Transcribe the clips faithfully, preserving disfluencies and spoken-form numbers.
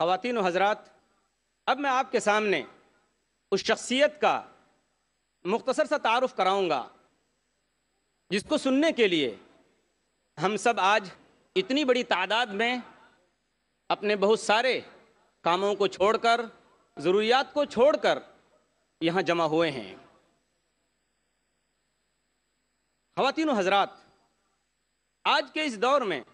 خواتین و حضرات، اب میں آپ کے سامنے اس شخصیت کا مختصر سا تعارف کراؤں گا جس کو سننے کے لیے ہم سب آج اتنی بڑی تعداد میں اپنے بہت سارے کاموں کو چھوڑ کر، ضروریات کو چھوڑ کر یہاں جمع ہوئے ہیں۔ خواتین و حضرات، آج کے اس دور میں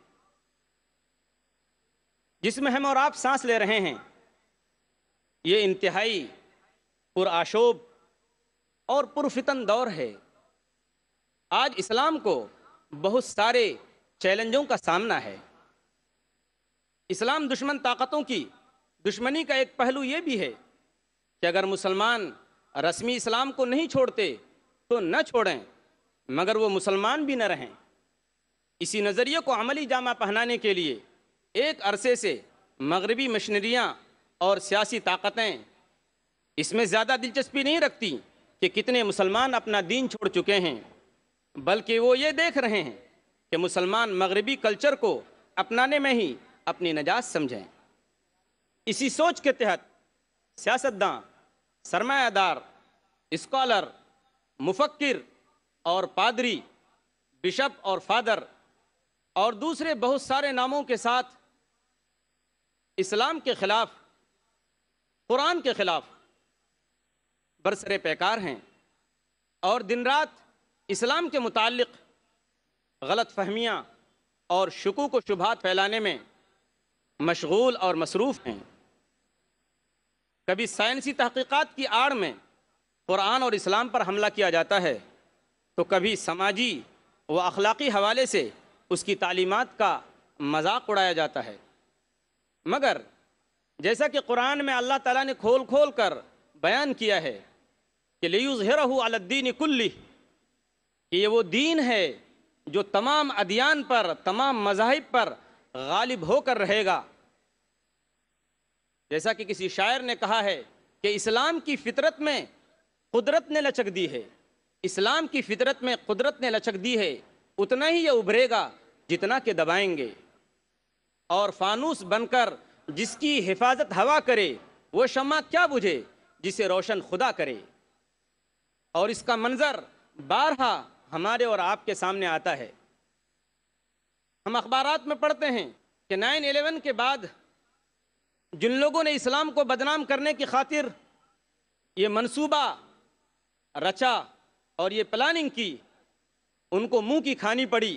جس میں ہم اور آپ سانس لے رہے ہیں، یہ انتہائی پرآشوب اور پرفتن دور ہے۔ آج اسلام کو بہت سارے چیلنجوں کا سامنا ہے۔ اسلام دشمن طاقتوں کی دشمنی کا ایک پہلو یہ بھی ہے کہ اگر مسلمان رسمی اسلام کو نہیں چھوڑتے تو نہ چھوڑیں، مگر وہ مسلمان بھی نہ رہیں۔ اسی نظریے کو عملی جامہ پہنانے کے لیے ایک عرصے سے مغربی مشنریاں اور سیاسی طاقتیں اس میں زیادہ دلچسپی نہیں رکھتی کہ کتنے مسلمان اپنا دین چھوڑ چکے ہیں، بلکہ وہ یہ دیکھ رہے ہیں کہ مسلمان مغربی کلچر کو اپنانے میں ہی اپنی نجات سمجھیں۔ اسی سوچ کے تحت سیاستداں، سرمایہ دار، اسکالر، مفکر اور پادری، بشپ اور فادر اور دوسرے بہت سارے ناموں کے ساتھ اسلام کے خلاف، قرآن کے خلاف برسر پیکار ہیں اور دن رات اسلام کے متعلق غلط فہمیاں اور شکوک و شبہات پھیلانے میں مشغول اور مصروف ہیں۔ کبھی سائنسی تحقیقات کی آڑ میں قرآن اور اسلام پر حملہ کیا جاتا ہے تو کبھی سماجی و اخلاقی حوالے سے اس کی تعلیمات کا مذاق اڑایا جاتا ہے۔ مگر جیسا کہ قرآن میں اللہ تعالیٰ نے کھول کھول کر بیان کیا ہے کہ لِیُظْہِرَهُ عَلَى الدِّینِ كُلِّهِ، کہ یہ وہ دین ہے جو تمام ادیان پر، تمام مذاہب پر غالب ہو کر رہے گا۔ جیسا کہ کسی شاعر نے کہا ہے کہ اسلام کی فطرت میں قدرت نے لچک دی ہے، اسلام کی فطرت میں قدرت نے لچک دی ہے، اتنا ہی یہ ابھرے گا جتنا کہ دبائیں گے، اور فانوس بن کر جس کی حفاظت ہوا کرے وہ شمع کیا بجھے جسے روشن خدا کرے۔ اور اس کا منظر بارہا ہمارے اور آپ کے سامنے آتا ہے۔ ہم اخبارات میں پڑھتے ہیں کہ نائن الیون کے بعد جن لوگوں نے اسلام کو بدنام کرنے کی خاطر یہ منصوبہ رچا اور یہ پلاننگ کی، ان کو منہ کی کھانی پڑی۔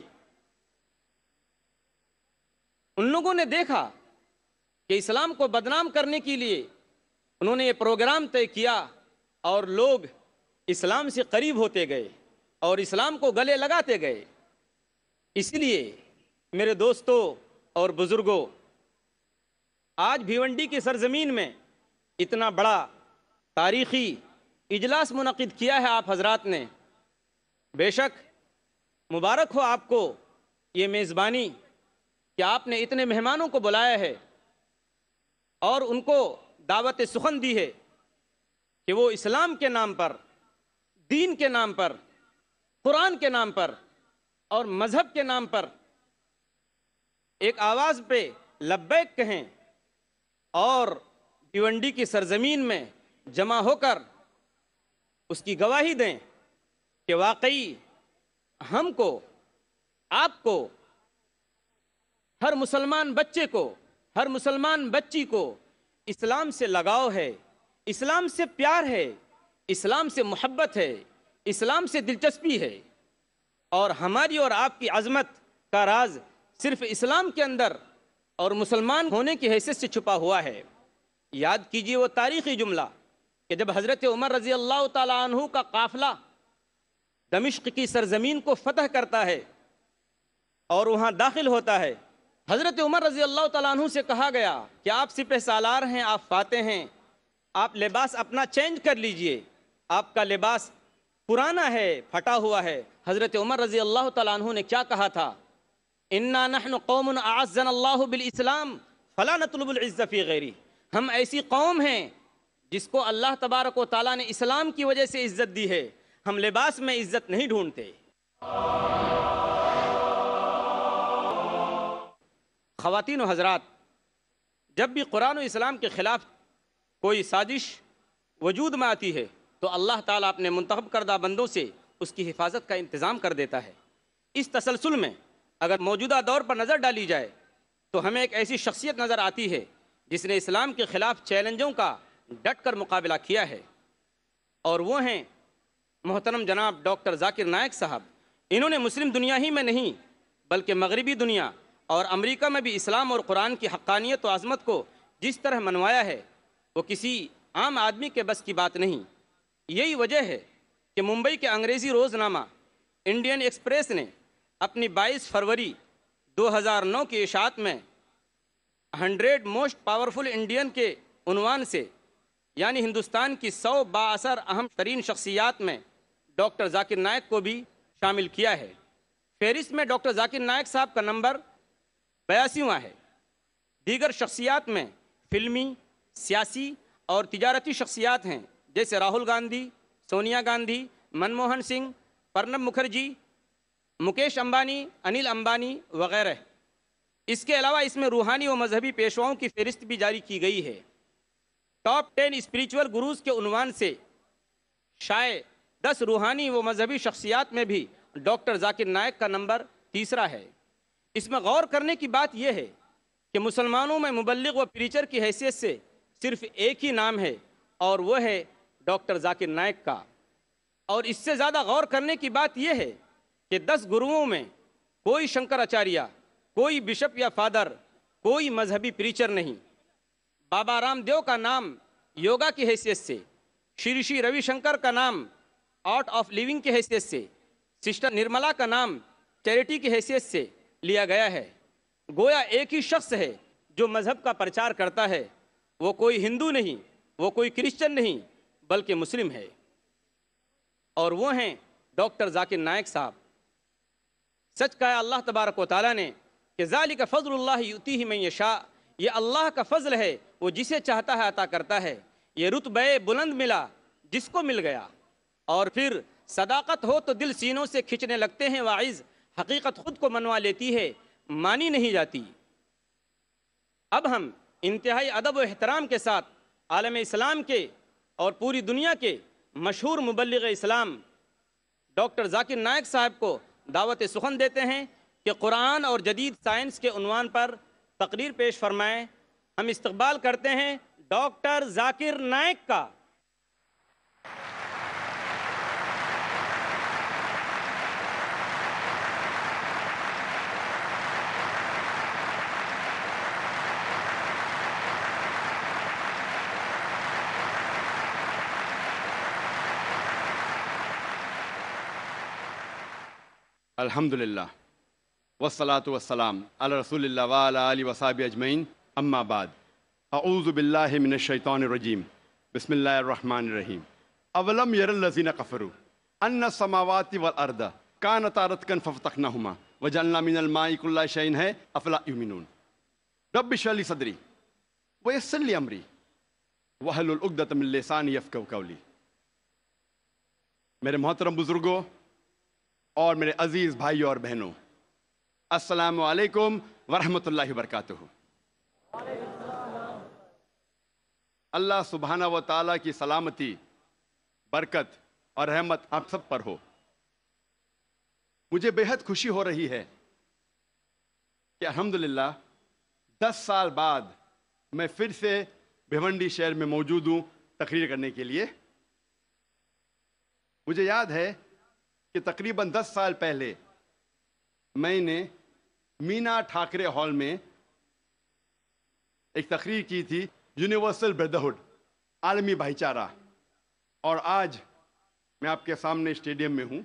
ان لوگوں نے دیکھا کہ اسلام کو بدنام کرنے کے لیے انہوں نے یہ پروگرام طے کیا اور لوگ اسلام سے قریب ہوتے گئے اور اسلام کو گلے لگاتے گئے۔ اس لیے میرے دوستوں اور بزرگوں، آج بھیونڈی کی سرزمین میں اتنا بڑا تاریخی اجلاس منعقد کیا ہے آپ حضرات نے۔ بے شک مبارک ہو آپ کو یہ میزبانی کہ آپ نے اتنے مہمانوں کو بلایا ہے اور ان کو دعوت سخن دی ہے کہ وہ اسلام کے نام پر، دین کے نام پر، قرآن کے نام پر اور مذہب کے نام پر ایک آواز پہ لبیک کہیں اور بھیونڈی کی سرزمین میں جمع ہو کر اس کی گواہی دیں کہ واقعی ہم کو، آپ کو، ہر مسلمان بچے کو، ہر مسلمان بچی کو اسلام سے لگاؤ ہے، اسلام سے پیار ہے، اسلام سے محبت ہے، اسلام سے دلچسپی ہے، اور ہماری اور آپ کی عظمت کا راز صرف اسلام کے اندر اور مسلمان ہونے کی حیثیت سے چھپا ہوا ہے۔ یاد کیجئے وہ تاریخی جملہ کہ جب حضرت عمر رضی اللہ تعالیٰ عنہ کا قافلہ دمشق کی سرزمین کو فتح کرتا ہے اور وہاں داخل ہوتا ہے، حضرت عمر رضی اللہ تعالیٰ عنہ سے کہا گیا کہ آپ سپہ سالار ہیں، آپ فاتح ہیں، آپ لباس اپنا چینج کر لیجئے، آپ کا لباس پرانا ہے، پھٹا ہوا ہے۔ حضرت عمر رضی اللہ تعالیٰ عنہ نے کیا کہا تھا؟ اِنَّا نَحْنُ قَوْمٌ أَعَزَّنَا اللَّهُ بِالْإِسْلَامِ فَلَا نَطْلُبُ الْعِزَّ فِي غَيْرِهِ، ہم ایسی قوم ہیں جس کو اللہ تبارک و تعالیٰ نے اسلام کی وجہ سے عزت دی ہے، ہم لباس میں عزت نہیں ڈھونڈتے۔ خواتین و حضرات، جب بھی قرآن و اسلام کے خلاف کوئی سازش وجود میں آتی ہے تو اللہ تعالیٰ اپنے منتخب کردہ بندوں سے اس کی حفاظت کا انتظام کر دیتا ہے۔ اس تسلسل میں اگر موجودہ دور پر نظر ڈالی جائے تو ہمیں ایک ایسی شخصیت نظر آتی ہے جس نے اسلام کے خلاف چیلنجوں کا ڈٹ کر مقابلہ کیا ہے، اور وہ ہیں محترم جناب ڈاکٹر ذاکر نائک صاحب۔ انہوں نے مسلم دنیا ہی میں نہیں بلکہ مغربی دنیا اور امریکہ میں بھی اسلام اور قرآن کی حقانیت و عظمت کو جس طرح منوایا ہے وہ کسی عام آدمی کے بس کی بات نہیں۔ یہی وجہ ہے کہ ممبئی کے انگریزی روزنامہ انڈین ایکسپریس نے اپنی بائیس فروری دو ہزار نو کی اشاعت میں ہنڈریڈ موسٹ پاورفل انڈین کے عنوان سے، یعنی ہندوستان کی سو با اثر اہم ترین شخصیات میں ڈاکٹر ذاکر نائک کو بھی شامل کیا ہے۔ فہرست میں ڈاکٹر ذاکر نائک صاحب کا نمبر بیاسیواں ہے۔ دیگر شخصیات میں فلمی، سیاسی اور تجارتی شخصیات ہیں جیسے راہل گاندھی، سونیا گاندھی، منموہن سنگھ، پرنب مکھرجی، مکیش امبانی، انل امبانی وغیرہ۔ اس کے علاوہ اس میں روحانی و مذہبی پیشواؤں کی فہرست بھی جاری کی گئی ہے۔ ٹاپ ٹین اسپریچول گروز کے عنوان سے شائع دس روحانی و مذہبی شخصیات میں بھی ڈاکٹر ذاکر نائک کا نمبر تیسرا ہے۔ اس میں غور کرنے کی بات یہ ہے کہ مسلمانوں میں مبلغ و پریچر کی حیثیت سے صرف ایک ہی نام ہے اور وہ ہے ڈاکٹر ذاکر نائک کا، اور اس سے زیادہ غور کرنے کی بات یہ ہے کہ دس گروؤں میں کوئی شنکر اچاریہ، کوئی بشپ یا فادر، کوئی مذہبی پریچر نہیں۔ بابا رام دیو کا نام یوگا کی حیثیت سے، شری شری روی شنکر کا نام آرٹ آف لیونگ کی حیثیت سے، سسٹر نرملا کا نام چیریٹی کی حیثیت سے لیا گیا ہے۔ گویا ایک ہی شخص ہے جو مذہب کا پرچار کرتا ہے، وہ کوئی ہندو نہیں، وہ کوئی کرسچن نہیں بلکہ مسلم ہے، اور وہ ہیں ڈاکٹر ذاکر نائک صاحب۔ سچ کہا اللہ تبارک و تعالیٰ نے کہ ذالک فضل اللہ یؤتیہ من یشاء، یہ اللہ کا فضل ہے، وہ جسے چاہتا ہے عطا کرتا ہے۔ یہ رتبہ بلند ملا جس کو مل گیا، اور پھر صداقت ہو تو دل سینوں سے کھچنے لگتے ہیں واعظ، حقیقت خود کو منوا لیتی ہے، مانی نہیں جاتی۔ اب ہم انتہائی ادب و احترام کے ساتھ عالم اسلام کے اور پوری دنیا کے مشہور مبلغ اسلام ڈاکٹر ذاکر نائک صاحب کو دعوت سخن دیتے ہیں کہ قرآن اور جدید سائنس کے عنوان پر تقریر پیش فرمائیں۔ ہم استقبال کرتے ہیں ڈاکٹر ذاکر نائک کا۔ الحمدللہ والصلاة والسلام علی رسول اللہ وعلی آلہ وصحبہ اجمعین، اما بعد، اعوذ باللہ من الشیطان الرجیم، بسم اللہ الرحمن الرحیم۔ اولم یر الذین کفروا ان السماوات والارض کانتا رتقا ففتقناہما وجعلنا من الماء کل شیء ہے افلا یؤمنون۔ رب اشرح لی صدری ویسر لی امری واحلل عقدۃ من لسانی یفقہوا قولی۔ میرے محترم بزرگوں اور میرے عزیز بھائیوں اور بہنوں، السلام علیکم ورحمۃ اللہ وبرکاتہ۔ اللہ سبحانہ و تعالیٰ کی سلامتی، برکت اور رحمت آپ سب پر ہو۔ مجھے بے حد خوشی ہو رہی ہے کہ الحمدللہ دس سال بعد میں پھر سے بھیونڈی شہر میں موجود ہوں تقریر کرنے کے لیے۔ مجھے یاد ہے کہ تقریباً دس سال پہلے میں نے مینا ٹھاکرے ہال میں ایک تقریر کی تھی، یونیورسل بردرہڈ، عالمی بھائی چارہ، اور آج میں آپ کے سامنے اسٹیڈیم میں ہوں۔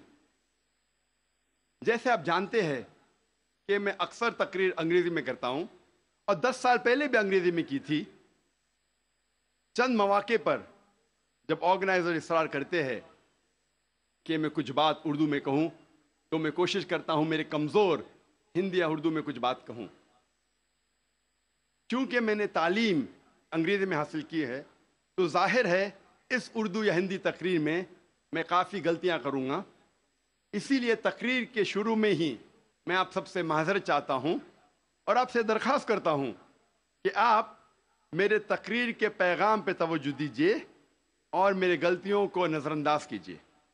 جیسے آپ جانتے ہیں کہ میں اکثر تقریر انگریزی میں کرتا ہوں، اور دس سال پہلے بھی انگریزی میں کی تھی۔ چند مواقع پر جب آرگنائزر اصرار کرتے ہیں کہ میں کچھ بات اردو میں کہوں تو میں کوشش کرتا ہوں میرے کمزور ہندی یا اردو میں کچھ بات کہوں۔ چونکہ میں نے تعلیم انگریزی میں حاصل کی ہے تو ظاہر ہے اس اردو یا ہندی تقریر میں میں کافی غلطیاں کروں گا، اسی لیے تقریر کے شروع میں ہی میں آپ سب سے معذرت چاہتا ہوں اور آپ سے درخواست کرتا ہوں کہ آپ میرے تقریر کے پیغام پہ توجہ دیجیے اور میری غلطیوں کو نظر انداز کیجیے۔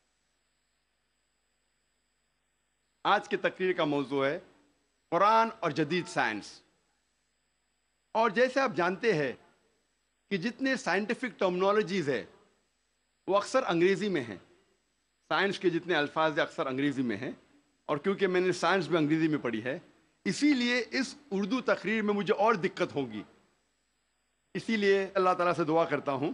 آج کی تقریر کا موضوع ہے قرآن اور جدید سائنس۔ اور جیسے آپ جانتے ہیں کہ جتنے سائنٹیفک ٹرمنالوجیز ہے وہ اکثر انگریزی میں ہیں، سائنس کے جتنے الفاظ اکثر انگریزی میں ہیں، اور کیونکہ میں نے سائنس بھی انگریزی میں پڑھی ہے اسی لیے اس اردو تقریر میں مجھے اور دقت ہوگی۔ اسی لیے اللہ تعالیٰ سے دعا کرتا ہوں،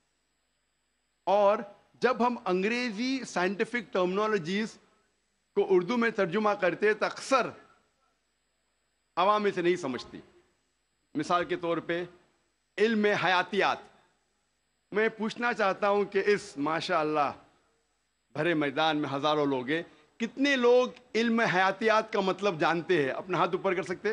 اور جب ہم انگریزی سائنٹیفک ٹرمنالوجیز کو اردو میں ترجمہ کرتے تو اکثر عوام اسے نہیں سمجھتی۔ مثال کے طور پہ علم حیاتیات، میں پوچھنا چاہتا ہوں کہ اس ماشاء اللہ بھرے میدان میں ہزاروں لوگ ہیں، کتنے لوگ علم حیاتیات کا مطلب جانتے ہیں؟ اپنا ہاتھ اوپر کر سکتے؟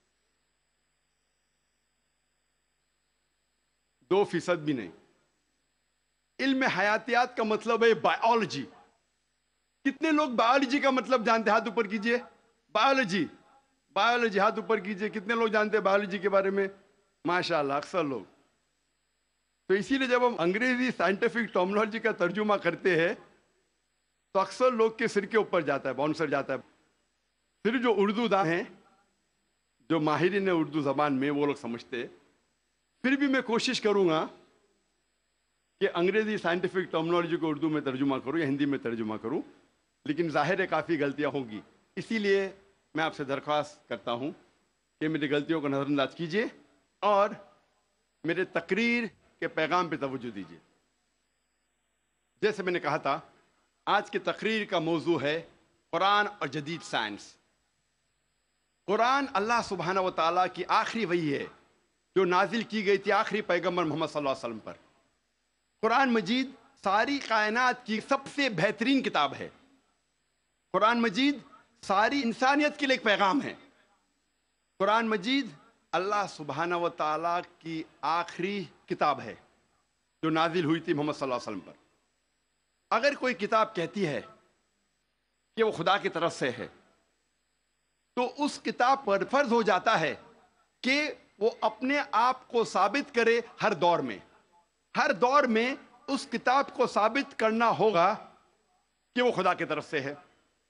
دو فیصد بھی نہیں۔ علم حیاتیات کا مطلب ہے بائیولوجی۔ کتنے لوگ بائیولوجی کا مطلب جانتے ہیں؟ ہاتھ اوپر کیجئے۔ بائیولوجی بائیولوجی ہاتھ اوپر کیجئے۔ کتنے لوگ جانتے ہیں بائیولوجی کے بارے میں؟ ماشاءاللہ اکثر لوگ۔ تو اسی لیے جب ہم انگریزی سائنٹیفک ٹرمنالوجی کا ترجمہ کرتے ہیں تو اکثر لوگ کے سر کے اوپر جاتا ہے، باؤنسر جاتا ہے۔ پھر جو اردو داں ہیں، جو ماہرین اردو زبان میں، وہ لوگ سمجھتے۔ پھر بھی میں کوشش کروں گا کہ انگریزی سائنٹیفک ٹرمنالوجی کو اردو میں ترجمہ کروں یا ہندی میں ترجمہ کروں، لیکن ظاہر ہے کافی غلطیاں ہوں گی۔ اسی لیے میں آپ سے درخواست کرتا ہوں کہ میری غلطیوں کو نظر انداز کیجیے اور میرے تقریر کے پیغام پہ توجہ دیجیے۔ جیسے میں نے کہا تھا، آج کی تقریر کا موضوع ہے قرآن اور جدید سائنس۔ قرآن اللہ سبحانہ و تعالیٰ کی آخری وحی ہے جو نازل کی گئی تھی آخری پیغمبر محمد صلی اللہ علیہ وسلم پر۔ قرآن مجید ساری کائنات کی سب سے بہترین کتاب ہے۔ قرآن مجید ساری انسانیت کے لیے ایک پیغام ہے۔ قرآن مجید اللہ سبحانہ و تعالیٰ کی آخری کتاب ہے جو نازل ہوئی تھی محمد صلی اللہ علیہ وسلم پر۔ اگر کوئی کتاب کہتی ہے کہ وہ خدا کی طرف سے ہے تو اس کتاب پر فرض ہو جاتا ہے کہ وہ اپنے آپ کو ثابت کرے ہر دور میں۔ ہر دور میں اس کتاب کو ثابت کرنا ہوگا کہ وہ خدا کی طرف سے ہے۔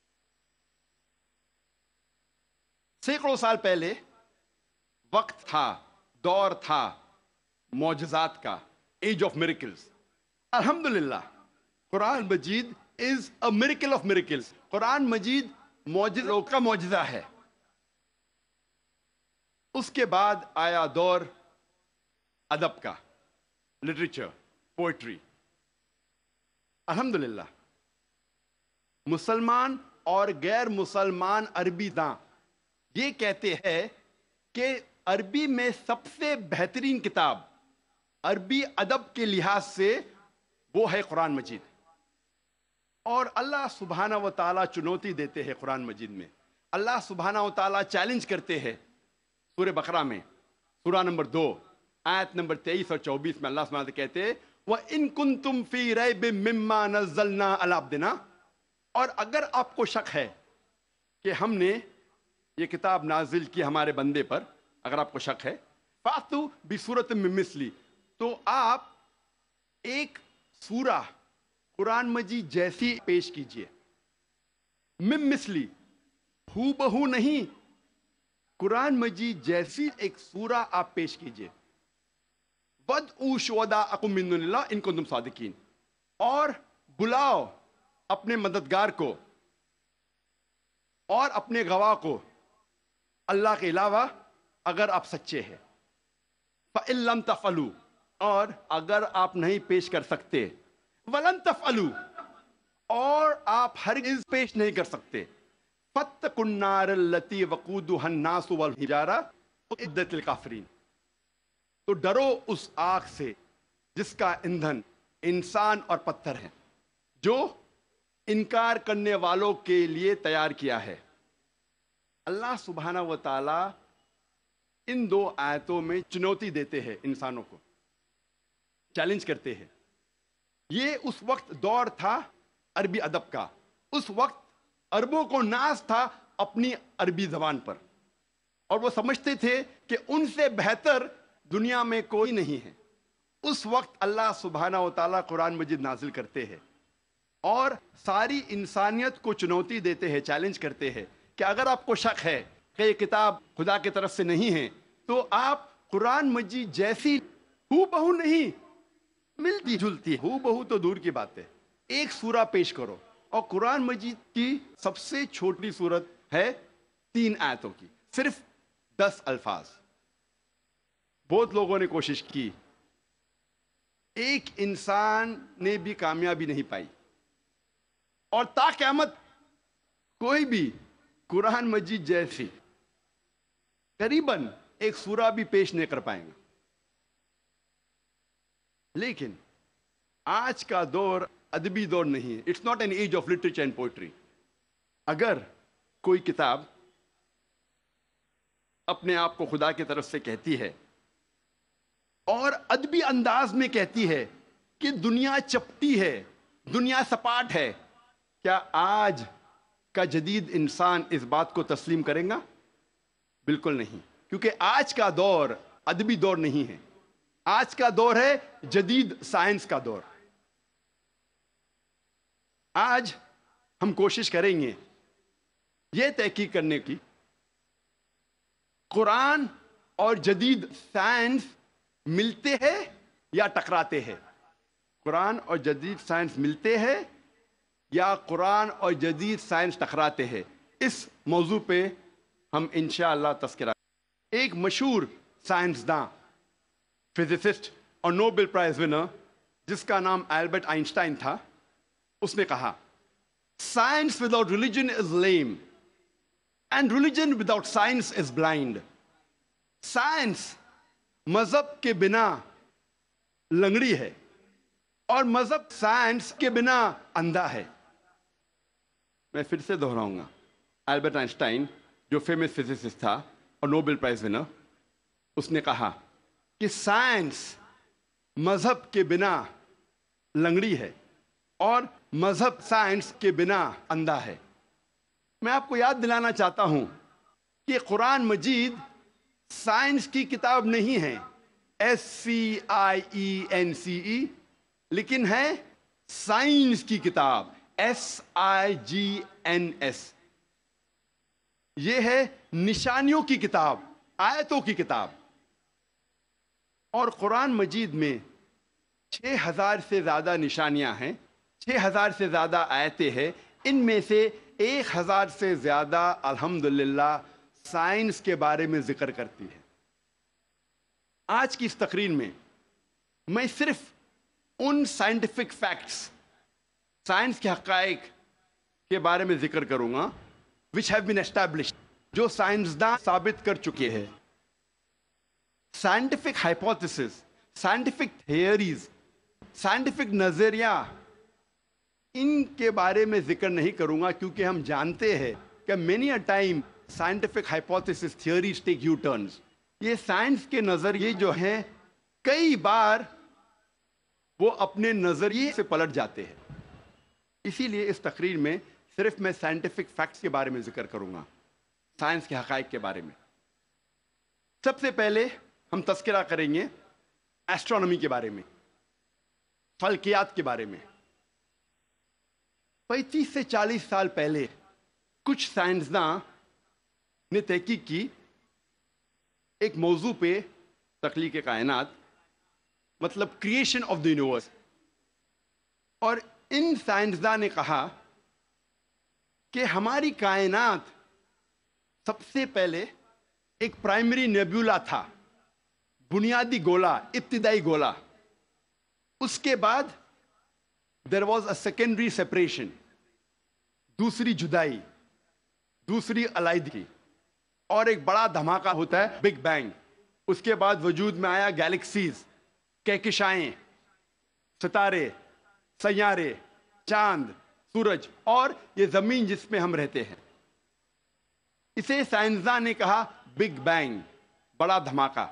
سینکڑوں سال پہلے وقت تھا، دور تھا معجزات کا، ایج آف میریکلز۔ الحمدللہ Quran Majeed is a miracle of miracles. Quran Majeed معجزوں کا معجزہ ہے۔ اس کے بعد آیا دور ادب کا، لٹریچر، پوئٹری۔ الحمدللہ مسلمان اور غیر مسلمان عربی داں یہ کہتے ہیں کہ عربی میں سب سے بہترین کتاب عربی ادب کے لحاظ سے وہ ہے قرآن مجید۔ اور اللہ سبحانہ و تعالیٰ چنوتی دیتے ہیں قرآن مجید میں۔ اللہ سبحانہ و تعالیٰ چیلنج کرتے ہیں سورہ بقرہ میں، سورہ نمبر دو آیت نمبر تیئیس اور چوبیس میں اللہ سبحانہ و تعالیٰ کہتے ہیں وَإِن كُنتُمْ فِي رَيْبٍ مِّمَّا نَزَّلْنَا عَلَىٰ عَبْدِنَا، اور اگر آپ کو شک ہے کہ ہم نے یہ کتاب نازل کی ہمارے بندے پر، اگر آپ کو شک ہے فَأْتُوا بِسُورَةٍ مِّن مِّثْلِهِ، تو آپ ایک سورہ قرآن مجید جیسی پیش کیجئے۔ مِن مِّثْلِهِ، ہو بہو نہیں، قرآن مجید جیسی ایک سورہ آپ پیش کیجئے۔ وَادْعُوا شُهَدَاءَكُم مِّن دُونِ اللَّهِ إِن كُنتُمْ صَادِقِينَ، اور بلاؤ اپنے مددگار کو اور اپنے گواہ کو اللہ کے علاوہ اگر آپ سچے ہیں۔ فَإِن لَّمْ تَفْعَلُوا، اور اگر آپ نہیں پیش کر سکتے، وَلَن تَفْعَلُوا، اور آپ ہرگز پیش نہیں کر سکتے، فَاتَّقُوا النَّارَ الَّتِي وَقُودُهَا النَّاسُ وَالْحِجَارَةُ أُعِدَّتْ لِلْكَافِرِينَ، تو ڈرو اس آگ سے جس کا ایندھن انسان اور پتھر ہے، جو انکار کرنے والوں کے لیے تیار کیا ہے۔ اللہ سبحانہ و تعالی ان دو آیتوں میں چنوتی دیتے ہیں، انسانوں کو چیلنج کرتے ہیں۔ یہ اس وقت دور تھا عربی ادب کا، اس وقت عربوں کو ناز تھا اپنی عربی زبان پر، اور وہ سمجھتے تھے کہ ان سے بہتر دنیا میں کوئی نہیں ہے، اس وقت اللہ سبحانہ و تعالیٰ قرآن مجید نازل کرتے ہیں اور ساری انسانیت کو چنوتی دیتے ہیں، چیلنج کرتے ہیں کہ اگر آپ کو شک ہے کہ یہ کتاب خدا کی طرف سے نہیں ہے تو آپ قرآن مجید جیسی ہو بہو نہیں، ملتی جلتی ہو بہو تو دور کی بات ہے، ایک سورہ پیش کرو، اور قرآن مجید کی سب سے چھوٹی سورت ہے تین آیتوں کی، صرف دس الفاظ۔ بہت لوگوں نے کوشش کی، ایک انسان نے بھی کامیابی نہیں پائی، اور تا قیامت کوئی بھی قرآن مجید جیسی قریباً ایک سورہ بھی پیش نہیں کر پائیں گا۔ لیکن آج کا دور ادبی دور نہیں ہے، it's not an age of literature and poetry. اگر کوئی کتاب اپنے آپ کو خدا کی طرف سے کہتی ہے اور ادبی انداز میں کہتی ہے کہ دنیا چپٹی ہے، دنیا سپاٹ ہے، کیا آج کا جدید انسان اس بات کو تسلیم کرے گا؟ بالکل نہیں، کیونکہ آج کا دور ادبی دور نہیں ہے، آج کا دور ہے جدید سائنس کا دور۔ آج ہم کوشش کریں گے یہ تحقیق کرنے کی قرآن اور جدید سائنس ملتے ہیں یا ٹکراتے ہیں، قرآن اور جدید سائنس ملتے ہیں یا قرآن اور جدید سائنس ٹکراتے ہیں۔ اس موضوع پہ ہم انشاءاللہ تذکرہ۔ ایک مشہور سائنسداں، فزسسٹ اور نوبل پرائز ونر جس کا نام البرٹ آئنسٹائن تھا، اس نے کہا science without religion is lame and religion without science is blind. Science مذہب کے بنا لنگڑی ہے اور مذہب سائنس کے بنا اندھا ہے۔ میں پھر سے دہراؤں گا، البرٹ آئنسٹائن جو فیمس فزسسٹ تھا اور نوبل پرائز ونر، اس نے کہا کہ سائنس مذہب کے بنا لنگڑی ہے اور مذہب سائنس کے بنا اندھا ہے۔ میں آپ کو یاد دلانا چاہتا ہوں کہ قرآن مجید سائنس کی کتاب نہیں ہے، ایس سی آئی ای این سی ای، لیکن ہے سائنس کی کتاب، S I G N S. یہ ہے نشانیوں کی کتاب، آیتوں کی کتاب۔ اور قرآن مجید میں چھ ہزار سے زیادہ نشانیاں ہیں، چھ ہزار سے زیادہ آیتیں ہیں، ان میں سے ایک ہزار سے زیادہ الحمدللہ سائنس کے بارے میں ذکر کرتی ہے۔ آج کی اس تقریر میں میں صرف ان سائنٹیفک فیکٹس، سائنس کے حقائق کے بارے میں ذکر کروں گا which have been established، جو سائنسداں ثابت کر چکے ہیں۔ Scientific hypotheses, scientific theories, scientific نظریہ، ان کے بارے میں ذکر نہیں کروں گا، کیونکہ ہم جانتے ہیں کہ many a time scientific hypothesis theories take U-turns۔ یہ سائنس کے نظریے جو ہیں کئی بار وہ اپنے نظریے سے پلٹ جاتے ہیں۔ اسی لیے اس تقریر میں صرف میں سائنٹیفک فیکٹس کے بارے میں ذکر کروں گا، سائنس کے حقائق کے بارے میں۔ سب سے پہلے ہم تذکرہ کریں گے ایسٹرونومی کے بارے میں، فلکیات کے بارے میں۔ پینتیس سے چالیس سال پہلے کچھ سائنسداں نے تحقیق کی ایک موضوع پہ، تخلیق کائنات، مطلب کریشن آف دا یونیورس۔ اور ان سائنسداں نے کہا کہ ہماری کائنات سب سے پہلے ایک پرائمری نیبولا تھا، بنیادی گولا، ابتدائی گولا۔ اس کے بعد there was a secondary separation, دوسری جدائی، دوسری علیحدگی، اور ایک بڑا دھماکہ ہوتا ہے بگ بینگ۔ اس کے بعد وجود میں آیا گیلیکسیز، کہکشائیں، ستارے، سیارے، چاند، سورج، اور یہ زمین جس میں ہم رہتے ہیں۔ اسے سائنسداں نے کہا بگ بینگ، بڑا دھماکہ۔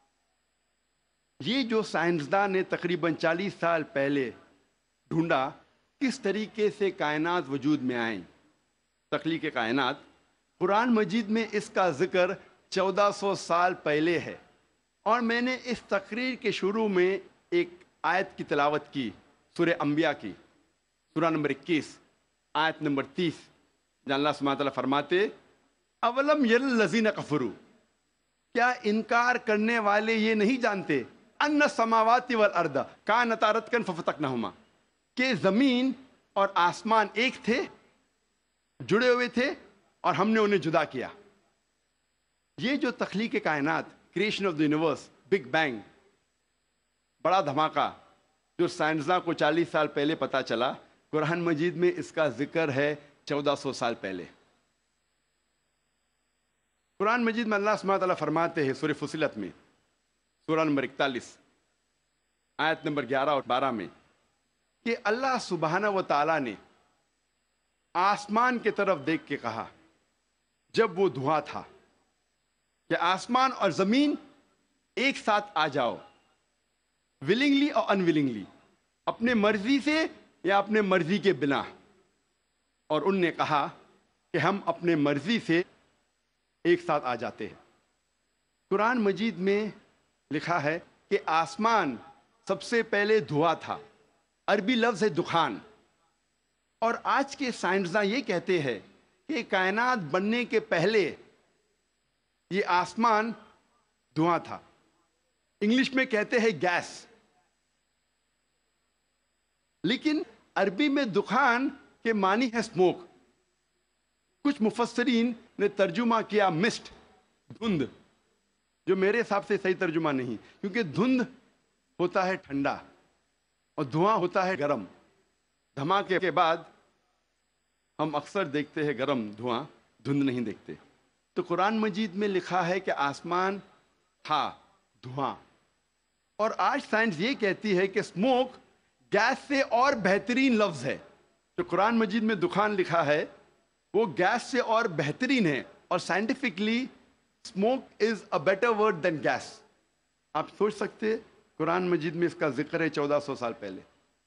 یہ جو سائنسداں نے تقریباً چالیس سال پہلے ڈھونڈا کس طریقے سے کائنات وجود میں آئیں، تخلیق کائنات، قرآن مجید میں اس کا ذکر چودہ سو سال پہلے ہے۔ اور میں نے اس تقریر کے شروع میں ایک آیت کی تلاوت کی، سورہ انبیاء کی، سورہ نمبر اکیس آیت نمبر تیس، جہاں اللہ سبحانہ تعالیٰ فرماتے اولم یر الذین کفروا، کیا انکار کرنے والے یہ نہیں جانتے ان السماوات والارض کانتا رتقا ففتقناہما، کہ زمین اور آسمان ایک تھے، جڑے ہوئے تھے، اور ہم نے انہیں جدا کیا۔ یہ جو تخلیق کائنات، creation of the universe, big bang, بڑا دھماکہ جو سائنسداں کو چالیس سال پہلے پتا چلا، قرآن مجید میں اس کا ذکر ہے چودہ سو سال پہلے۔ قرآن مجید میں اللہ سبحانہ تعالیٰ فرماتے ہیں سورہ فصلت میں، سورہ نمبر اکتالیس آیت نمبر گیارہ اور بارہ میں، کہ اللہ سبحانہ و تعالیٰ نے آسمان کی طرف دیکھ کے کہا جب وہ دھواں تھا کہ آسمان اور زمین ایک ساتھ آ جاؤ، ولنگلی اور انولنگلی، اپنے مرضی سے یا اپنے مرضی کے بنا، اور ان نے کہا کہ ہم اپنے مرضی سے ایک ساتھ آ جاتے ہیں۔ قرآن مجید میں لکھا ہے کہ آسمان سب سے پہلے دھواں تھا، عربی لفظ ہے دخان، اور آج کے سائنسداں یہ کہتے ہیں کہ کائنات بننے کے پہلے یہ آسمان دھواں تھا، انگلش میں کہتے ہیں گیس، لیکن عربی میں دخان کے معنی ہے اسموک۔ کچھ مفسرین نے ترجمہ کیا مسٹ، دھند، جو میرے حساب سے صحیح ترجمہ نہیں، کیونکہ دھند ہوتا ہے ٹھنڈا اور دھواں ہوتا ہے گرم۔ دھماکے کے بعد ہم اکثر دیکھتے ہیں گرم دھواں، دھند نہیں دیکھتے۔ تو قرآن مجید میں لکھا ہے کہ آسمان تھا دھواں، اور آج سائنس یہ کہتی ہے کہ اسموک گیس سے اور بہترین لفظ ہے۔ جو قرآن مجید میں دخان لکھا ہے وہ گیس سے اور بہترین ہے، اور scientifically smoke is a better word than gas. آپ سوچ سکتے قرآن مجید میں اس کا ذکر ہے چودہ سو سال پہلے۔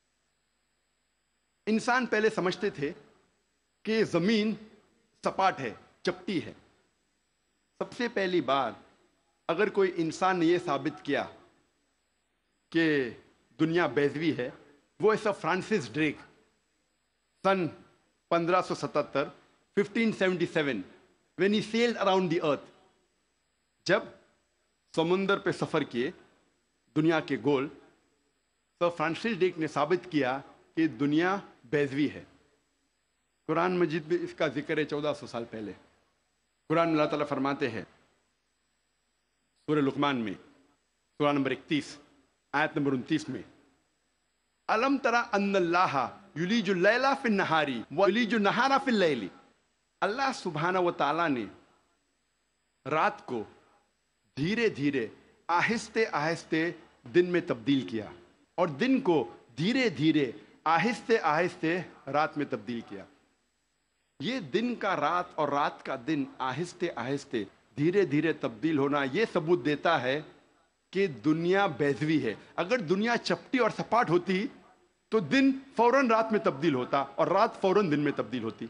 انسان پہلے سمجھتے تھے کہ زمین سپاٹ ہے، چپٹی ہے۔ سب سے پہلی بار اگر کوئی انسان نے یہ ثابت کیا کہ دنیا بیضوی ہے، وہ ایسا فرانسس ڈریک سن پندرہ سو ستتر fifteen seventy seven when he sailed around the earth، جب سمندر پہ سفر کیے دنیا کے گول، تو فرانسس ڈریک نے ثابت کیا کہ دنیا بیضوی ہے۔ قرآن مجید میں اس کا ذکر ہے چودہ سو سال پہلے۔ قرآن اللہ تعالیٰ فرماتے ہیں سورہ لقمان میں، سورہ نمبر اکتیس آیت نمبر انتیس میں، الم ترى ان اللہ یلیج اللیل فی النہار ویلیج النہار فی اللیل، اللہ سبحانہ و تعالیٰ نے رات کو دھیرے دھیرے آہستے آہستے دن میں تبدیل کیا، اور دن کو دھیرے دھیرے آہستے آہستے رات میں تبدیل کیا۔ یہ دن کا رات اور رات کا دن آہستے آہستے دھیرے دھیرے تبدیل ہونا یہ ثبوت دیتا ہے کہ دنیا بیضوی ہے۔ اگر دنیا چپٹی اور سپاٹ ہوتی تو دن فوراً رات میں تبدیل ہوتا اور رات فوراً دن میں تبدیل ہوتی۔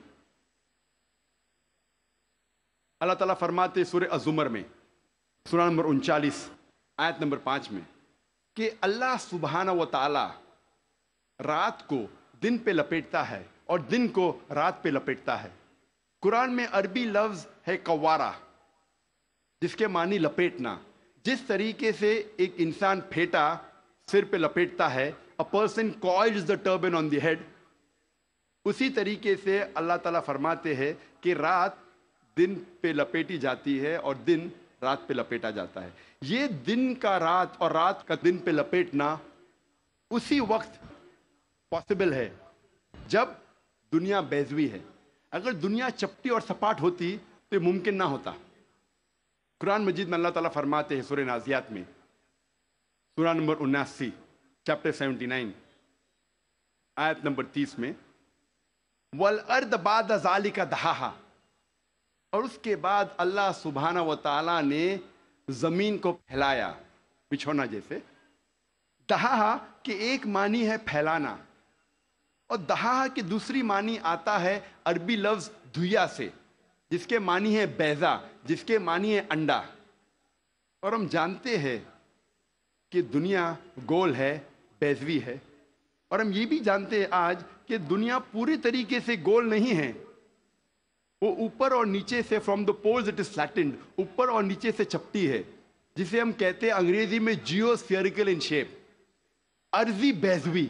اللہ تعالیٰ فرماتے سورہ الزمر میں، سورہ نمبر انچالیس آیت نمبر پانچ میں، کہ اللہ سبحانہ و تعالی رات کو دن پہ لپیٹتا ہے اور دن کو رات پہ لپیٹتا ہے۔ قرآن میں عربی لفظ ہے قوارہ، جس کے معنی لپیٹنا۔ جس طریقے سے ایک انسان پھیٹا سر پہ لپیٹتا ہے، a person coils the turban on the head، اسی طریقے سے اللہ تعالیٰ فرماتے ہیں کہ رات دن پہ لپیٹی جاتی ہے اور دن رات پہ لپیٹا جاتا ہے۔ یہ دن کا رات اور رات کا دن پہ لپیٹنا اسی وقت پاسبل ہے جب دنیا بیضوی ہے۔ اگر دنیا چپٹی اور سپاٹ ہوتی تو یہ ممکن نہ ہوتا۔ قرآن مجید میں اللہ تعالیٰ فرماتے ہیں سورہ نازیات میں، سورہ نمبر اناسی چیپٹر سیونٹی نائن آیت نمبر تیس میں، وَالْأَرْضَ بَعْدَ ذَلِكَ دَحَاهَا، اور اس کے بعد اللہ سبحانہ و تعالیٰ نے زمین کو پھیلایا بچھونا جیسے۔ دہا کہ ایک معنی ہے پھیلانا، اور دہا کی دوسری معنی آتا ہے عربی لفظ دھویا سے، جس کے معنی ہے بیضا، جس کے معنی ہے انڈا۔ اور ہم جانتے ہیں کہ دنیا گول ہے، بیضوی ہے، اور ہم یہ بھی جانتے ہیں آج کہ دنیا پوری طریقے سے گول نہیں ہے، وہ اوپر اور نیچے سے from the poles it is flattened, اوپر اور نیچے سے چپٹی ہے، جسے ہم کہتے ہیں انگریزی میں جیو اسفیئریکل ان شیپ، ارضی بیضوی۔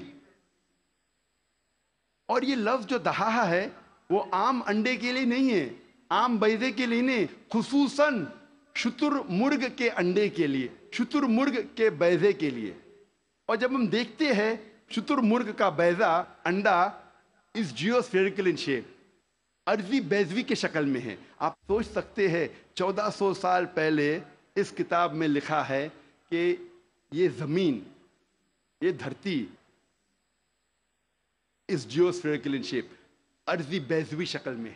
اور یہ لفظ جو دہا ہے وہ عام انڈے کے لیے نہیں ہے، عام بیضے کے لیے نہیں، خصوصاً شتر مرغ کے انڈے کے لیے، شتر مرغ کے بیضے کے لیے۔ اور جب ہم دیکھتے ہیں شتر مرغ کا بیضہ، انڈا اس جیو اسفیئریکل ان شیپ، ارضی بیضوی کے شکل میں ہے۔ آپ سوچ سکتے ہیں چودہ سو سال پہلے اس کتاب میں لکھا ہے کہ یہ زمین، یہ دھرتی اس جیو اسفیئریکل ان شیپ، ارضی بیضوی شکل میں ہے۔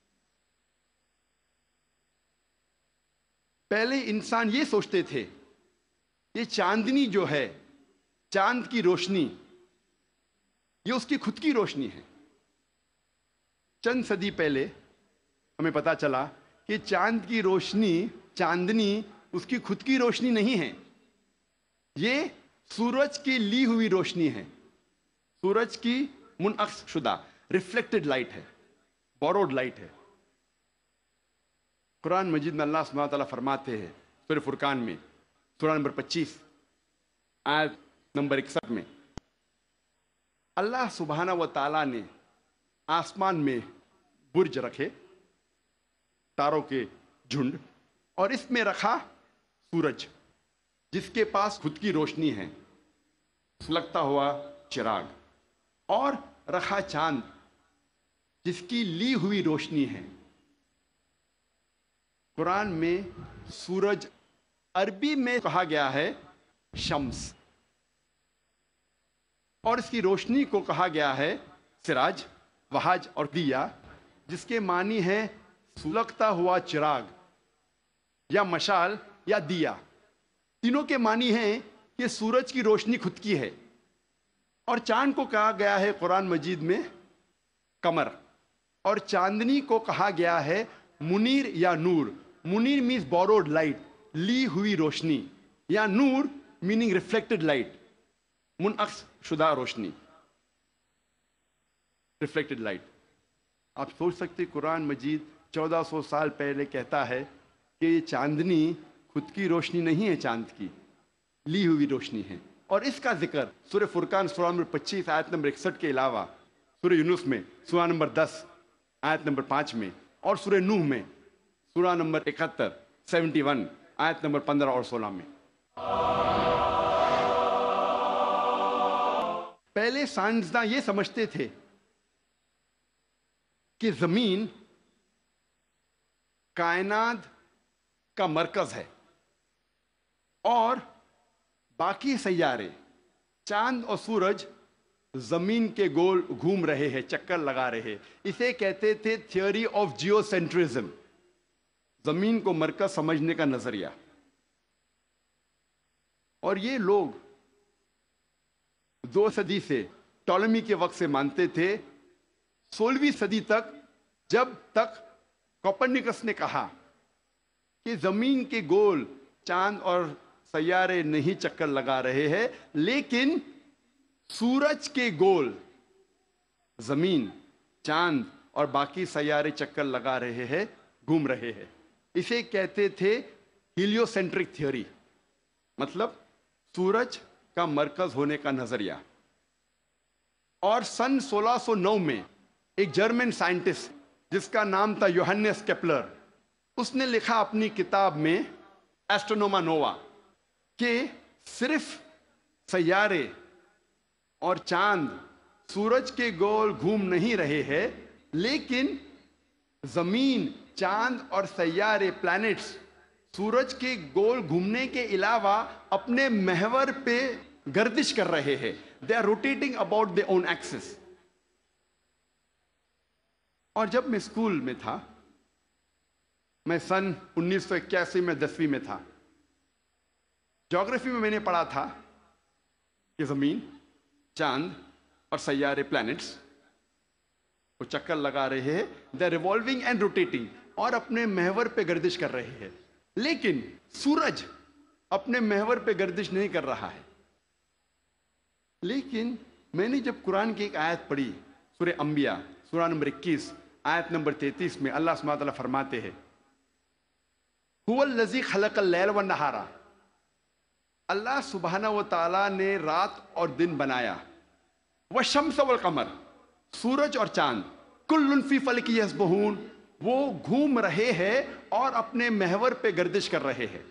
پہلے انسان یہ سوچتے تھے یہ چاندنی جو ہے، چاند کی روشنی، یہ اس کی خود کی روشنی ہے۔ چند صدی پہلے ہمیں پتا چلا کہ چاند کی روشنی، چاندنی اس کی خود کی روشنی نہیں ہے، یہ سورج کی لی ہوئی روشنی ہے، سورج کی منعکس شدہ ریفلیکٹڈ لائٹ ہے، بوروڈ لائٹ ہے۔ قرآن مجید میں اللہ سبحانہ تعالیٰ فرماتے ہیں سورہ فرقان میں، سورہ نمبر پچیس آیت نمبر اکسٹھ میں، اللہ سبحانہ و تعالیٰ نے آسمان میں برج رکھے، تاروں کے جھنڈ، اور اس میں رکھا سورج جس کے پاس خود کی روشنی ہے، سلگتا ہوا چراغ، اور رکھا چاند جس کی لی ہوئی روشنی ہے۔ قرآن میں سورج عربی میں کہا گیا ہے شمس، اور اس کی روشنی کو کہا گیا ہے سراج، وہاج اور دیا، جس کے معنی ہے سلگتا ہوا چراغ یا مشال یا دیا۔ تینوں کے معنی ہیں کہ سورج کی روشنی خود کی ہے، اور چاند کو کہا گیا ہے قرآن مجید میں قمر، اور چاندنی کو کہا گیا ہے منیر یا نور۔ منیر مینز بوروڈ لائٹ، لی ہوئی روشنی، یا نور میننگ ریفلیکٹڈ لائٹ، منعکس شدہ روشنی، ریفلیکٹڈ لائٹ۔ آپ سوچ سکتے قرآن مجید چودہ سو سال پہلے کہتا ہے کہ یہ چاندنی خود کی روشنی نہیں ہے، چاند کی لی ہوئی روشنی ہے۔ اور اس کا ذکر سورہ فرقان سورہ نمبر پچیس آیت نمبر اکسٹھ کے علاوہ سورہ یونس میں سورہ نمبر دس آیت نمبر پانچ میں، اور سورہ نوح میں سورہ نمبر اکہتر سیونٹی ون آیت نمبر پندرہ اور سولہ میں۔ پہلے سائنسداں یہ سمجھتے تھے کہ زمین کائنات کا مرکز ہے، اور باقی سیارے، چاند اور سورج زمین کے گول گھوم رہے ہیں، چکر لگا رہے ہیں۔ اسے کہتے تھے تھیوری آف جیو سینٹرزم، زمین کو مرکز سمجھنے کا نظریہ۔ اور یہ لوگ دو صدی سے، ٹولمی کے وقت سے مانتے تھے، سولہویں صدی تک، جب تک کوپرنیکس نے کہا کہ زمین کے گول چاند اور سیارے نہیں چکر لگا رہے ہیں، لیکن سورج کے گول زمین، چاند اور باقی سیارے چکر لگا رہے ہیں، گھوم رہے ہیں۔ اسے کہتے تھے ہیلیو سینٹرک تھیوری، مطلب سورج کا مرکز ہونے کا نظریہ۔ اور سن سولہ سو نو میں ایک جرمن سائنٹسٹ جس کا نام تھا یوہنس کیپلر، اس نے لکھا اپنی کتاب میں ایسٹرونوما نووا کہ صرف سیارے اور چاند سورج کے گول گھوم نہیں رہے ہیں، لیکن زمین، چاند اور سیارے، پلانٹس، سورج کے گول گھومنے کے علاوہ اپنے محور پہ گردش کر رہے ہیں۔ They are rotating about their own axis۔ اور جب میں اسکول میں تھا، میں سن انیس سو اکیاسی میں دسویں میں تھا، جغرافی میں میں نے پڑھا تھا کہ زمین، چاند اور سیارے، پلانٹس، وہ چکر لگا رہے ہیں، they are revolving and rotating, اور اپنے محور پہ گردش کر رہے ہیں۔ لیکن سورج اپنے محور پہ گردش نہیں کر رہا ہے. لیکن میں نے جب قرآن کی ایک آیت پڑھی سورہ انبیاء سورہ نمبر اکیس آیت نمبر تینتیس میں اللہ سبحانہ وتعالیٰ فرماتے ہیں هو الذی خلق اللیل والنہار، اللہ سبحانہ و تعالیٰ نے رات اور دن بنایا، والشمس والقمر، سورج اور چاند، کل فی فلک یسبحون، وہ گھوم رہے ہیں اور اپنے محور پہ گردش کر رہے ہیں.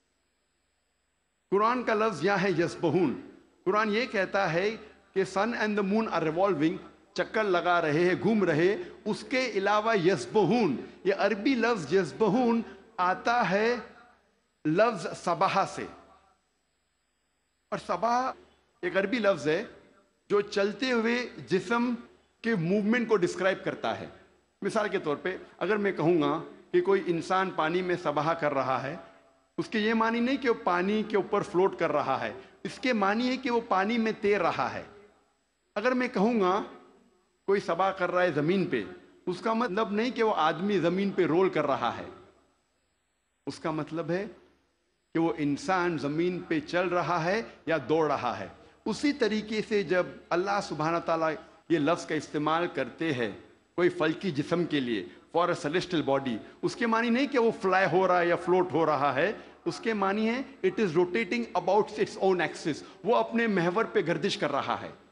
قرآن کا لفظ یہاں ہے یسبحون. قرآن یہ کہتا ہے کہ sun and the moon are revolving, چکر لگا رہے ہیں، گھوم رہے. اس کے علاوہ یسبحون، یہ عربی لفظ یسبحون آتا ہے لفظ صباح سے، اور صباح ایک عربی لفظ ہے جو چلتے ہوئے جسم کے موومنٹ کو ڈسکرائب کرتا ہے. مثال کے طور پہ اگر میں کہوں گا کہ کوئی انسان پانی میں سباہ کر رہا ہے، اس کے یہ معنی نہیں کہ وہ پانی کے اوپر فلوٹ کر رہا ہے، اس کے معنی ہے کہ وہ پانی میں تیر رہا ہے. اگر میں کہوں گا کوئی سباہ کر رہا ہے زمین پہ، اس کا مطلب نہیں کہ وہ آدمی زمین پہ رول کر رہا ہے، اس کا مطلب ہے کہ وہ انسان زمین پہ چل رہا ہے یا دوڑ رہا ہے. اسی طریقے سے جب اللہ سبحانہ تعالیٰ یہ لفظ کا استعمال کرتے ہیں کوئی فلکی جسم کے لیے فار اے سیلیسٹل باڈی، اس کے معنی نہیں کہ وہ فلائی ہو رہا ہے یا فلوٹ ہو رہا ہے، اس کے معنی ہے it is rotating about its own axis, وہ اپنے محور پہ گردش کر رہا ہے.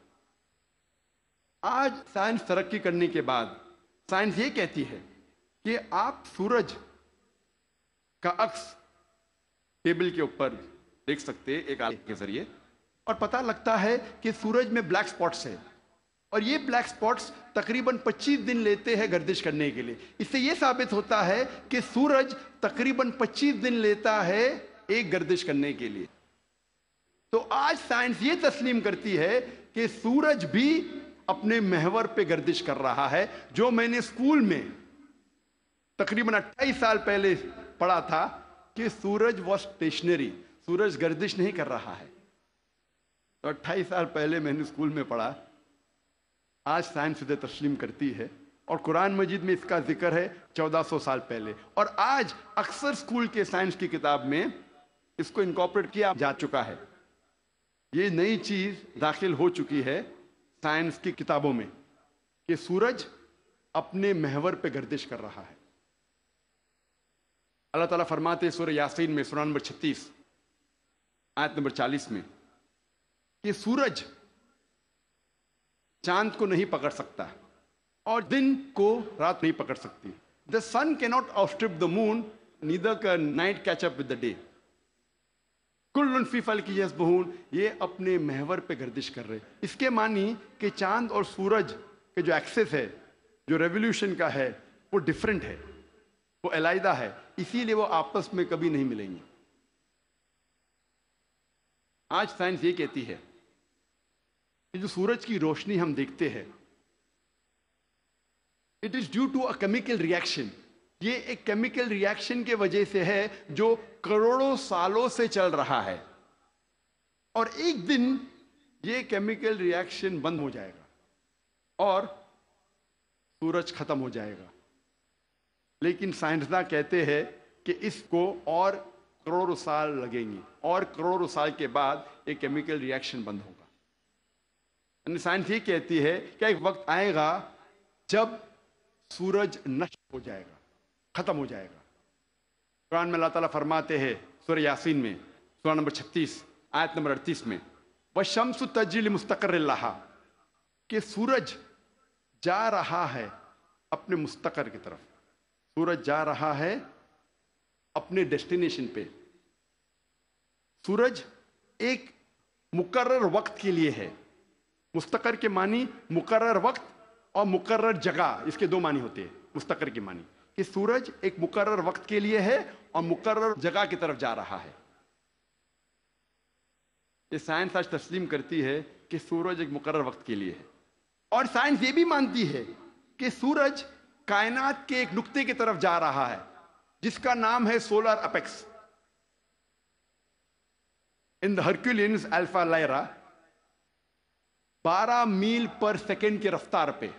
آج سائنس ترقی کرنے کے بعد سائنس یہ کہتی ہے کہ آپ سورج کا عکس ٹیبل کے اوپر دیکھ سکتے ایک آلے کے ذریعے، اور پتہ لگتا ہے کہ سورج میں بلیک سپاٹس ہے، اور یہ بلیک سپاٹس تقریباً پچیس دن لیتے ہیں گردش کرنے کے لیے. اس سے یہ ثابت ہوتا ہے کہ سورج تقریباً پچیس دن لیتا ہے ایک گردش کرنے کے لیے. تو آج سائنس یہ تسلیم کرتی ہے کہ سورج بھی اپنے محور پہ گردش کر رہا ہے. جو میں نے اسکول میں تقریباً اٹھائیس سال پہلے پڑھا تھا کہ سورج واز اسٹیشنری، سورج گردش نہیں کر رہا ہے، تو اٹھائیس سال پہلے میں نے اسکول میں پڑھا. آج سائنس اسے تسلیم کرتی ہے، اور قرآن مجید میں اس کا ذکر ہے چودہ سو سال پہلے. اور آج اکثر اسکول کے سائنس کی کتاب میں اس کو انکارپوریٹ کیا جا چکا ہے. یہ نئی چیز داخل ہو چکی ہے سائنس کی کتابوں میں کہ سورج اپنے محور پہ گردش کر رہا ہے. اللہ تعالیٰ فرماتے ہیں سورہ یاسین میں سورہ نمبر چھتیس آیت نمبر چالیس میں کہ سورج چاند کو نہیں پکڑ سکتا اور دن کو رات نہیں پکڑ سکتی. The sun cannot outstrip the moon, neither can night catch up with the day. کل فی فلک یسبحون، یہ اپنے محور پہ گردش کر رہے. اس کے معنی کہ چاند اور سورج کے جو ایکسس ہے، جو ریولیوشن کا ہے، وہ ڈیفرنٹ ہے، وہ علیحدہ ہے، اسی لیے وہ آپس میں کبھی نہیں ملیں گے. آج سائنس یہ کہتی ہے کہ جو سورج کی روشنی ہم دیکھتے ہیں it is due to a chemical reaction, یہ ایک کیمیکل ریئیکشن کے وجہ سے ہے جو کروڑوں سالوں سے چل رہا ہے، اور ایک دن یہ کیمیکل ریئیکشن بند ہو جائے گا اور سورج ختم ہو جائے گا. لیکن سائنسداں کہتے ہیں کہ اس کو اور کروڑوں سال لگیں گے، اور کروڑوں سال کے بعد ایک کیمیکل ریئیکشن بند ہوگا. یعنی سائنس یہ کہتی ہے کہ ایک وقت آئے گا جب سورج نشٹ ہو جائے گا، ختم ہو جائے گا. قرآن میں اللہ تعالیٰ فرماتے ہیں سورہ یاسین میں سورہ نمبر چھتیس آیت نمبر اڑتیس میں وَالشَّمْسُ تَجْرِي لِمُسْتَقَرٍّ لَهَا، کہ سورج جا رہا ہے اپنے مستقر کی طرف، سورج جا رہا ہے اپنے ڈیسٹینیشن پہ. سورج ایک مقرر وقت کے لیے ہے. مستقر کے معنی مقرر وقت اور مقرر جگہ، اس کے دو معنی ہوتے ہیں. مستقر کے معنی کہ سورج ایک مقرر وقت کے لیے ہے اور مقرر جگہ کی طرف جا رہا ہے. یہ سائنس آج تسلیم کرتی ہے کہ سورج ایک مقرر وقت کے لیے ہے، اور سائنس یہ بھی مانتی ہے کہ سورج کائنات کے ایک نقطے کی طرف جا رہا ہے جس کا نام ہے solar apex. In the Hercules Alpha Lyra بارہ میل پر سیکنڈ کی رفتار پہ.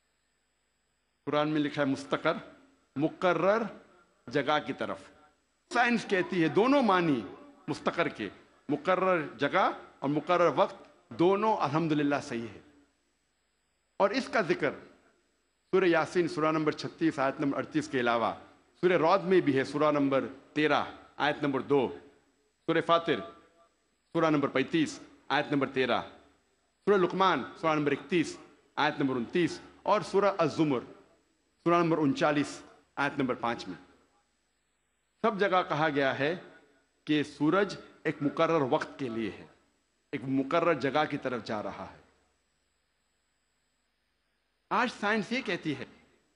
قرآن میں لکھا ہے مستقر، مقرر جگہ کی طرف. سائنس کہتی ہے دونوں معنی مستقر کے، مقرر جگہ اور مقرر وقت، دونوں الحمدللہ صحیح ہے۔ اور اس کا ذکر سورہ یاسین سورہ نمبر چھتیس آیت نمبر اڑتیس کے علاوہ سورہ رعد میں بھی ہے، سورہ نمبر تیرہ آیت نمبر دو، سورہ فاطر سورہ نمبر پینتیس آیت نمبر تیرہ، سورہ لقمان سورہ نمبر اکتیس آیت نمبر انتیس، اور سورہ الزمر سورہ نمبر انچالیس آیت نمبر پانچ میں۔ سب جگہ کہا گیا ہے کہ سورج ایک مقرر وقت کے لیے ہے، ایک مقرر جگہ کی طرف جا رہا ہے۔ آج سائنس یہ کہتی ہے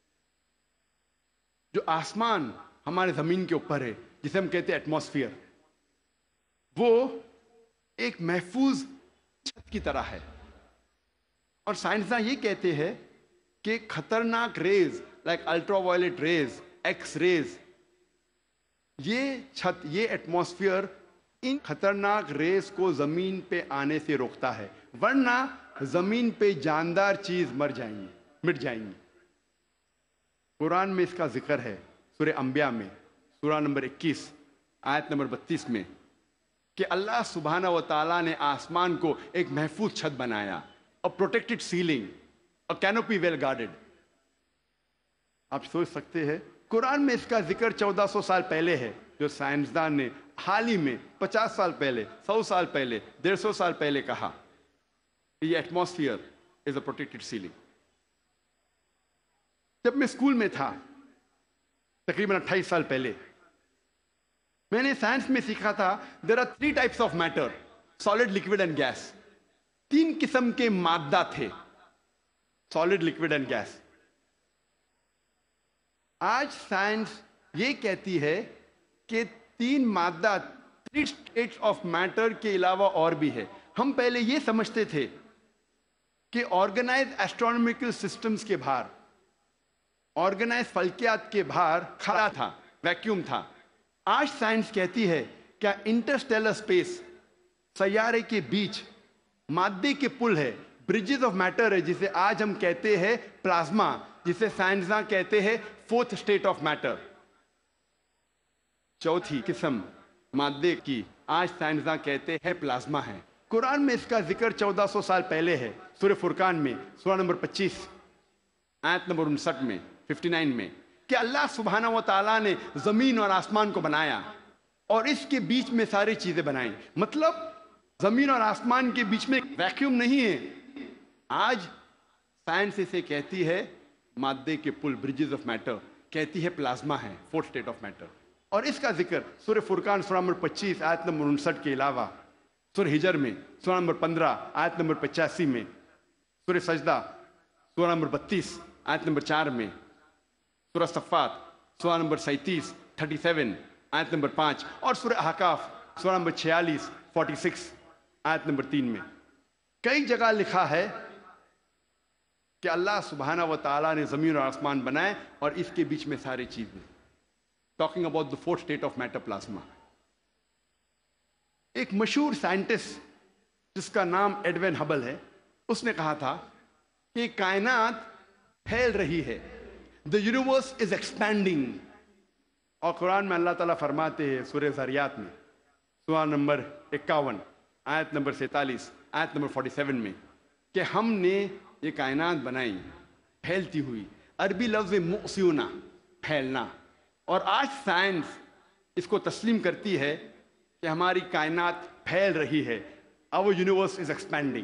جو آسمان ہمارے زمین کے اوپر ہے، جسے ہم کہتے ہیں ایٹماسفیئر، وہ ایک محفوظ چھت کی طرح ہے۔ اور سائنسداں یہ کہتے ہیں کہ خطرناک rays like ultraviolet rays, X rays, یہ چھت، یہ ایٹماسفیئر ان خطرناک ریز کو زمین پہ آنے سے روکتا ہے، ورنہ زمین پہ جاندار چیز مر جائیں گی، مٹ جائیں گی۔ قرآن میں اس کا ذکر ہے سورہ انبیاء میں سورہ نمبر اکیس آیت نمبر بتیس میں کہ اللہ سبحانہ و تعالیٰ نے آسمان کو ایک محفوظ چھت بنایا، a protected ceiling, a canopy well guarded۔ آپ سوچ سکتے ہیں قرآن میں اس کا ذکر چودہ سو سال پہلے ہے، جو سائنسدان نے حال ہی میں پچاس سال پہلے، سو سال پہلے، ڈیڑھ سو سال پہلے کہا کہ یہ atmosphere is a protected ceiling. جب میں اسکول میں تھا تقریباً اٹھائیس سال پہلے، میں نے سائنس میں سیکھا تھا there are three types of matter, solid, liquid and gas. تین قسم کے مادہ تھے، سالڈ، لکوڈ اینڈ گیس۔ آج سائنس یہ کہتی ہے کہ تین مادہ، تھری اسٹیٹس آف میٹر کے علاوہ اور بھی ہے۔ ہم پہلے یہ سمجھتے تھے کہ آرگنائز ایسٹرونومیکل سسٹمز کے باہر، آرگنائز فلکیات کے باہر خلا تھا، ویکیوم تھا۔ آج سائنس کہتی ہے کیا انٹرسٹیلر اسپیس، سیارے کے بیچ مادے کے پل ہے، برجز آف میٹر ہے، جسے آج ہم کہتے ہیں پلازما، جسے سائنسداں کہتے ہیں فورتھ اسٹیٹ آف میٹر۔ چوتھی قسم مادے کی آج سائنسداں کہتے ہیں پلازما ہے۔ قرآن میں اس کا ذکر چودہ سو سال پہلے ہے، سورہ فرقان میں سورہ نمبر پچیس آیت نمبر انسٹھ میں، ففٹی نائن میں، کہ اللہ سبحانہ و تعالیٰ نے زمین اور آسمان کو بنایا اور اس کے بیچ میں ساری چیزیں بنائیں۔ مطلب زمین اور آسمان کے بیچ میں ویکیوم نہیں ہے۔ آج سائنس اسے کہتی ہے مادے کے پل، برجز آف میٹر، کہتی ہے پلازما ہے، فورتھ اسٹیٹ آف میٹر۔ اور اس کا ذکر سورہ فرقان سورہ نمبر پچیس آیت نمبر انسٹھ کے علاوہ سورہ ہجر میں سورہ نمبر پندرہ آیت نمبر پچاسی میں، سورہ سجدہ سورہ نمبر بتیس آیت نمبر چار میں، سورہ صفات سورہ نمبر سینتیس تھرٹی سیون آیت نمبر پانچ، اور سورہ احقاف سورہ نمبر چھیالیس فورٹی سکس آیت نمبر تین میں کئی جگہ لکھا ہے کہ اللہ سبحانہ و تعالیٰ نے زمین اور آسمان بنائے اور اس کے بیچ میں ساری چیزیں۔ Talking about the fourth state of matter, plasma. ایک مشہور سائنٹسٹ جس کا نام ایڈوین ہبل ہے، اس نے کہا تھا کہ کائنات پھیل رہی ہے، دا یونیورس از ایکسپینڈنگ۔ اور قرآن میں اللہ تعالیٰ فرماتے ہیں سورہ ذاریات میں سورہ نمبر اکاون آیت نمبر سینتالیس آیت نمبر فورٹی سیون میں کہ ہم نے یہ کائنات بنائی پھیلتی ہوئی۔ عربی لفظ مؤسیونا، پھیلنا۔ اور آج سائنس اس کو تسلیم کرتی ہے کہ ہماری کائنات پھیل رہی ہے، our universe is expanding۔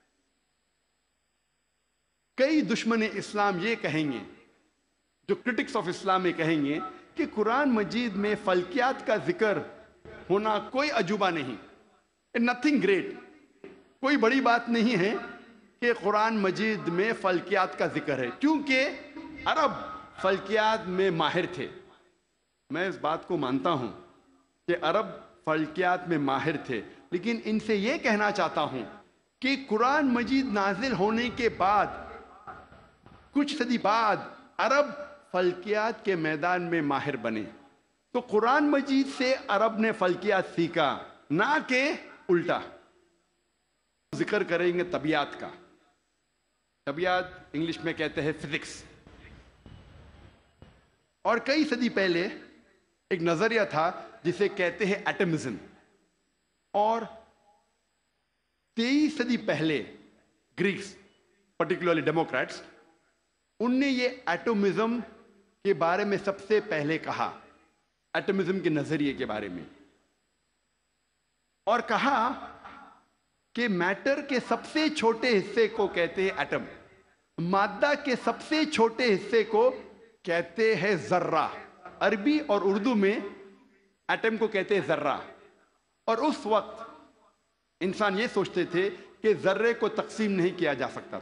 کئی دشمن اسلام یہ کہیں گے، جو کرٹکس آف اسلام یہ کہیں گے کہ قرآن مجید میں فلکیات کا ذکر ہونا کوئی عجوبہ نہیں، nothing great، کوئی بڑی بات نہیں ہے کہ قرآن مجید میں فلکیات کا ذکر ہے، کیونکہ عرب فلکیات میں ماہر تھے۔ میں اس بات کو مانتا ہوں کہ عرب فلکیات میں ماہر تھے، لیکن ان سے یہ کہنا چاہتا ہوں کہ قرآن مجید نازل ہونے کے بعد کچھ صدی بعد عرب فلکیات کے میدان میں ماہر بنے۔ تو قرآن مجید سے عرب نے فلکیات سیکھا، نہ کہ الٹا۔ ذکر کریں گے طبیعت کا۔ طبیعت انگلش میں کہتے ہیں فزکس۔ اور کئی صدی پہلے ایک نظریہ تھا جسے کہتے ہیں ایٹمزم. اور تیئیس صدی پہلے گریکس پرٹیکولرلی ڈیموکریٹس ان نے یہ ایٹمزم کے بارے میں سب سے پہلے کہا, ایٹمزم کے نظریے کے بارے میں, اور کہا کہ میٹر کے سب سے چھوٹے حصے کو کہتے ہیں ایٹم, مادہ کے سب سے چھوٹے حصے کو کہتے ہیں ذرہ. عربی اور اردو میں ایٹم کو کہتے ہیں ذرہ. اور اس وقت انسان یہ سوچتے تھے کہ ذرے کو تقسیم نہیں کیا جا سکتا.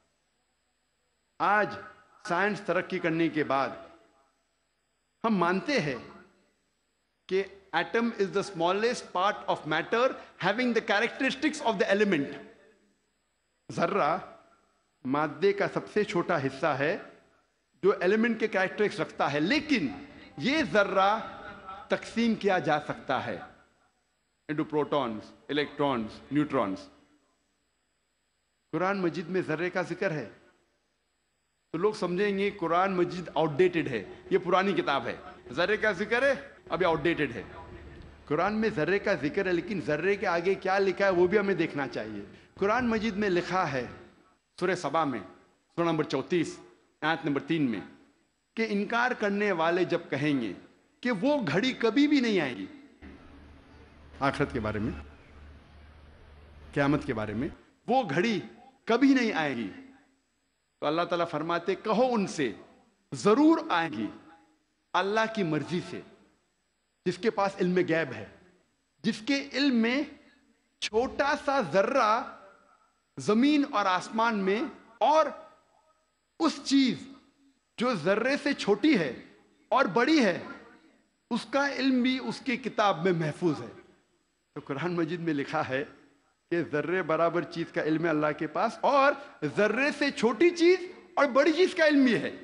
آج سائنس ترقی کرنے کے بعد ہم مانتے ہیں کہ atom is the smallest part of matter having the characteristics of the element. ذرہ مادے کا سب سے چھوٹا حصہ ہے جو ایلیمنٹ کے کیریکٹرسٹکس رکھتا ہے, لیکن یہ ذرہ تقسیم کیا جا سکتا ہے into protons, electrons, neutrons. Quran مجید میں ذرے کا ذکر ہے تو لوگ سمجھیں گے قرآن مجید آؤٹ ڈیٹڈ ہے, یہ پرانی کتاب ہے. ذرے کا ذکر ہے اب یہ آؤٹ ڈیٹڈ ہے. قرآن میں ذرے کا ذکر ہے, لیکن ذرے کے آگے کیا لکھا ہے وہ بھی ہمیں دیکھنا چاہیے. قرآن مجید میں لکھا ہے سورہ سبا میں سورہ نمبر چونتیس آیت نمبر تین میں کہ انکار کرنے والے جب کہیں گے کہ وہ گھڑی کبھی بھی نہیں آئے گی, آخرت کے بارے میں, قیامت کے بارے میں, وہ گھڑی کبھی نہیں آئے گی, تو اللہ تعالیٰ فرماتے کہو ان سے ضرور آئے گی اللہ کی مرضی سے, جس کے پاس علم غیب ہے, جس کے علم میں چھوٹا سا ذرہ زمین اور آسمان میں, اور اس چیز جو ذرے سے چھوٹی ہے اور بڑی ہے اس کا علم بھی اس کی کتاب میں محفوظ ہے. تو قرآن مجید میں لکھا ہے کہ ذرے برابر چیز کا علم ہے اللہ کے پاس, اور ذرے سے چھوٹی چیز اور بڑی چیز کا علم بھی ہے.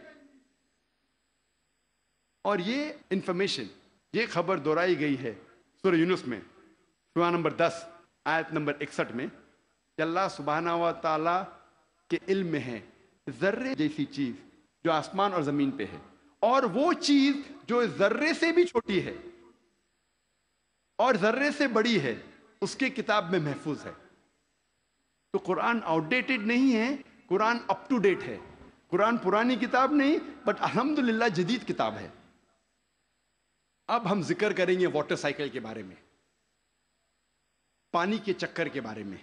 اور یہ انفارمیشن, یہ خبر دہرائی گئی ہے سورہ یونس میں سورہ نمبر دس آیت نمبر اکسٹھ میں کہ اللہ سبحانہ و تعالی کے علم میں ہے ذرے جیسی چیز جو آسمان اور زمین پہ ہے, اور وہ چیز جو ذرے سے بھی چھوٹی ہے اور ذرے سے بڑی ہے اس کی کتاب میں محفوظ ہے. تو قرآن آؤٹ ڈیٹڈ نہیں ہے, قرآن اپ ٹو ڈیٹ ہے. قرآن پرانی کتاب نہیں بٹ الحمدللہ جدید کتاب ہے. اب ہم ذکر کریں گے واٹر سائیکل کے بارے میں, پانی کے چکر کے بارے میں.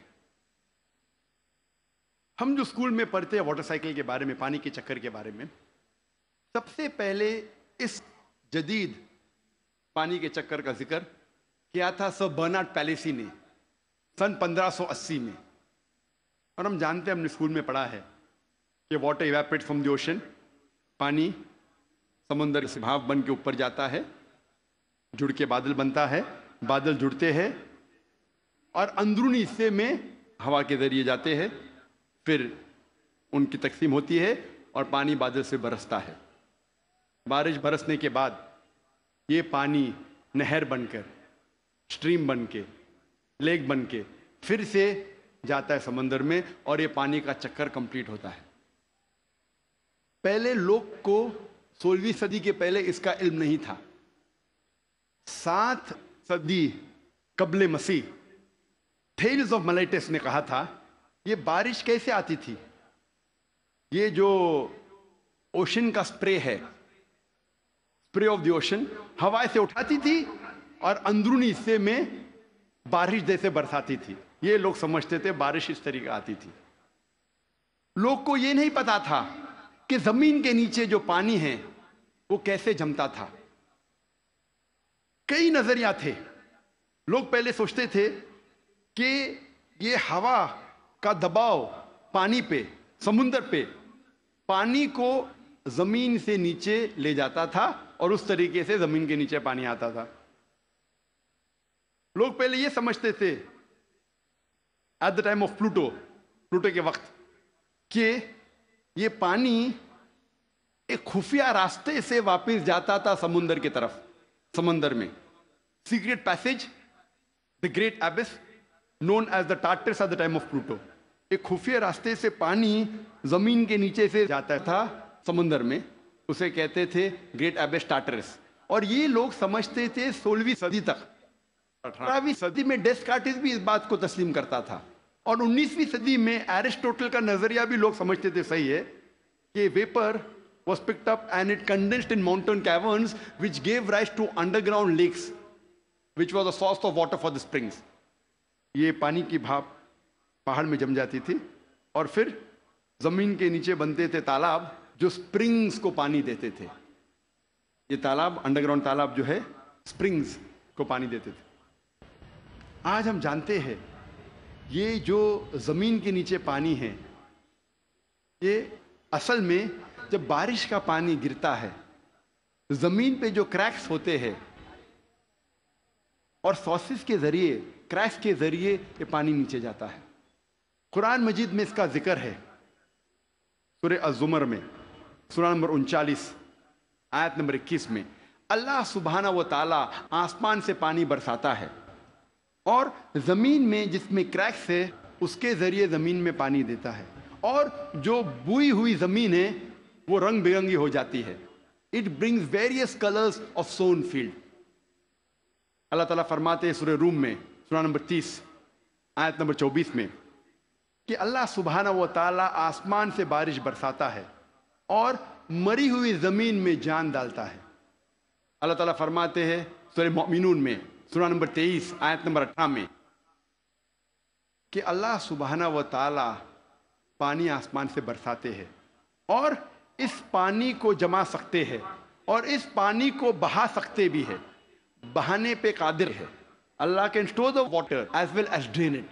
ہم جو اسکول میں پڑھتے ہیں واٹر سائیکل کے بارے میں, پانی کے چکر کے بارے میں, سب سے پہلے اس جدید پانی کے چکر کا ذکر کیا تھا سر برنارڈ پیلیسی نے سن پندرہ سو اسی میں. اور ہم جانتے ہیں, ہم نے اسکول میں پڑھا ہے کہ water evaporate from the ocean, پانی سمندر سے بھاپ بن کے اوپر جاتا ہے, جڑ کے بادل بنتا ہے, بادل جڑتے ہیں اور اندرونی حصے میں ہوا کے ذریعے جاتے ہیں, پھر ان کی تقسیم ہوتی ہے اور پانی بادل سے برستا ہے. بارش برسنے کے بعد یہ پانی نہر بن کر, اسٹریم بن کے, لیک بن کے پھر سے جاتا ہے سمندر میں, اور یہ پانی کا چکر کمپلیٹ ہوتا ہے. پہلے لوگ کو سولہویں صدی کے پہلے اس کا علم نہیں تھا. سات صدی قبل مسیح تھیلز آف ملیٹس نے کہا تھا یہ بارش کیسے آتی تھی, یہ جو اوشن کا سپرے ہے, سپرے آف دی اوشن, ہوا سے اٹھاتی تھی اور اندرونی حصے میں بارش جیسے برساتی تھی. یہ لوگ سمجھتے تھے بارش اس طریقے آتی تھی. لوگ کو یہ نہیں پتا تھا کہ زمین کے نیچے جو پانی ہے وہ کیسے جمتا تھا. کئی نظریات تھے. لوگ پہلے سوچتے تھے کہ یہ ہوا کا دباؤ پانی پہ, سمندر پہ, پانی کو زمین سے نیچے لے جاتا تھا اور اس طریقے سے زمین کے نیچے پانی آتا تھا. لوگ پہلے یہ سمجھتے تھے at the time of Plato, Plato کے وقت, کہ یہ پانی ایک خفیہ راستے سے واپس جاتا تھا سمندر کی طرف. سمندر میں secret passage, the great abyss known as the Tartarus at the time of Plato. ایک خفیہ راستے سے پانی زمین کے نیچے سے جاتا تھا سمندر میں, اسے کہتے تھے گریٹ ایبس ٹارٹرس. اور یہ لوگ سمجھتے تھے سولہویں صدی تک، اٹھارہویں صدی میں ڈیسکارٹس بھی اس بات کو تسلیم کرتا تھا، اور انیسویں صدی میں ایرسٹوٹل کا نظریہ بھی لوگ سمجھتے تھے صحیح ہے کہ vapour was picked up and it condensed in mountain caverns which gave rise to underground lakes which was a source of water for the springs. یہ پانی کی بھاپ پہاڑ میں جم جاتی تھی اور پھر زمین کے نیچے بنتے تھے تالاب جو سپرنگز کو پانی دیتے تھے. یہ تالاب انڈر گراؤنڈ تالاب جو ہے سپرنگز کو پانی دیتے تھے. آج ہم جانتے ہیں یہ جو زمین کے نیچے پانی ہے یہ اصل میں جب بارش کا پانی گرتا ہے زمین پہ جو کریکس ہوتے ہیں اور سورسز کے ذریعے کریکس کے ذریعے یہ پانی نیچے جاتا ہے. قرآن مجید میں اس کا ذکر ہے سورہ الزمر میں سورہ نمبر انچالیس آیت نمبر اکیس میں. اللہ سبحانہ و تعالیٰ آسمان سے پانی برساتا ہے اور زمین میں جس میں کریکس ہے اس کے ذریعے زمین میں پانی دیتا ہے اور جو بوئی ہوئی زمین ہے وہ رنگ برنگی ہو جاتی ہے. It brings various colours of sown field. اللہ تعالیٰ فرماتے ہیں سورہ روم میں سورہ نمبر تیس آیت نمبر چوبیس میں کہ اللہ سبحانہ و تعالیٰ آسمان سے بارش برساتا ہے اور مری ہوئی زمین میں جان ڈالتا ہے. اللہ تعالیٰ فرماتے ہیں سورہ مومنون میں سورہ نمبر تیئیس آیت نمبر اٹھارہ میں کہ اللہ سبحانہ و تعالیٰ پانی آسمان سے برساتے ہیں اور اس پانی کو جما سکتے ہیں اور اس پانی کو بہا سکتے بھی ہے. بہانے پہ قادر ہے. اللہ can store the water as well as drain it.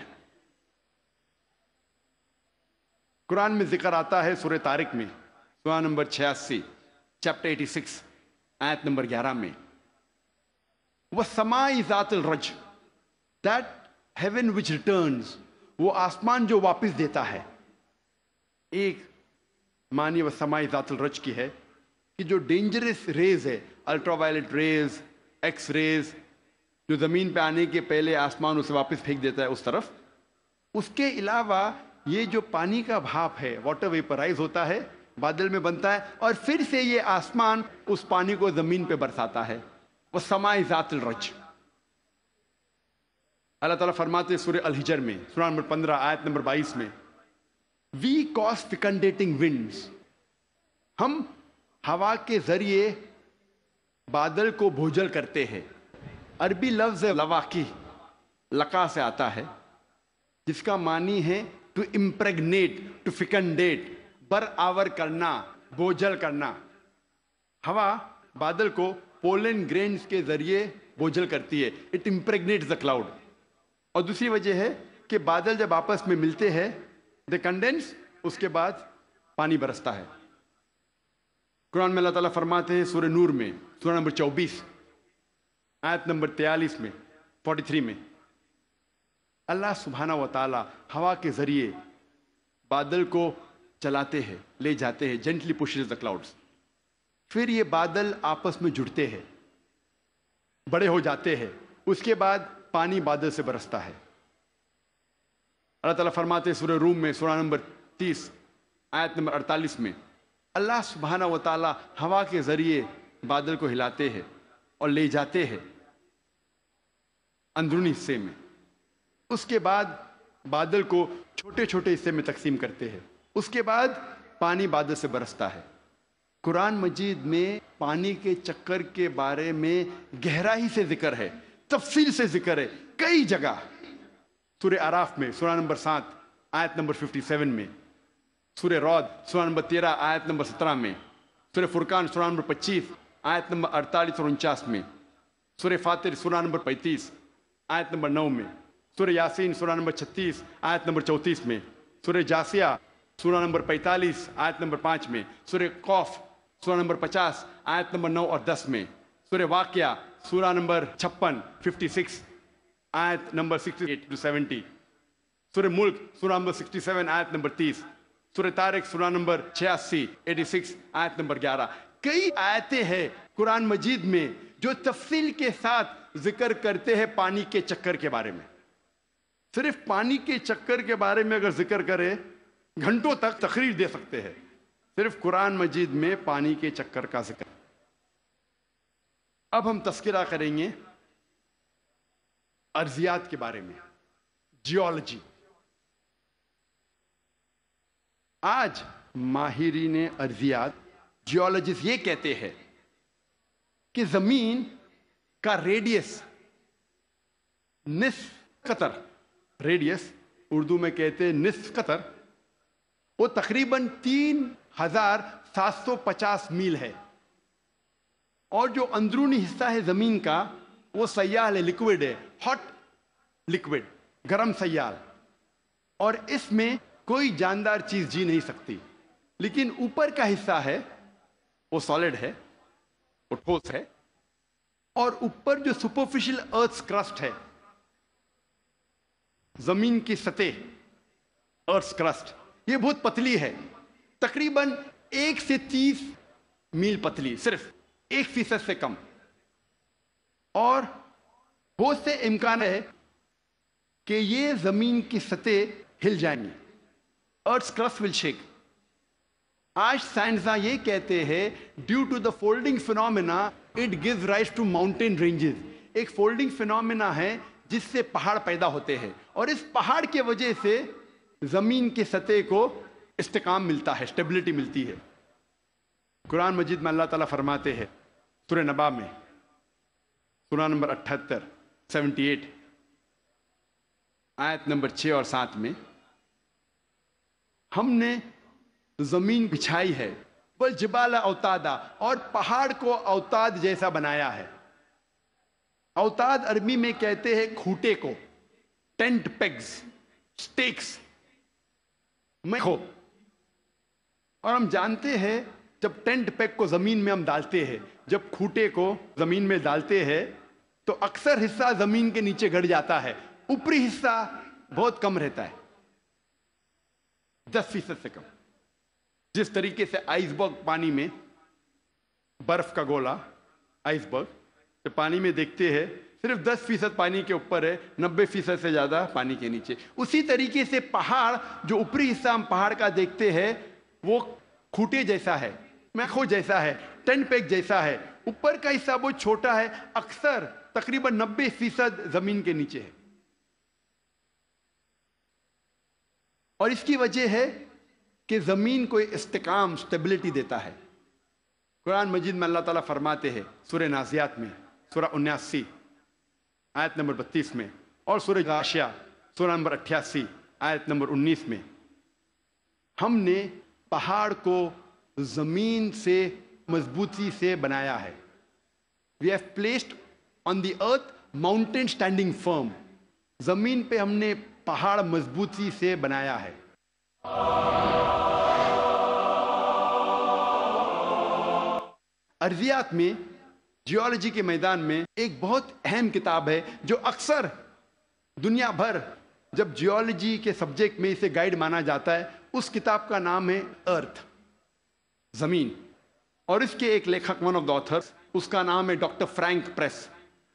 قرآن میں ذکر آتا ہے سورہ طارق میں سورہ نمبر چھیاسی چیپٹر ایٹی سکس آیت نمبر گیارہ میں وَالسَّمَاءِ ذَاتِ الرَّجْ that heaven which returns وہ آسمان جو واپس دیتا ہے. ایک معنی وَالسَّمَاءِ ذَاتِ الرَّجْ کی ہے کہ جو ڈینجرس ریز ہے ultraviolet rays X rays جو زمین پہ آنے کے پہلے آسمان اسے واپس پھینک دیتا ہے اس طرف. اس کے علاوہ یہ جو پانی کا بھاپ ہے واٹر ویپرائز ہوتا ہے بادل میں بنتا ہے اور پھر سے یہ آسمان اس پانی کو زمین پہ برساتا ہے. وَالسَّمَاءِ ذَاتِ الرَّجْ. اللہ تعالیٰ فرماتے ہیں سورہ الحجر میں سورہ نمبر پندرہ آیت نمبر بائیس میں We cause fecundating winds. ہم ہوا کے ذریعے بادل کو بھوجل کرتے ہیں. عربی لفظ لواقی لقا سے آتا ہے جس کا معنی ہے ٹو امپریگنیٹ ٹو فیکنڈیٹ برآور کرنا بوجھل کرنا. ہوا بادل کو پولن گرینز کے ذریعے بوجھل کرتی ہے. It impregnates the cloud. اور دوسری وجہ ہے کہ بادل جب آپس میں ملتے ہیں دے کنڈینس اس کے بعد پانی برستا ہے. قرآن میں اللہ تعالیٰ فرماتے ہیں سورہ نور میں سورہ نمبر چوبیس آیت نمبر تیالیس میں فورٹی تھری میں اللہ سبحانہ و تعالیٰ ہوا کے ذریعے بادل کو چلاتے ہیں لے جاتے ہیں جینٹلی پشز دا کلاؤڈز. پھر یہ بادل آپس میں جڑتے ہیں بڑے ہو جاتے ہیں اس کے بعد پانی بادل سے برستا ہے. اللہ تعالیٰ فرماتے ہیں سورہ روم میں سورہ نمبر تیس آیت نمبر اڑتالیس میں اللہ سبحانہ و تعالیٰ ہوا کے ذریعے بادل کو ہلاتے ہیں اور لے جاتے ہیں اندرونی حصے میں. اس کے بعد بادل کو چھوٹے چھوٹے حصے میں تقسیم کرتے ہیں. اس کے بعد پانی بادل سے برستا ہے. قرآن مجید میں پانی کے چکر کے بارے میں گہرائی سے ذکر ہے تفصیل سے ذکر ہے کئی جگہ. سورہ اعراف میں سورہ نمبر سات آیت نمبر ففٹی سیون میں سورہ رعد سورہ نمبر تیرہ آیت نمبر سترہ میں سورہ فرقان سورہ نمبر پچیس آیت نمبر اڑتالیس اور انچاس میں سورہ فاطر سورہ نمبر پینتیس آیت نمبر نو میں سورہ یاسین سورہ نمبر چھتیس آیت نمبر چونتیس میں سورہ جاسیہ سورہ نمبر پینتالیس آیت نمبر پانچ میں سورہ قوف سورہ نمبر پچاس آیت نمبر نو اور دس میں سورہ واقعہ سورہ نمبر چھپن ففٹی سکس آیت number sixty eight to seventy سورہ ملک سورہ نمبر سکسٹی سیون آیت نمبر تیس سورہ طارق سورہ نمبر چھیاسی ایٹی سکس آیت نمبر گیارہ. کئی آیتیں ہیں قرآن مجید میں جو تفصیل کے ساتھ ذکر کرتے ہیں پانی کے چکر کے بارے میں. صرف پانی کے چکر کے بارے میں اگر ذکر کرے گھنٹوں تک تقریر دے سکتے ہیں. صرف قرآن مجید میں پانی کے چکر کا ذکر. اب ہم تذکرہ کریں گے ارضیات کے بارے میں، جیولوجی۔ آج ماہرین ارضیات، جیولوجسٹ یہ کہتے ہیں کہ زمین کا ریڈیس نصف قطر، ریڈیس اردو میں کہتے ہیں نصف قطر، وہ تقریباً تین ہزار سات سو پچاس میل ہے، اور جو اندرونی حصہ ہے زمین کا وہ سیال ہے، لکوڈ ہے، ہاٹ لکوڈ، گرم سیال، اور اس میں کوئی جاندار چیز جی نہیں سکتی۔ لیکن اوپر کا حصہ ہے وہ سالڈ ہے، وہ ٹھوس ہے، اور اوپر جو سپرفیشل ارتھ کرسٹ ہے، زمین کی سطح، ارتھ کرسٹ، یہ بہت پتلی ہے، تقریباً ایک سے تیس میل پتلی، صرف ایک فیصد سے کم، اور بہت سے امکان ہے کہ یہ زمین کی سطح ہل جائیں گی، ارتھ کرسٹ ول شیک۔ آج سائنسداں یہ کہتے ہیں due to the folding phenomena it gives rise to mountain ranges, ایک فولڈنگ فینومینا ہے جس سے پہاڑ پیدا ہوتے ہیں، اور اس پہاڑ کی وجہ سے زمین کی سطح کو استحکام ملتا ہے، اسٹیبلٹی ملتی ہے۔ قرآن مجید میں اللہ تعالیٰ فرماتے ہیں سورہ نبا میں، سورہ نمبر اٹھہتر سیونٹی ایٹ، آیت نمبر چھ اور سات میں، ہم نے زمین بچھائی ہے، والجبال اوتادا، اور پہاڑ کو اوتاد جیسا بنایا ہے۔ اوتاد عربی میں کہتے ہیں کھوٹے کو، ٹینٹ پیگز، سٹیکس، میخو، اور ہم جانتے ہیں جب ٹینٹ پیگ کو زمین میں ہم ڈالتے ہیں، جب کھوٹے کو زمین میں ڈالتے ہیں تو اکثر حصہ زمین کے نیچے گڑ جاتا ہے، اوپری حصہ بہت کم رہتا ہے، دس فیصد سے کم۔ جس طریقے سے آئس برگ پانی میں، برف کا گولا آئس برگ جو پانی میں دیکھتے ہیں صرف دس فیصد پانی کے اوپر ہے، نبے فیصد سے زیادہ پانی کے نیچے، اسی طریقے سے پہاڑ جو اوپری حصہ ہم پہاڑ کا دیکھتے ہیں وہ کھوٹے جیسا ہے، میخو جیسا ہے، ٹینٹ پیگ جیسا ہے، اوپر کا حصہ بہت چھوٹا ہے، اکثر تقریباً نبے فیصد زمین کے نیچے ہے، اور اس کی وجہ ہے کہ زمین کو استحکام، اسٹیبلٹی دیتا ہے۔ قرآن مجید میں اللہ تعالیٰ فرماتے ہیں سورہ نازیات میں، سورہ اناسی آیت نمبر بتیس میں، اور سورہ غاشیہ سورہ نمبر اٹھاسی آیت نمبر انیس میں، ہم نے پہاڑ کو زمین سے مضبوطی سے بنایا ہے۔ We have placed on the earth mountain standing firm، زمین پہ ہم نے پہاڑ مضبوطی سے بنایا ہے۔ ارضیات میں، جیولوجی کے میدان میں ایک بہت اہم کتاب ہے جو اکثر دنیا بھر جب جیولوجی کے سبجیکٹ میں اسے گائیڈ مانا جاتا ہے، اس کتاب کا نام ہے ارتھ، زمین، اور اس کے ایک لیکھک، ون آف دا آتھرز، اس کا نام ہے ڈاکٹر فرینک پریس،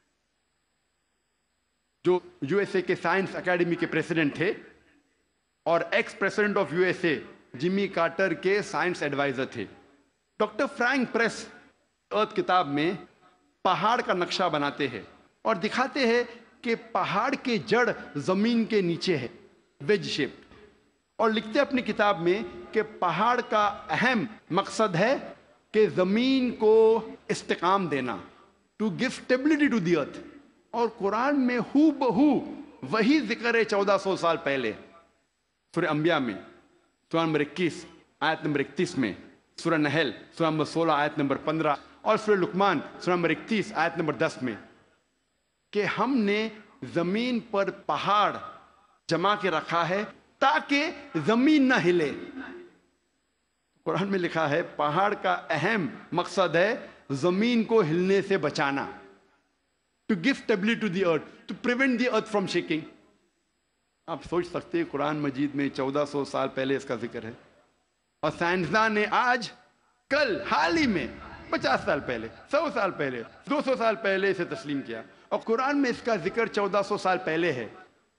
جو یو ایس اے کے سائنس اکیڈمی کے پریزیڈنٹ تھے اور ex president of U S A Jimmy Carter کے سائنس ایڈوائزر تھے۔ ڈاکٹر فرینک پریس ارتھ کتاب میں پہاڑ کا نقشہ بناتے ہیں اور دکھاتے ہیں کہ پہاڑ کے جڑ زمین کے نیچے ہے، ویج شیپ، اور لکھتے اپنی کتاب میں کہ پہاڑ کا اہم مقصد ہے کہ زمین کو استحکام دینا، to give stability to the earth, اور قرآن میں ہو بہو وہی ذکر ہے چودہ سو سال پہلے، سورہ انبیاء میں سورہ نمبر اکیس آیت نمبر اکتیس میں، سورہ نحل سورہ نمبر سولہ آیت نمبر پندرہ، اور سورہ لقمان سورہ نمبر اکتیس آیت نمبر دس میں، کہ ہم نے زمین پر پہاڑ جمع کے رکھا ہے تاکہ زمین نہ ہلے۔ قرآن میں لکھا ہے پہاڑ کا اہم مقصد ہے زمین کو ہلنے سے بچانا، to give stability to the earth, to prevent the earth from shaking. آپ سوچ سکتے ہیں قرآن مجید میں چودہ سو سال پہلے اس کا ذکر ہے، اور سائنسداں نے آج کل حال ہی میں پچاس سال پہلے، سو سال پہلے، دو سو سال پہلے اسے تسلیم کیا، اور قرآن میں اس کا ذکر چودہ سو سال پہلے ہے۔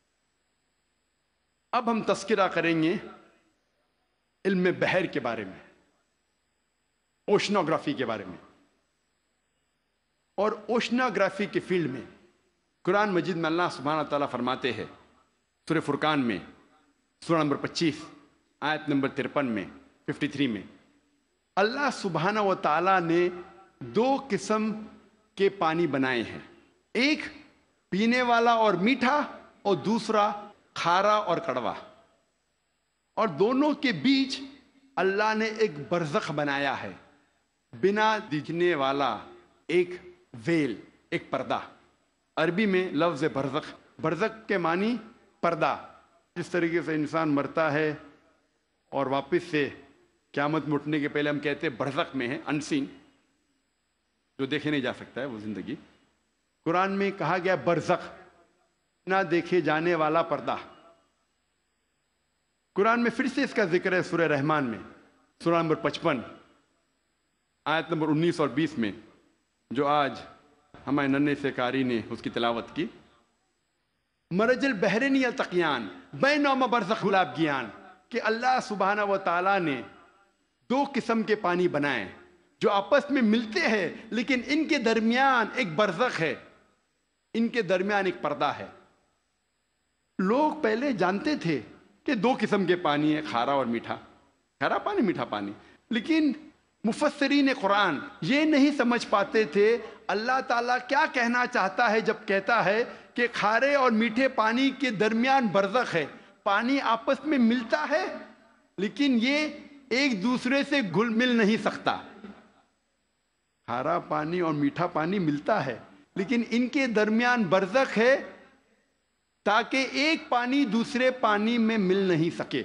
اب ہم تذکرہ کریں گے علم بحر کے بارے میں، اوشنوگرافی کے بارے میں۔ اور اوشناگرافی کے فیلڈ میں قرآن مجید میں اللہ سبحانہ تعالیٰ فرماتے ہیں سورہ فرقان میں سورہ نمبر پچیس آیت نمبر ترپن میں ففٹی تھری میں اللہ سبحانہ و تعالیٰ نے دو قسم کے پانی بنائے ہیں، ایک پینے والا اور میٹھا اور دوسرا کھارا اور کڑوا، اور دونوں کے بیچ اللہ نے ایک برزخ بنایا ہے، بنا دیکھنے والا ایک ویل، ایک پردہ۔ عربی میں لفظ برزخ، برزخ کے معنی پردہ۔ جس طریقے سے انسان مرتا ہے اور واپس سے قیامت میں اٹھنے کے پہلے ہم کہتے ہیں برزخ میں ہے، انسین، جو دیکھے نہیں جا سکتا ہے وہ زندگی، قرآن میں کہا گیا برزخ، نہ دیکھے جانے والا پردہ۔ قرآن میں پھر سے اس کا ذکر ہے سورہ رحمان میں سورہ نمبر پچپن آیت نمبر انیس اور بیس میں، جو آج ہمارے ننھے سے قاری نے اس کی تلاوت کی۔ مرج البحرین یلتقیان بینہما برزخ لابغیان، کہ اللہ سبحانہ و تعالیٰ نے دو قسم کے پانی بنائے جو آپس میں ملتے ہیں، لیکن ان کے درمیان ایک برزخ ہے، ان کے درمیان ایک پردہ ہے۔ لوگ پہلے جانتے تھے کہ دو قسم کے پانی ہیں، کھارا اور میٹھا، کھارا پانی میٹھا پانی، لیکن مفسرین قرآن یہ نہیں سمجھ پاتے تھے اللہ تعالیٰ کیا کہنا چاہتا ہے جب کہتا ہے کہ کھارے اور میٹھے پانی کے درمیان برزخ ہے۔ پانی آپس میں ملتا ہے لیکن یہ ایک دوسرے سے گھل مل نہیں سکتا۔ کھارا پانی اور میٹھا پانی ملتا ہے لیکن ان کے درمیان برزخ ہے تاکہ ایک پانی دوسرے پانی میں مل نہیں سکے۔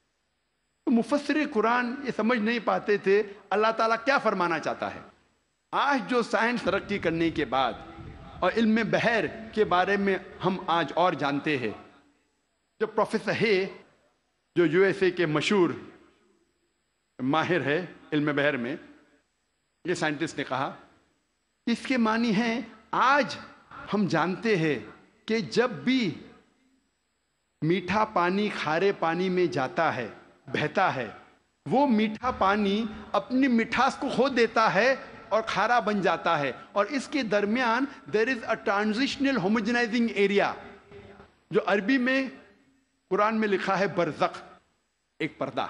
مفسر قرآن یہ سمجھ نہیں پاتے تھے اللہ تعالیٰ کیا فرمانا چاہتا ہے۔ آج جو سائنس ترقی کرنے کے بعد اور علم بحر کے بارے میں ہم آج اور جانتے ہیں، جو پروفیسر ہے، جو یو ایس اے کے مشہور ماہر ہے علم بحر میں، یہ سائنٹسٹ نے کہا اس کے معنی ہیں آج ہم جانتے ہیں کہ جب بھی میٹھا پانی کھارے پانی میں جاتا ہے، بہتا ہے، وہ میٹھا پانی اپنی مٹھاس کو کھو دیتا ہے اور کھارا بن جاتا ہے، اور اس کے درمیان there is a transitional homogenizing area، جو عربی میں قرآن میں لکھا ہے برزخ، ایک پردہ۔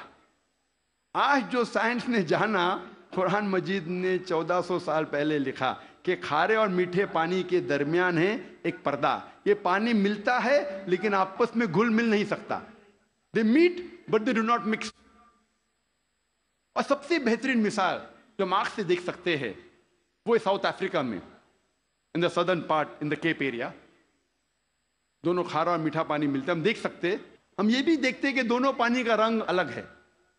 آج جو سائنس نے جانا، قرآن مجید نے چودہ سو سال پہلے لکھا کہ کھارے اور میٹھے پانی کے درمیان ہے ایک پردہ۔ یہ پانی ملتا ہے لیکن آپس میں گھل مل نہیں سکتا۔ They meet but they do not mix۔ اور سب سے بہترین مثال جو ہم آنکھ سے دیکھ سکتے ہیں وہ ساؤتھ افریقہ میں in the southern part in the Cape area, دونوں کھارا اور میٹھا پانی ملتا ہے، ہم دیکھ سکتے ہیں۔ ہم یہ بھی دیکھتے کہ دونوں پانی کا رنگ الگ ہے۔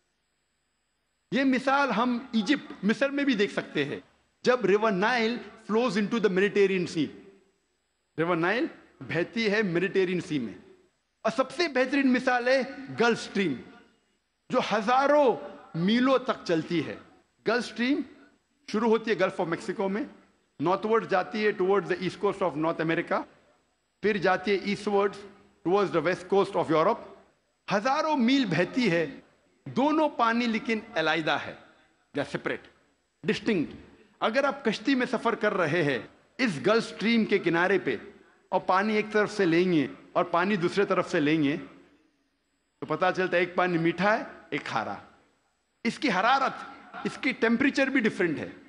یہ مثال ہم ایجپٹ، مصر میں بھی دیکھ سکتے ہیں، جب river Nile flows into the Mediterranean sea, river Nile بہتی ہے میڈیٹرینین سی میں۔ اور سب سے بہترین مثال ہے گلف سٹریم، جو ہزاروں میلوں تک چلتی ہے۔ گلف سٹریم شروع ہوتی ہے گلف آف میکسیکو میں، نارتھ ورڈ جاتی ہے towards the east coast of North America, پھر جاتی ہے eastward towards the west coast of Europe. ہزاروں میل بہتی ہے، دونوں پانی لیکن علیحدہ ہے، دے آر سپریٹ، ڈسٹنکٹ۔ اگر آپ کشتی میں سفر کر رہے ہیں اس گلف سٹریم کے کنارے پہ اور پانی ایک طرف سے لیں گے اور پانی دوسرے طرف سے لیں گے تو پتہ چلتا ہے ایک پانی میٹھا ہے ایک کھارا۔ اس کی حرارت، اس کی ٹیمپریچر بھی ڈیفرنٹ ہے۔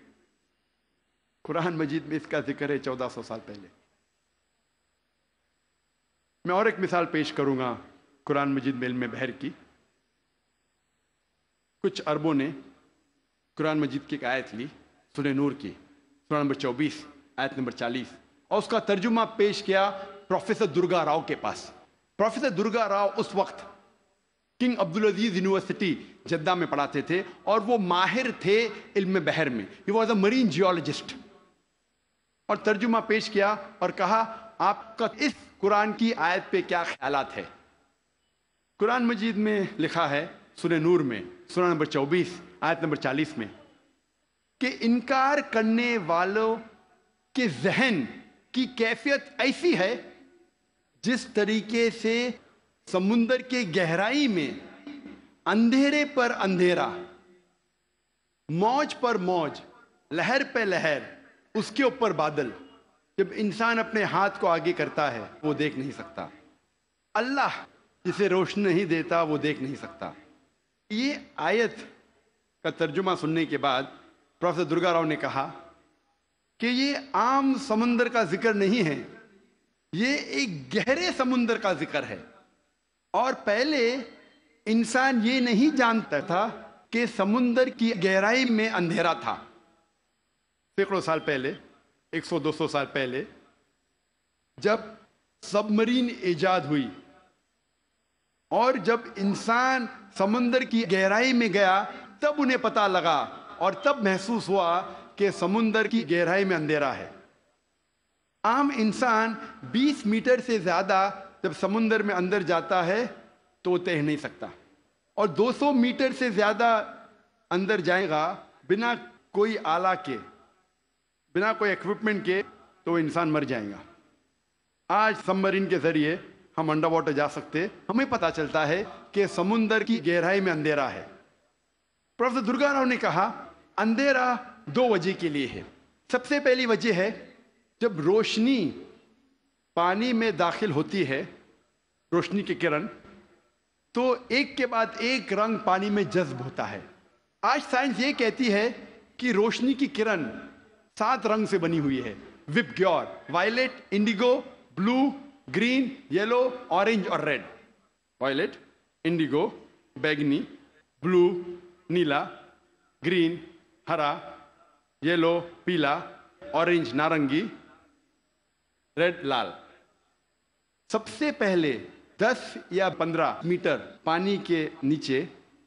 قرآن مجید میں اس کا ذکر ہے چودہ سو سال پہلے۔ میں اور ایک مثال پیش کروں گا قرآن مجید میں علم بحر کی۔ کچھ عربوں نے قرآن مجید کی ایک آیت لی، سورہ نور کی، سورہ نمبر چوبیس آیت نمبر چالیس، اور اس کا ترجمہ پیش کیا پروفیسر درگا راؤ کے پاس۔ پروفیسر درگا راؤ اس وقت کنگ عبدالعزیز یونیورسٹی جدہ میں پڑھاتے تھے اور وہ ماہر تھے علم بحر میں، he was a marine geologist. اور ترجمہ پیش کیا اور کہا آپ کا اس قرآن کی آیت پہ کیا خیالات ہے۔ قرآن مجید میں لکھا ہے سورہ نور میں سورہ نمبر چوبیس آیت نمبر چالیس میں کہ انکار کرنے والوں کے ذہن کی کیفیت ایسی ہے جس طریقے سے سمندر کے گہرائی میں اندھیرے پر اندھیرا، موج پر موج، لہر پہ لہر، اس کے اوپر بادل. جب انسان اپنے ہاتھ کو آگے کرتا ہے وہ دیکھ نہیں سکتا. اللہ جسے روشنی نہیں دیتا وہ دیکھ نہیں سکتا. یہ آیت کا ترجمہ سننے کے بعد پروفیسر درگا راؤ نے کہا کہ یہ عام سمندر کا ذکر نہیں ہے، یہ ایک گہرے سمندر کا ذکر ہے. اور پہلے انسان یہ نہیں جانتا تھا کہ سمندر کی گہرائی میں اندھیرا تھا. سینکڑوں سال پہلے، ایک سو دو سو سال پہلے، جب سب مرین ایجاد ہوئی اور جب انسان سمندر کی گہرائی میں گیا تب انہیں پتہ لگا اور تب محسوس ہوا کہ سمندر کی گہرائی میں اندھیرا ہے. عام انسان بیس میٹر سے زیادہ جب سمندر میں اندر جاتا ہے تو وہ تیر نہیں سکتا، اور دو سو میٹر سے زیادہ اندر جائے گا بنا کوئی آلہ کے، بنا کوئی ایکوپمنٹ کے، تو انسان مر جائے گا. آج سب مرین کے ذریعے ہم انڈر واٹر جا سکتے، ہمیں پتہ چلتا ہے کہ سمندر کی گہرائی میں اندھیرا ہے. پروفیسر درگا راؤ نے کہا اندھیرا دو وجہ کے لیے ہے. سب سے پہلی وجہ ہے جب روشنی پانی میں داخل ہوتی ہے، روشنی کی کرن، تو ایک کے بعد ایک رنگ پانی میں جذب ہوتا ہے. آج سائنس یہ کہتی ہے کہ روشنی کی کرن سات رنگ سے بنی ہوئی ہے، VIBGYOR, violet, indigo, blue, green, yellow, orange اور ریڈ. وائلٹ، انڈیگو، بیگنی، بلو، نیلا، گرین، ہرا، یلو، پیلا، اورنج، نارنگی، ریڈ، لال. سب سے پہلے دس یا پندرہ میٹر پانی کے نیچے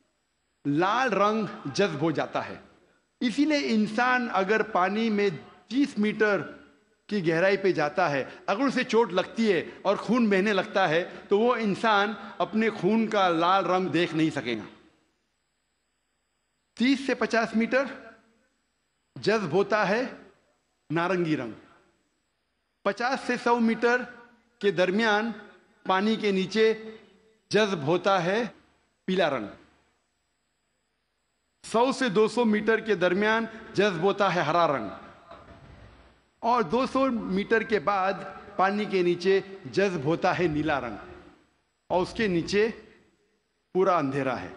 لال رنگ جذب ہو جاتا ہے. اسی لیے انسان اگر پانی میں تیس میٹر کی گہرائی پہ جاتا ہے، اگر اسے چوٹ لگتی ہے اور خون بہنے لگتا ہے تو وہ انسان اپنے خون کا لال رنگ دیکھ نہیں سکے گا. تیس سے پچاس میٹر جذب ہوتا ہے نارنگی رنگ. پچاس سے سو میٹر کے درمیان پانی کے نیچے جذب ہوتا ہے پیلا رنگ. سو سے دو سو میٹر کے درمیان جذب ہوتا ہے ہرا رنگ، اور دو سو میٹر کے بعد پانی کے نیچے جذب ہوتا ہے نیلا رنگ، اور اس کے نیچے پورا اندھیرا ہے.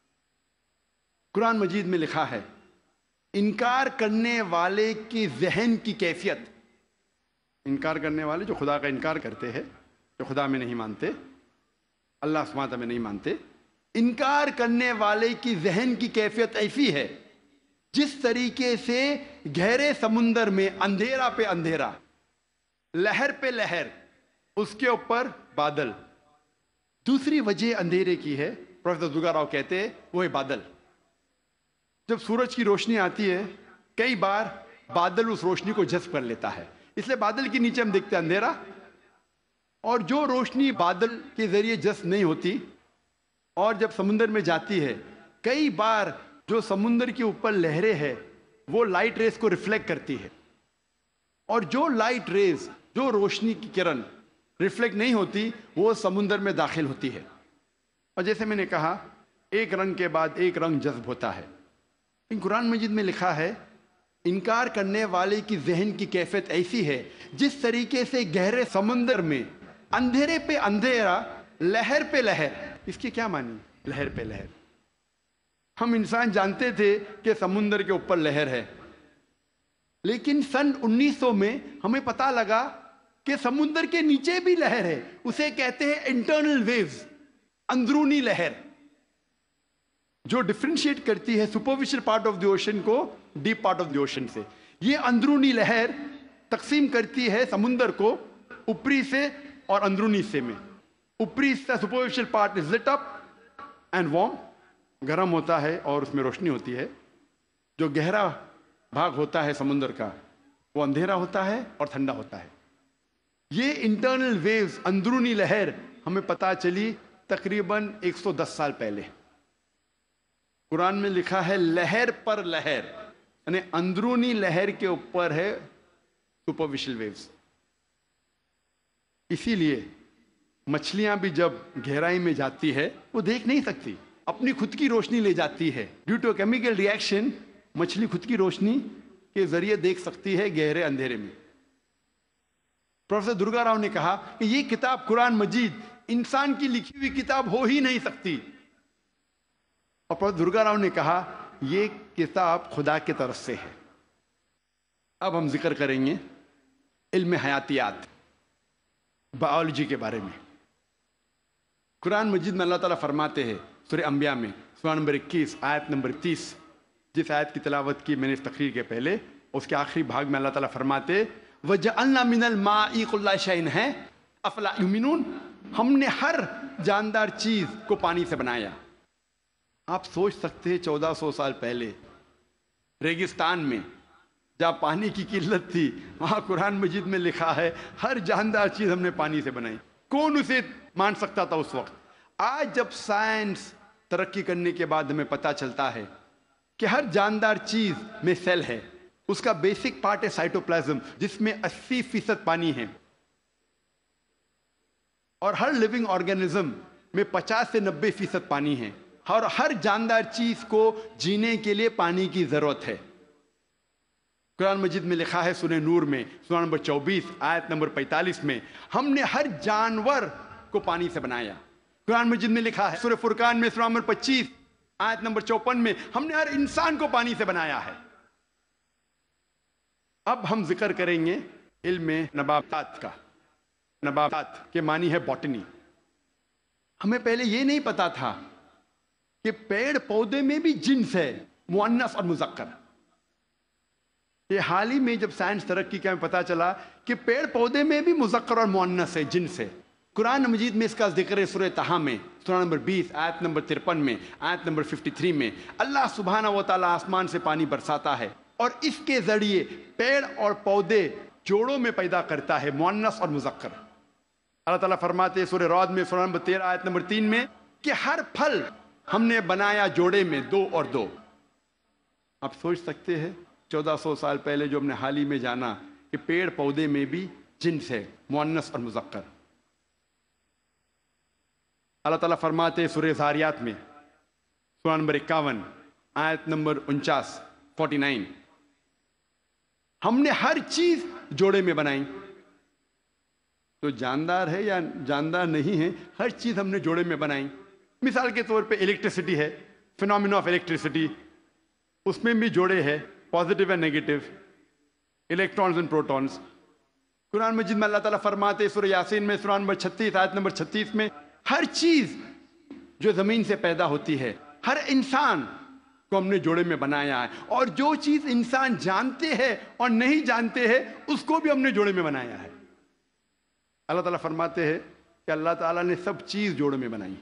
قرآن مجید میں لکھا ہے انکار کرنے والے کی ذہن کی کیفیت، انکار کرنے والے جو خدا کا انکار کرتے ہیں، جو خدا میں نہیں مانتے، اللہ سبحانہ میں نہیں مانتے، انکار کرنے والے کی ذہن کی کیفیت ایسی ہے جس طریقے سے گہرے سمندر میں اندھیرا پہ اندھیرا، لہر پہ لہر، اس کے اوپر بادل. دوسری وجہ اندھیرے کی ہے، پروفیسر درگا راؤ کہتے ہیں، وہ ہے بادل. جب سورج کی روشنی آتی ہے کئی بار بادل اس روشنی کو جذب کر لیتا ہے، اس لیے بادل کے نیچے ہم دیکھتے ہیں اندھیرا. اور جو روشنی بادل کے ذریعے جذب نہیں ہوتی اور جب سمندر میں جاتی ہے، کئی بار جو سمندر کے اوپر لہریں ہیں وہ لائٹ ریز کو ریفلیکٹ کرتی ہے، اور جو لائٹ ریز، جو روشنی کی کرن ریفلیکٹ نہیں ہوتی وہ سمندر میں داخل ہوتی ہے. اور جیسے میں نے کہا ایک رنگ کے بعد ایک رنگ جذب ہوتا ہے. قرآن مجید میں لکھا ہے انکار کرنے والے کی ذہن کی کیفیت ایسی ہے جس طریقے سے گہرے سمندر میں اندھیرے پہ اندھیرا، لہر پہ لہر. اس کی کیا معنی؟ لہر پہ لہر. ہم انسان جانتے تھے کہ سمندر کے اوپر لہر ہے، لیکن سن انیس سو میں ہمیں پتہ لگا کہ سمندر کے نیچے بھی لہر ہے. اسے کہتے ہیں انٹرنل ویوز، اندرونی لہر، جو ڈفرینشیٹ کرتی ہے superficial part of the ocean کو deep part of the ocean سے. یہ اندرونی لہر تقسیم کرتی ہے سمندر کو اوپری سے اور اندرونی حصے میں. اوپری حصہ superficial part is lit up and warm, گرم ہوتا ہے اور اس میں روشنی ہوتی ہے. جو گہرا بھاگ ہوتا ہے سمندر کا وہ اندھیرا ہوتا ہے اور ٹھنڈا ہوتا ہے. یہ انٹرنل ویوز، اندرونی لہر ہمیں پتہ چلی تقریباً ایک سو دس سال پہلے. قرآن میں لکھا ہے لہر پر لہر، یعنی اندرونی لہر کے اوپر ہے سپرفیشل ویوز. اسی لیے مچھلیاں بھی جب گہرائی میں جاتی ہے وہ دیکھ نہیں سکتی، اپنی خود کی روشنی لے جاتی ہے. ڈیو ٹو کیمیکل ریئیکشن مچھلی خود کی روشنی کے ذریعے دیکھ سکتی ہے گہرے اندھیرے میں۔ پروفیسر درگا راؤ نے کہا کہ یہ کتاب قرآن مجید انسان کی لکھی ہوئی کتاب ہو ہی نہیں سکتی، اور پروفیسر درگا راؤ نے کہا یہ کتاب خدا کی طرف سے ہے۔ اب ہم ذکر کریں گے علم حیاتیات، بائیولوجی کے بارے میں۔ قرآن مجید میں اللہ تعالیٰ فرماتے ہیں سورہ انبیاء میں سورہ نمبر اکیس آیت نمبر تیس، جس آیت کی تلاوت کی میں نے اس تقریر کے پہلے، اس کے آخری بھاگ میں اللہ تعالیٰ فرماتے وَجَعَلْنَا مِنَ الْمَاءِ كُلَّ شَيْءٍ ہے افلا یؤمنون، ہم نے ہر جاندار چیز کو پانی سے بنایا۔ آپ سوچ سکتے ہیں چودہ سو سال پہلے ریگستان میں جہاں پانی کی قلت تھی، وہاں قرآن مجید میں لکھا ہے ہر جاندار چیز ہم نے پانی سے بنائی۔ کون اسے مان سکتا تھا اس وقت؟ آج جب سائنس ترقی کرنے کے بعد ہمیں پتہ چلتا ہے کہ ہر جاندار چیز میں سیل ہے، اس کا بیسک پارٹ ہے سائٹوپلازم، جس میں اسی فیصد پانی ہے، اور ہر لیونگ آرگینزم میں پچاس سے نبے فیصد پانی ہے، اور ہر جاندار چیز کو جینے کے لیے پانی کی ضرورت ہے۔ قرآن مجید میں لکھا ہے سورہ نور میں سورہ نمبر چوبیس آیت نمبر پینتالیس میں ہم نے ہر جانور کو پانی سے بنایا۔ قرآن مجید میں لکھا ہے سورہ فرقان میں سورہ نمبر پچیس آیت نمبر چوپن میں ہم نے ہر انسان کو پانی سے بنایا ہے۔ اب ہم ذکر کریں گے علم نباتات کا۔ نباتات کے معنی ہے باٹنی۔ ہمیں پہلے یہ نہیں پتا تھا کہ پیڑ پودے میں بھی جنس ہے، مؤنث اور مذکر۔ یہ حال ہی میں جب سائنس ترقی کا ہمیں پتا چلا کہ پیڑ پودے میں بھی مذکر اور مؤنث ہے، جنس ہے۔ قرآن مجید میں اس کا ذکر ہے سورہ طٰہٰ میں سورہ نمبر بیس آیت نمبر ترپن میں، آیت نمبر ترپن میں اللہ سبحانہ و تعالیٰ آسمان سے پانی برساتا ہے اور اس کے ذریعے پیڑ اور پودے جوڑوں میں پیدا کرتا ہے، مؤنث اور مذکر۔ اللہ تعالیٰ فرماتے ہیں سورہ رعد میں سورہ نمبر تیرہ آیت نمبر تین میں کہ ہر پھل ہم نے بنایا جوڑے میں دو اور دو۔ آپ سوچ سکتے ہیں چودہ سو سال پہلے جو ہم نے حال ہی میں جانا کہ پیڑ پودے میں بھی جنس ہے، مؤنث اور مذکر۔ اللہ تعالیٰ فرماتے ہیں سورہ ذاریات میں سورہ نمبر اکاون آیت نمبر انچاس فورٹی نائن ہم نے ہر چیز جوڑے میں بنائی۔ تو جاندار ہے یا جاندار نہیں ہے، ہر چیز ہم نے جوڑے میں بنائی۔ مثال کے طور پہ الیکٹریسٹی ہے، فینومینا آف الیکٹریسٹی، اس میں بھی جوڑے ہے، positive and negative, electrons and protons. Quran مجید میں اللہ تعالیٰ فرماتے سورہ یاسین میں سورہ نمبر چھتیس آیت نمبر چھتیس میں ہر چیز جو زمین سے پیدا ہوتی ہے، ہر انسان کو ہم نے جوڑے میں بنایا ہے، اور جو چیز انسان جانتے ہیں اور نہیں جانتے ہیں اس کو بھی ہم نے جوڑے میں بنایا ہے۔ اللہ تعالیٰ فرماتے ہیں کہ اللہ تعالیٰ نے سب چیز جوڑے میں بنائی۔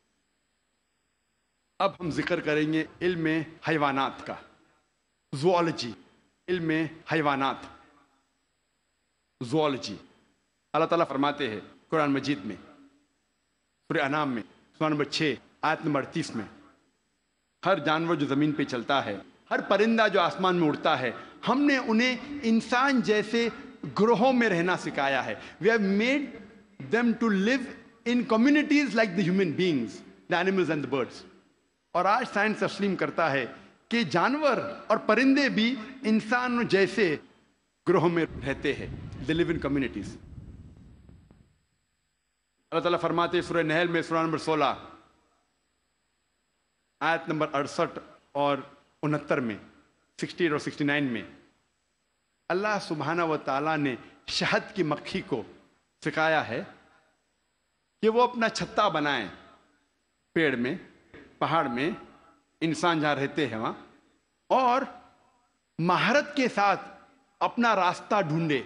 اب ہم ذکر کریں گے علم حیوانات کا، زوالوجی، علم حیوانات، زوالوجی۔ اللہ تعالیٰ فرماتے ہیں قرآن مجید میں سورہ انعام میں سورہ نمبر چھ آیت نمبر اڑتیس میں ہر جانور جو زمین پہ چلتا ہے، ہر پرندہ جو آسمان میں اڑتا ہے، ہم نے انہیں انسان جیسے گروہوں میں رہنا سکھایا ہے۔ We have made them to live in communities like the human beings, the animals and the birds۔ اور آج سائنس تسلیم کرتا ہے کہ جانور اور پرندے بھی انسان جیسے گروہوں میں رہتے ہیں، they live in communities۔ اللہ تعالیٰ فرماتے سورہ نحل میں سورہ نمبر سولہ آیت نمبر اڑسٹھ اور انہتر میں، سکسٹی اور سکسٹی نائن میں اللہ سبحانہ و تعالیٰ نے شہد کی مکھی کو سکھایا ہے کہ وہ اپنا چھتا بنائیں پیڑ میں، پہاڑ میں، انسان جہاں رہتے ہیں وہاں، اور مہارت کے ساتھ اپنا راستہ ڈھونڈے۔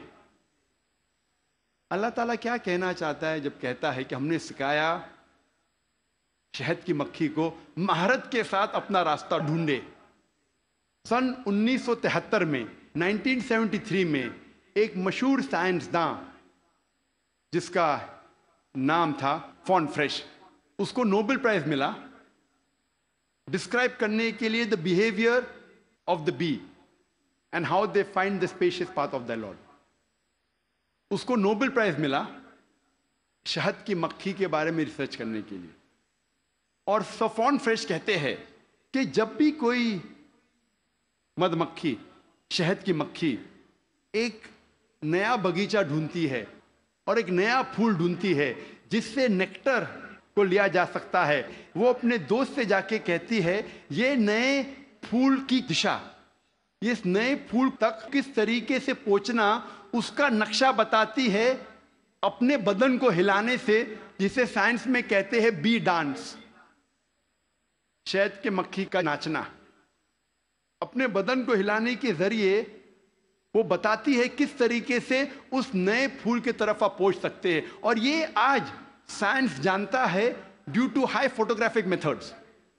اللہ تعالیٰ کیا کہنا چاہتا ہے جب کہتا ہے کہ ہم نے سکھایا شہد کی مکھی کو مہارت کے ساتھ اپنا راستہ ڈھونڈے؟ سن انیس سو تہتر میں نائنٹین سیونٹی تھری میں ایک مشہور سائنسداں جس کا نام تھا فون فریش، اس کو نوبل پرائز ملا ڈسکرائب کرنے کے لیے the behaviour of the bee and how they find the spacious path of the lord. اس کو نوبل پرائز ملا شہد کی مکھی کے بارے میں ریسرچ کرنے کے لیے۔ اور سفون فریش کہتے ہیں کہ جب بھی کوئی مد مکھی شہد کی مکھی ایک نیا باغیچہ ڈھونڈتی ہے اور ایک نیا پھول ڈھونڈتی ہے جس سے نیکٹر کو لیا جا سکتا ہے. وہ اپنے دوست سے جا کے کہتی ہے یہ نئے پھول کی دشا، اس نئے پھول تک کس طریقے سے پہنچنا اس کا نقشہ بتاتی ہے اپنے بدن کو ہلانے سے، جسے سائنس میں کہتے ہیں بی ڈانس. شہد کے مکھی کا ناچنا اپنے بدن کو ہلانے کے ذریعے وہ بتاتی ہے کس طریقے سے اس نئے پھول کی طرف آپ پہنچ سکتے ہیں. اور یہ آج سائنس جانتا ہے due to high photographic methods.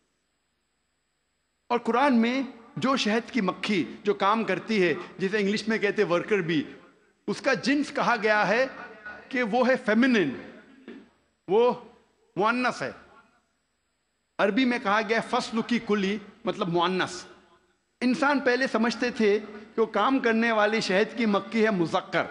اور قرآن میں جو شہد کی مکھی جو کام کرتی ہے، جسے انگلش میں کہتے ہیں ورکر بی، اس کا جنس کہا گیا ہے کہ وہ ہے فیمنن، وہ مؤنث ہے. عربی میں کہا گیا فصل کی کلی، مطلب مؤنث. انسان پہلے سمجھتے تھے کہ وہ کام کرنے والی شہد کی مکھی ہے مذکر،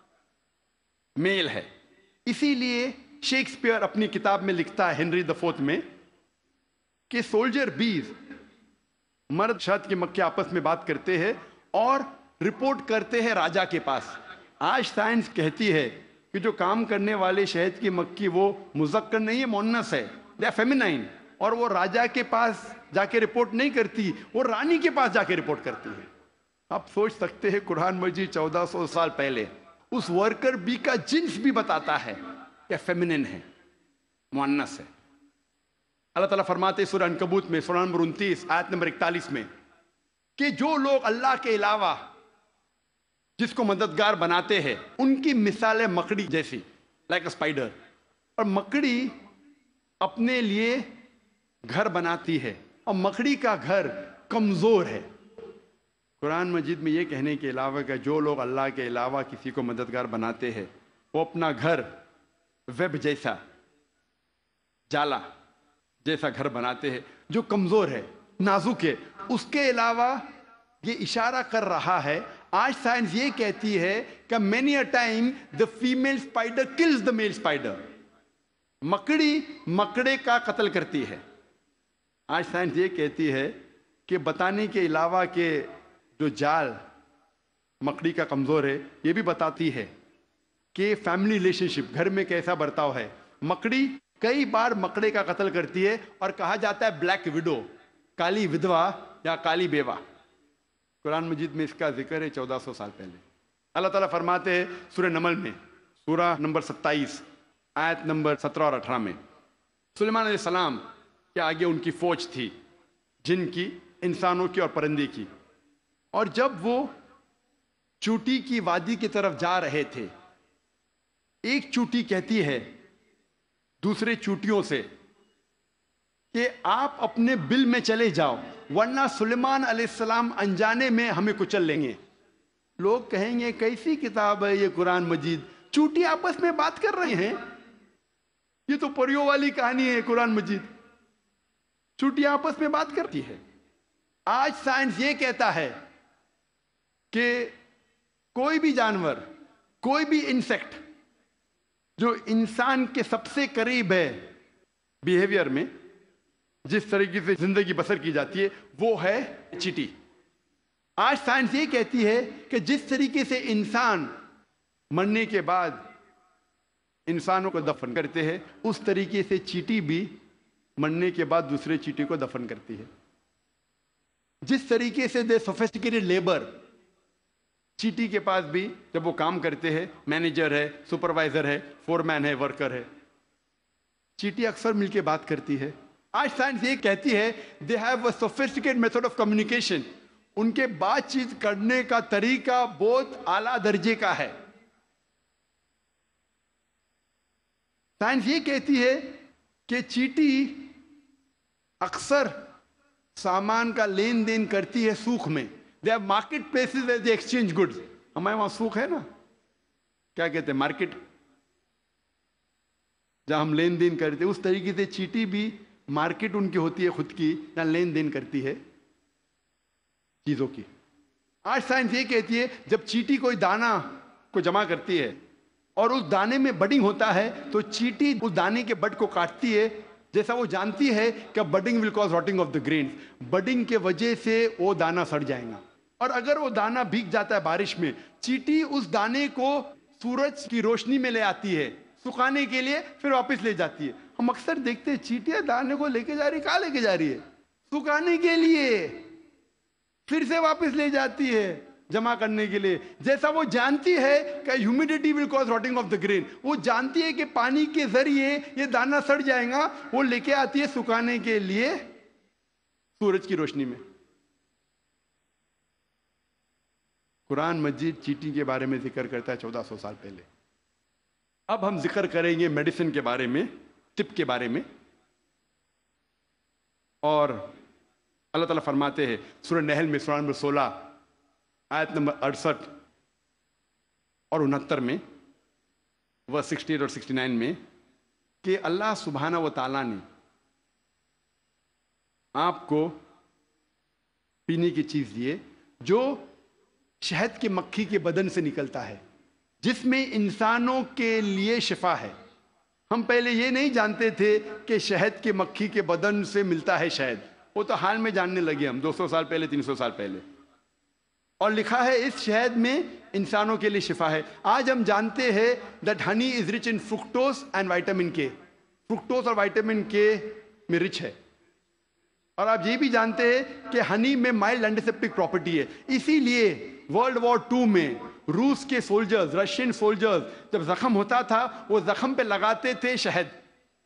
میل ہے. اسی لیے شیکسپیئر اپنی کتاب میں لکھتا ہے ہنری دی فورتھ میں کہ سولجر بیز، مرد شہد کی مکھی آپس میں بات کرتے ہیں اور رپورٹ کرتے ہیں راجا کے پاس. آج سائنس کہتی ہے کہ جو کام کرنے والے شہد کی مکھی وہ مذکر نہیں ہے، مؤنث ہے، دے آر فیمینائن. اور وہ راجا کے پاس جا کے رپورٹ نہیں کرتی، وہ رانی کے پاس جا کے رپورٹ کرتی ہے. آپ سوچ سکتے ہیں قرآن مجید چودہ سو سال پہلے اس ورکر بی کا جنس بھی بتاتا ہے کہ فیمنن ہے، مؤنث ہے. اللہ تعالیٰ فرماتے سورہ عنکبوت میں سورہ نمبر انتیس آیت نمبر اکتالیس میں کہ جو لوگ اللہ کے علاوہ جس کو مددگار بناتے ہیں ان کی مثال ہے مکڑی جیسی، لائک اے اسپائڈر. اور مکڑی اپنے لیے گھر بناتی ہے اور مکڑی کا گھر کمزور ہے. قرآن مجید میں یہ کہنے کے علاوہ کہ جو لوگ اللہ کے علاوہ کسی کو مددگار بناتے ہیں وہ اپنا گھر ویب جیسا، جالا جیسا گھر بناتے ہیں جو کمزور ہے، نازک ہے. اس کے علاوہ یہ اشارہ کر رہا ہے، آج سائنس یہ کہتی ہے کہ many a time the female spider kills the male spider. مکڑی مکڑے کا قتل کرتی ہے. آج سائنس یہ کہتی ہے کہ بتانے کے علاوہ کہ جو جال مکڑی کا کمزور ہے، یہ بھی بتاتی ہے کہ فیملی ریلیشن شپ، گھر میں کیسا برتاؤ ہے. مکڑی کئی بار مکڑے کا قتل کرتی ہے اور کہا جاتا ہے بلیک وڈو، کالی ودوا یا کالی بیوہ. قرآن مجید میں اس کا ذکر ہے چودہ سو سال پہلے. اللہ تعالیٰ فرماتے ہیں سورہ نمل میں سورہ نمبر ستائیس آیت نمبر سترہ اور اٹھارہ میں، سلیمان علیہ السلام کے آگے ان کی فوج تھی، جن کی، انسانوں کی اور پرندے کی. اور جب وہ چوٹی کی وادی کی طرف جا رہے تھے، ایک چوٹی کہتی ہے دوسرے چوٹیوں سے کہ آپ اپنے بل میں چلے جاؤ ورنہ سلیمان علیہ السلام انجانے میں ہمیں کچل لیں گے. لوگ کہیں گے کیسی کتاب ہے یہ قرآن مجید، چوٹی آپس میں بات کر رہے ہیں، یہ تو پریوں والی کہانی ہے. قرآن مجید چوٹی آپس میں بات کرتی ہے. آج سائنس یہ کہتا ہے کہ کوئی بھی جانور، کوئی بھی انسیکٹ جو انسان کے سب سے قریب ہے بیہیویئر میں، جس طریقے سے زندگی بسر کی جاتی ہے، وہ ہے چیٹی. آج سائنس یہ کہتی ہے کہ جس طریقے سے انسان مرنے کے بعد انسانوں کو دفن کرتے ہیں، اس طریقے سے چیٹی بھی مرنے کے بعد دوسرے چیٹی کو دفن کرتی ہے. جس طریقے سے دے سوفسٹیکیٹڈ لیبر، چیٹی کے پاس بھی جب وہ کام کرتے ہیں، مینیجر ہے، سپروائزر ہے، فورمین ہے، ورکر ہے، چیٹی اکثر مل کے بات کرتی ہے. آج سائنس یہ کہتی ہے they have a sophisticated method of communication. ان کے بات چیت کرنے کا طریقہ بہت اعلیٰ درجے کا ہے. سائنس یہ کہتی ہے کہ چیٹی اکثر سامان کا لین دین کرتی ہے سوق میں. They have market places where they exchange goods. ہمارے وہاں سوق ہے نا، کیا کہتے ہیں، مارکیٹ، جہاں ہم لین دین کرتے ہیں. اس طریقے سے چیٹی بھی مارکیٹ ان کی ہوتی ہے خود کی، جہاں لین دین کرتی ہے چیزوں کی. آج سائنس یہ کہتی ہے جب چیٹی کوئی دانہ کو جمع کرتی ہے اور اس دانے میں بڈنگ ہوتا ہے تو چیٹی اس دانے کے بڈ کو کاٹتی ہے، جیسا وہ جانتی ہے کہ budding will cause rotting of the grains, budding کے وجہ سے وہ دانہ سڑ جائے گا. اور اگر وہ دانہ بھیگ جاتا ہے بارش میں، چیٹی اس دانے کو سورج کی روشنی میں لے آتی ہے سکھانے کے لیے، پھر واپس لے جاتی ہے۔ ہم اکثر دیکھتے ہیں چیٹیاں دانے کو لے کے جا رہی، کہاں لے کے جا رہی ہے؟ سکھانے کے لیے، پھر سے واپس لے جاتی ہے جمع کرنے کے لیے۔ جیسا وہ جانتی ہے کہ humidity will cause rotting of the grain, وہ جانتی ہے کہ پانی کے ذریعے یہ دانہ سڑ جائے گا، وہ لے کے آتی ہے سکھانے کے لیے سورج کی روشنی میں۔ قرآن مجید چیٹی کے بارے میں ذکر کرتا ہے چودہ سو سال پہلے۔ اب ہم ذکر کریں گے میڈیسن کے بارے میں، طب کے بارے میں۔ اور اللہ تعالیٰ فرماتے ہیں سورہ نحل میں، سورہ نمبر سولہ آیت نمبر اڑسٹھ اور انہتر میں، ورس سکسٹی ایٹ اور سکسٹی نائن میں، کہ اللہ سبحانہ و تعالیٰ نے آپ کو پینے کی چیز دیے جو شہد کے مکھی کے بدن سے نکلتا ہے، جس میں انسانوں کے لیے شفا ہے۔ ہم پہلے یہ نہیں جانتے تھے کہ شہد کے مکھی کے بدن سے ملتا ہے شہد، وہ تو حال میں جاننے لگے ہم، دو سو سال پہلے، تین سو سال پہلے۔ اور لکھا ہے اس شہد میں انسانوں کے لیے شفا ہے۔ آج ہم جانتے ہیں that honey is rich in fructose and vitamin K، fructose اور vitamin K میں رچ ہے۔ اور آپ یہ بھی جانتے ہیں کہ ہنی میں مائلڈ اینٹیسیپٹک پراپرٹی ہے، اسی لیے ورلڈ وار ٹو میں روس کے سولجرز، رشین سولجرز جب زخم ہوتا تھا وہ زخم پہ لگاتے تھے شہد،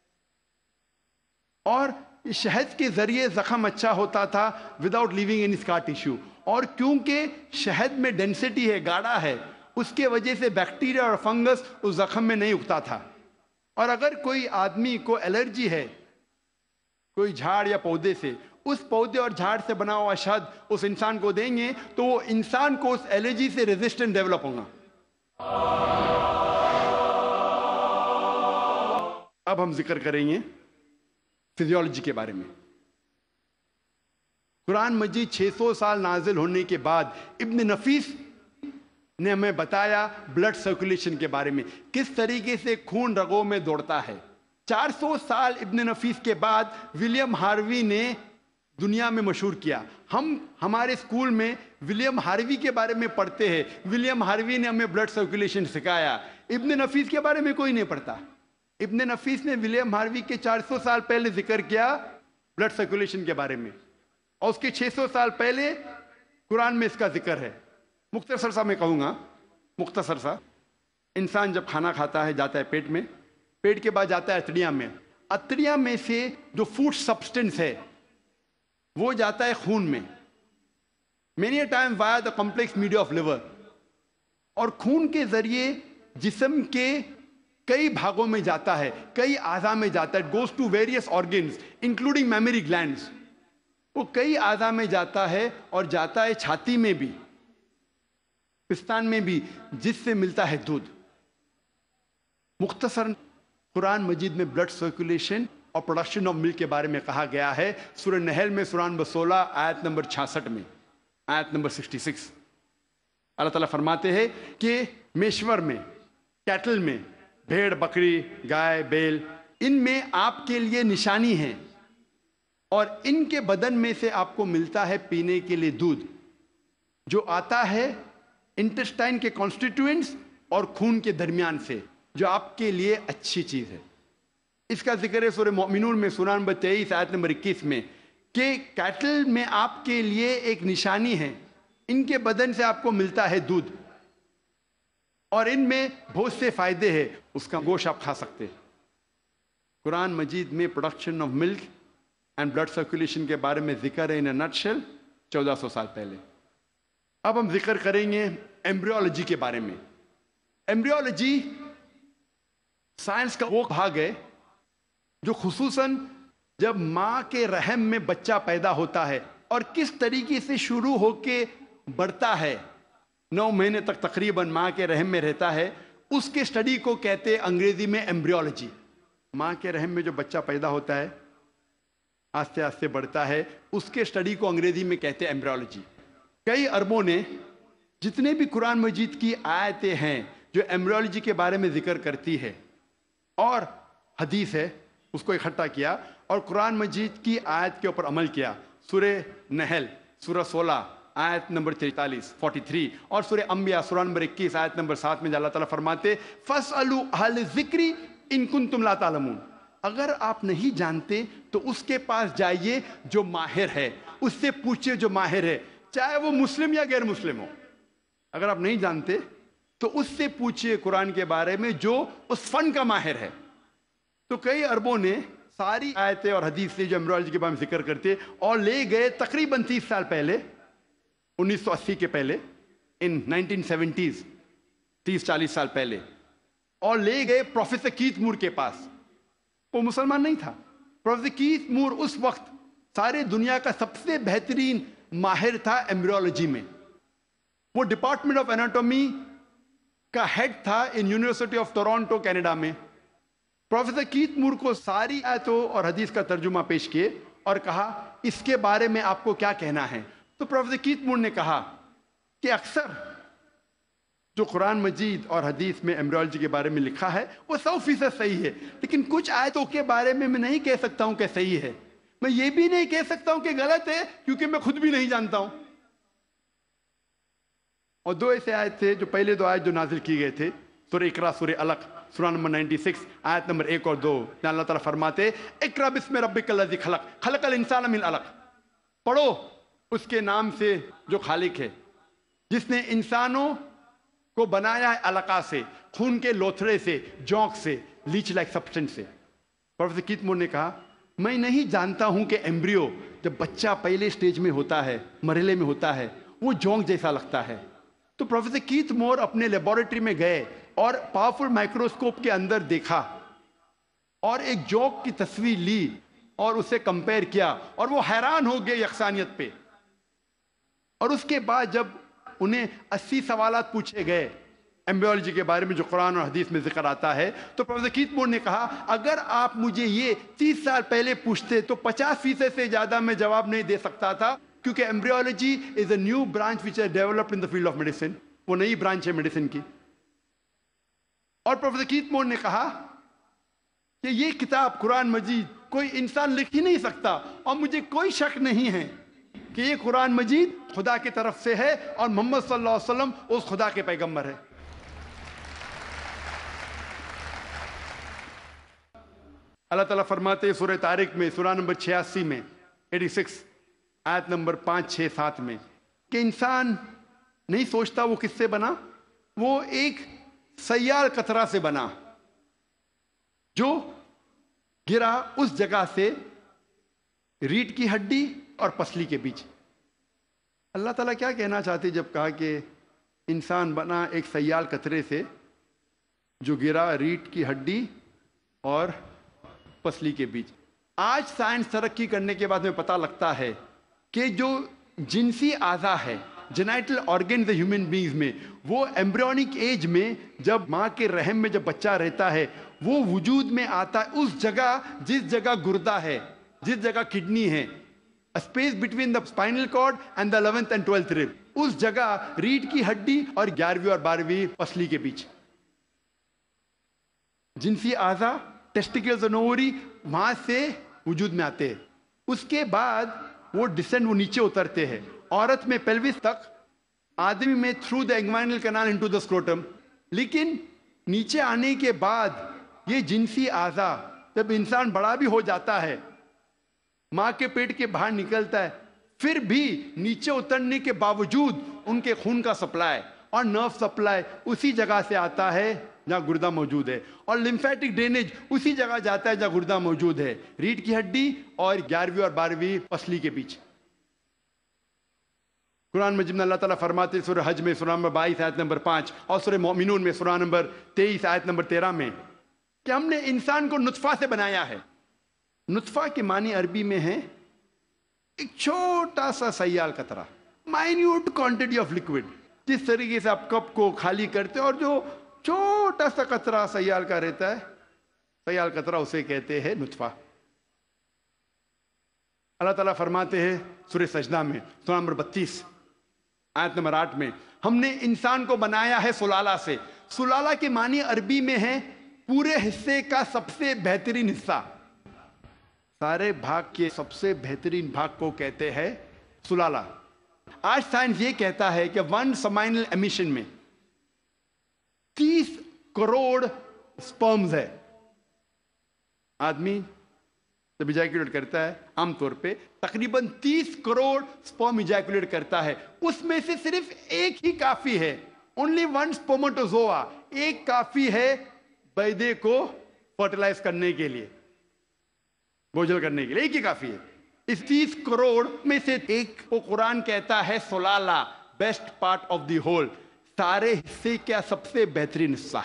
اور شہد کے ذریعے زخم اچھا ہوتا تھا without leaving any scar tissue. اور کیونکہ شہد میں ڈینسٹی ہے، گاڑھا ہے، اس کے وجہ سے بیکٹیریا اور فنگس اس زخم میں نہیں اگتا تھا۔ اور اگر کوئی آدمی کو الرجی ہے کوئی جھاڑ یا پودے سے، اس پودے اور جھاڑ سے بنا ہوا شہد اس انسان کو دیں گے تو وہ انسان کو اس الرجی سے ریزسٹنٹ ڈیولپ ہوگا۔ اب ہم ذکر کریں گے فزیولوجی کے بارے میں۔ قرآن مجید چھ سو سال نازل ہونے کے بعد ابن نفیس نے ہمیں بتایا بلڈ سرکولیشن کے بارے میں، کس طریقے سے خون رگوں میں دوڑتا ہے۔ چار سو سال ابن نفیس کے بعد ولیم ہاروی نے دنیا میں مشہور کیا۔ ہم ہمارے اسکول میں ولیم ہاروی کے بارے میں پڑھتے ہیں، ولیم ہاروی نے ہمیں بلڈ سرکولیشن سکھایا۔ ابن نفیس کے بارے میں کوئی نہیں پڑھتا۔ ابن نفیس نے ولیم ہاروی کے چار سو سال پہلے ذکر کیا بلڈ سرکولیشن کے بارے میں، اور اس کے چھ سو سال پہلے قرآن میں اس کا ذکر ہے۔ مختصر سا میں کہوں گا، مختصر سا، انسان جب کھانا کھاتا ہے جاتا ہے پیٹ میں، پیٹ کے بعد جاتا ہے اتڑیاں میں، اتڑیاں میں سے جو فوڈ سبسٹنس ہے وہ جاتا ہے خون میں، many time via the complex media of liver, اور خون کے ذریعے جسم کے کئی بھاگوں میں جاتا ہے، کئی اعضاء میں جاتا ہے، goes to various organs including mammary glands, وہ کئی اعضاء میں جاتا ہے، اور جاتا ہے چھاتی میں بھی، پستان میں بھی، جس سے ملتا ہے دودھ۔ مختصر قرآن مجید میں بلڈ سرکولیشن اور پروڈکشن آف ملک کے بارے میں کہا گیا ہے سورہ نحل میں، سورہ نمبر سولہ آیت نمبر چھیاسٹھ میں، آیت نمبر سکسٹی سکس۔ اللہ تعالیٰ فرماتے ہیں کہ میشور میں، کیٹل میں، بھیڑ بکری گائے بیل، ان میں آپ کے لیے نشانی ہے، اور ان کے بدن میں سے آپ کو ملتا ہے پینے کے لیے دودھ، جو آتا ہے انٹسٹائن کے کانسٹیٹوئنٹس اور خون کے درمیان سے، جو آپ کے لیے اچھی چیز ہے۔ اس کا ذکر ہے سورہ مومنون میں، سورہ نمبر تیئیس آیت نمبر اکیس میں، کہ کیٹل میں آپ کے لیے ایک نشانی ہے، ان کے بدن سے آپ کو ملتا ہے دودھ، اور ان میں بہت سے فائدے ہیں، اس کا گوشت آپ کھا سکتے ہیں۔ قرآن مجید میں production of milk and blood circulation کے بارے میں ذکر ہے ان اے نٹ شیل چودہ سو سال پہلے۔ اب ہم ذکر کریں گے ایمبریولوجی کے بارے میں۔ ایمبریولوجی سائنس کا وہ بھاگ ہے جو خصوصاً جب ماں کے رحم میں بچہ پیدا ہوتا ہے اور کس طریقے سے شروع ہو کے بڑھتا ہے، نو مہینے تک تقریباً ماں کے رحم میں رہتا ہے، اس کے سٹڈی کو کہتے ہیں انگریزی میں ایمبریولوجی۔ ماں کے رحم میں جو بچہ پیدا ہوتا ہے، آہستہ آہستہ بڑھتا ہے، اس کے سٹڈی کو انگریزی میں کہتے ہیں ایمبریولوجی۔ کئی عربوں نے جتنے بھی قرآن مجید کی آیتیں ہیں جو ایمبریولوجی کے بارے میں ذکر کرتی ہے اور حدیث ہے، اس کو اکٹھا کیا اور قرآن مجید کی آیت کے اوپر عمل کیا۔ سورہ نحل سورہ سولہ آیت نمبر تینتالیس فورٹی تھری، اور سورہ انبیاء سورہ نمبر اکیس آیت نمبر سات میں اللہ تعالیٰ فرماتے فَاسْأَلُوا أَهْلَ الذِّكْرِ إِن كُنتُمْ لَا تَعْلَمُونَ، اگر آپ نہیں جانتے تو اس کے پاس جائیے جو ماہر ہے، اس سے پوچھئے جو ماہر ہے، چاہے وہ مسلم یا غیر مسلم ہو۔ اگر آپ نہیں جانتے تو اس سے پوچھئے قرآن کے بارے میں جو اس فن کا ماہر ہے۔ تو کئی عربوں نے ساری آیتیں اور حدیث سے جو ایمبرولوجی کے بارے میں ذکر کرتے اور لے گئے تقریباً تیس سال پہلے، انیس سو اسی کے پہلے، ان نائنٹین سیونٹیز، تیس چالیس سال پہلے، اور لے گئے پروفیسر کیتھ مور کے پاس۔ وہ مسلمان نہیں تھا۔ پروفیسر کیتھ مور اس وقت سارے دنیا کا سب سے بہترین ماہر تھا ایمبریولوجی میں۔ وہ ڈپارٹمنٹ آف اناٹومی کا ہیڈ تھا in university of Toronto Canada میں۔ پروفیسر کیتھ مور کو ساری آیتوں اور حدیث کا ترجمہ پیش کیے اور کہا اس کے بارے میں آپ کو کیا کہنا ہے۔ تو پروفیسر کیتھ مور نے کہا کہ اکثر جو قرآن مجید اور حدیث میں ایمبریولوجی کے بارے میں لکھا ہے وہ سو فیصد صحیح ہے، لیکن کچھ آیتوں کے بارے میں میں نہیں کہہ سکتا ہوں کہ صحیح ہے، میں یہ بھی نہیں کہہ سکتا ہوں کہ غلط ہے، کیونکہ میں خود بھی نہیں جانتا ہوں۔ اور دو ایسے آیت تھے، جو پہلے دو آیت جو نازل کی گئے تھے، سورہ اقرا سورہ علق سورہ نمبر نائنٹی سکس آیت نمبر ایک اور دو، جہاں اللہ تعالیٰ فرماتے اقرا بسم ربک الذی خلق خلق الانسان من علق، پڑھو اس کے نام سے جو خالق ہے، جس نے انسانوں کو بنایا ہے علقہ سے، خون کے لوتھڑے سے، جونک سے، لیچ لائک سبسٹنس سے۔ پروفیسر کیتھ مور نے کہا میں نہیں جانتا ہوں کہ ایمبریو جب بچہ پہلے سٹیج میں ہوتا ہے، مرحلے میں ہوتا ہے، وہ جونک جیسا لگتا ہے۔ تو پروفیسر کیتھ مور اپنے لیبارٹری میں گئے اور پاورفل مائکروسکوپ کے اندر دیکھا اور ایک جونک کی تصویر لی اور اسے کمپیئر کیا، اور وہ حیران ہو گئے یکسانیت پہ۔ اور اس کے بعد جب انہیں اسی سوالات پوچھے گئے ایمبریولوجی کے بارے میں جو قرآن اور حدیث میں ذکر آتا ہے، تو پروفیسر کیتھ مور نے کہا اگر آپ مجھے یہ تیس سال پہلے پوچھتے تو پچاس فیصد سے زیادہ میں جواب نہیں دے سکتا تھا، کیونکہ embryology is a new branch which ہے developed in the field of medicine, وہ نئی برانچ ہے میڈیسن کی۔ اور پروفیسر کیتھ مور نے کہا کہ یہ کتاب قرآن مجید کوئی انسان لکھ ہی نہیں سکتا، اور مجھے کوئی شک نہیں ہے کہ یہ قرآن مجید خدا کی طرف سے ہے اور محمد صلی اللہ علیہ وسلم اس خدا کے پیغمبر ہے۔ اللہ تعالیٰ فرماتے ہیں سورہ طارق میں سورہ نمبر چھیاسی میں ایٹی سکس آیت نمبر پانچ چھ سات میں کہ انسان نہیں سوچتا وہ کس سے بنا، وہ ایک سیال قطرہ سے بنا جو گرا اس جگہ سے ریڑھ کی ہڈی اور پسلی کے بیچ۔ اللہ تعالیٰ کیا کہنا چاہتے جب کہا کہ انسان بنا ایک سیال قطرے سے جو گرا ریڑھ کی ہڈی اور پسلی کے بیچ؟ آج سائنس ترقی کرنے کے بعد میں پتہ لگتا ہے کہ جو جنسی اعضا ہے، جینائٹل آرگنز ہیومن بینگز میں، وہ ایمبریونک ایج میں جب ماں کے رحم میں جب بچہ رہتا ہے وہ وجود میں آتا ہے اس جگہ جس جگہ گردہ ہے، جس جگہ کڈنی ہے، space between the spinal cord and the eleventh and twelfth rib, اس جگہ ریڑھ کی ہڈی اور گیارہویں اور بارہویں پسلی کے بیچ جنسی اعضا ٹیسٹیکلز اور اووری وہاں سے وجود میں آتے ہیں۔ اس کے بعد وہ ڈسینڈ وہ نیچے اترتے ہیں، عورت میں پیلوس تک، آدمی میں through the inguinal canal into the scrotum. لیکن نیچے آنے کے بعد یہ جنسی اعضا جب انسان بڑا بھی ہو جاتا ہے، ماں کے پیٹ کے باہر نکلتا ہے، پھر بھی نیچے اترنے کے باوجود ان کے خون کا سپلائی اور نرو سپلائی اسی جگہ سے آتا ہے جہاں گردہ موجود ہے، اور لمفیٹک ڈرینیج اسی جگہ جاتا ہے جہاں گردہ موجود ہے، ریڑھ کی ہڈی اور گیارہویں اور بارہویں پسلی کے بیچ۔ قرآن مجید میں اللہ تعالیٰ فرماتے سورہ حج میں سورہ نمبر بائیس آیت نمبر پانچ اور سورہ مومنون میں سورہ نمبر تیئیس آیت نمبر تیرہ میں کہ ہم نے انسان کو نطفہ سے بنایا ہے۔ نطفہ کے معنی عربی میں ہے ایک چھوٹا سا سیال قطرہ، مائنیوٹ کوانٹٹی آف لکوڈ۔ جس طریقے سے آپ کپ کو خالی کرتے اور جو چھوٹا سا قطرہ سیال کا رہتا ہے، سیال قطرہ اسے کہتے ہیں نطفہ۔ اللہ تعالیٰ فرماتے ہیں سورہ سجدہ میں سورہ نمبر بتیس آیت نمبر آٹھ میں ہم نے انسان کو بنایا ہے سلالہ سے۔ سلالہ کے معنی عربی میں ہے پورے حصے کا سب سے بہترین حصہ، سارے بھاگ کے سب سے بہترین بھاگ کو کہتے ہیں سلالہ۔ آج سائنس یہ کہتا ہے کہ ون سمائنل ایمیشن میں تیس کروڑ سپرمز ہے. آدمی جب ایجیکولیٹ کرتا ہے عام طور پہ تقریباً تیس کروڑ سپرم ایجیکولیٹ کرتا ہے. اس میں سے صرف ایک ہی کافی ہے, اونلی ون سپرماٹوزوا, ایک کافی ہے بیضے کو فرٹیلائز کرنے کے لیے, بوجھل کرنے کے لیے, ایک ہی کافی ہے. اس تیس کروڑ میں سے ایک کو قرآن کہتا ہے سلالہ, best part of the whole, سارے حصے کیا سب سے بہترین حصہ.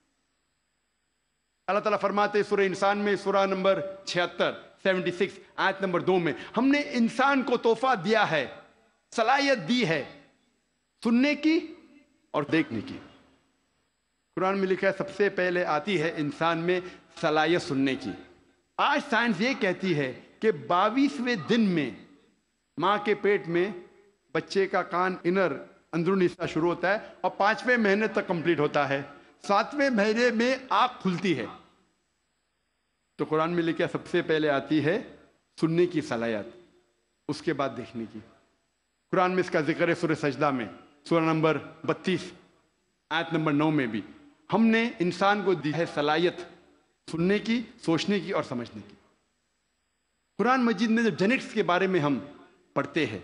اللہ تعالیٰ فرماتے سورہ انسان میں, سورہ نمبر چھہتر سیونٹی سکس آیت نمبر دو میں, ہم نے انسان کو تحفہ دیا ہے, صلاحیت دی ہے سننے کی اور دیکھنے کی. قرآن میں لکھا ہے سب سے پہلے آتی ہے انسان میں صلاحیت سننے کی. آج سائنس یہ کہتی ہے کہ باویسویں دن میں ماں کے پیٹ میں بچے کا کان انر اندرونی حصہ شروع ہوتا ہے اور پانچویں مہینے تک کمپلیٹ ہوتا ہے, ساتویں مہینے میں آنکھ کھلتی ہے. تو قرآن میں لکھا سب سے پہلے آتی ہے سننے کی صلاحیت, اس کے بعد دیکھنے کی. قرآن میں اس کا ذکر ہے سورہ سجدہ میں, سورہ نمبر بتیس آیت نمبر نو میں بھی. ہم نے انسان کو دی ہے صلاحیت سننے کی, سوچنے کی اور سمجھنے کی. قرآن مجید میں جب جینیٹکس کے بارے میں ہم پڑھتے ہیں,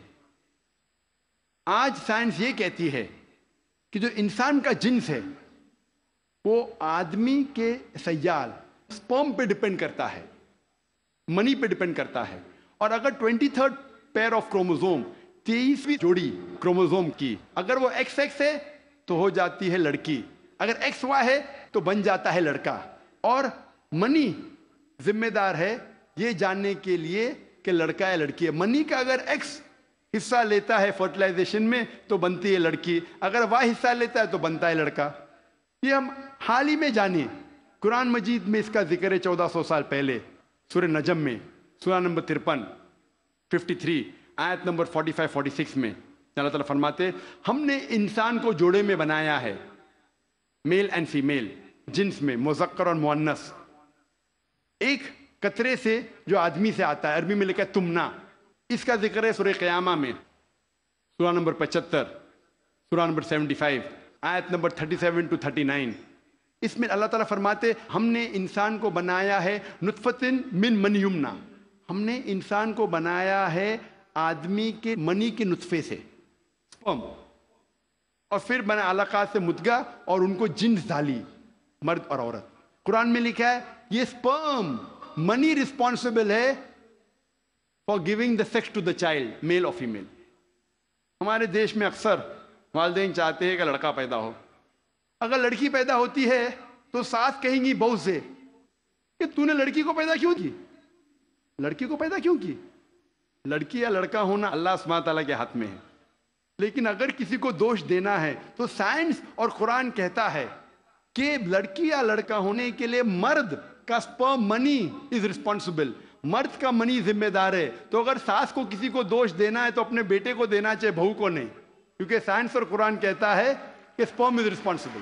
آج سائنس یہ کہتی ہے کہ جو انسان کا جنس ہے وہ آدمی کے سیال سپرم پہ ڈیپینڈ کرتا ہے, منی پہ ڈیپینڈ کرتا ہے. اور اگر twenty third pair of chromosome, تیئیسویں جوڑی کروموزوم کی, اگر وہ ایکس ایکس ہے تو ہو جاتی ہے لڑکی, اگر ایکس وائی ہے تو بن جاتا ہے لڑکا. اور منی ذمہ دار ہے یہ جاننے کے لیے کہ لڑکا ہے لڑکی ہے. منی کا اگر ایکس حصہ لیتا ہے فرٹیلائزیشن میں تو بنتی ہے لڑکی, اگر وائی حصہ لیتا ہے تو بنتا ہے لڑکا. یہ ہم حال ہی میں جانیں. قرآن مجید میں اس کا ذکر ہے چودہ سو سال پہلے, سورہ نجم میں, سورہ نمبر ترپن ففٹی تھری آیت number forty five forty six میں اللہ تعالیٰ فرماتے ہم نے انسان کو جوڑے میں بنایا ہے, میل اینڈ فیمیل, جنس میں مذکر اور مؤنث, ایک قطرے سے جو آدمی سے آتا ہے, عربی میں لکھا ہے تمنا. اس کا ذکر ہے سورہ قیامہ میں, سورہ نمبر پچہتر, سورہ نمبر سیونٹی فائیو آیت number thirty seven to thirty nine. اس میں اللہ تعالیٰ فرماتے ہم نے انسان کو بنایا ہے نطفتن من من یمنا, ہم نے انسان کو بنایا ہے آدمی کے منی کے نطفے سے, سپرم, اور پھر بنا علقات سے مدغہ, اور ان کو جنس ڈالی, مرد اور عورت. قرآن میں لکھا ہے یہ سپرم منی رسپانسبل ہے for giving the sex to the child, male اور فیمیل. ہمارے دیش میں اکثر والدین چاہتے ہیں کہ لڑکا پیدا ہو. اگر لڑکی پیدا ہوتی ہے تو ساس کہیں گی بہو سے کہ تو نے لڑکی کو پیدا کیوں کی, لڑکی کو پیدا کیوں کی. لڑکی یا لڑکا ہونا اللہ سبحانہ تعالیٰ کے ہاتھ میں ہے. لیکن اگر کسی کو دوش دینا ہے تو سائنس اور قرآن کہتا ہے کہ لڑکی یا لڑکا ہونے کے لیے مرد کا سپرم منی از رسپانسبل, مرد کا منی ذمہ دار ہے. تو اگر ساس کو کسی کو دوش دینا ہے تو اپنے بیٹے کو دینا چاہے, بہو کو نہیں, کیونکہ سائنس اور قرآن کہتا ہے کہ سپرم از رسپانسبل.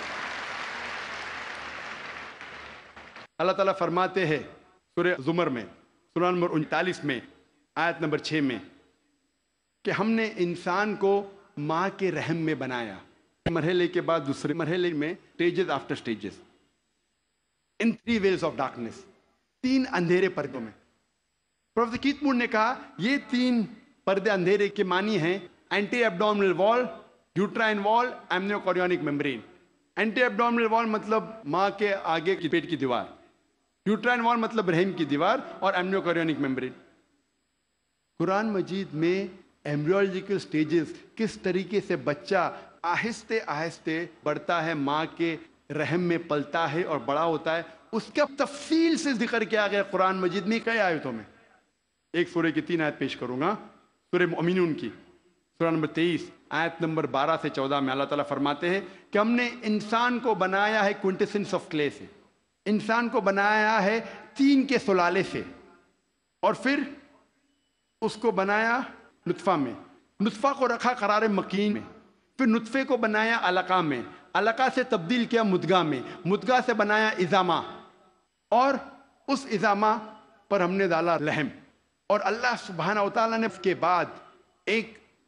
اللہ تعالیٰ فرماتے ہیں سورہ زمر میں, سورہ نمبر انتالیس میں آیت نمبر چھ میں کہ ہم نے انسان کو ماں کے رحم میں بنایا. مرحلے کے بعد دوسرے مرحلے میں stages after stages, in three veils of darkness, تین اندھیرے پردوں میں. پروفیسر کیت مور نے کہا یہ تین پردے اندھیرے کے معنی ہیں اینٹی ایبڈومنل وال, یوٹرائن وال, ایمنیوکوریونک میمبرین. اینٹی ایبڈومنل وال مطلب ماں کے آگے کی پیٹ کی دیوار, یوٹرائن وال مطلب رحم کی دیوار, اور ایمنیوکوریونک میمبرین. قرآن مجید میں ایمبریولوجیکل سٹیجز, کس طریقے سے بچہ آہستہ آہستہ بڑھتا ہے, ماں کے رحم میں پلتا ہے اور بڑا ہوتا ہے, اس کا تفصیل سے ذکر کیا گیا قرآن مجید میں کئی آیتوں میں. ایک سورہ کی تین آیت پیش کروں گا, سورہ مؤمنون کی, سورہ نمبر تیئیس آیت نمبر بارہ سے چودہ میں اللہ تعالیٰ فرماتے ہیں کہ ہم نے انسان کو بنایا ہے کوئنٹیسنس آف کلے سے, انسان کو بنایا ہے تین کے سلالے سے, اور پھر اس کو بنایا نطفہ میں, نطفہ کو رکھا قرار مکین میں, پھر نطفے کو بنایا علقہ میں, علقہ سے تبدیل کیا مدغہ میں, مدغہ سے بنایا اضامہ, اور اس اضامہ پر ہم نے ڈالا لحم. اور اللہ سبحانہ و تعالیٰ نے اس کے بعد ایک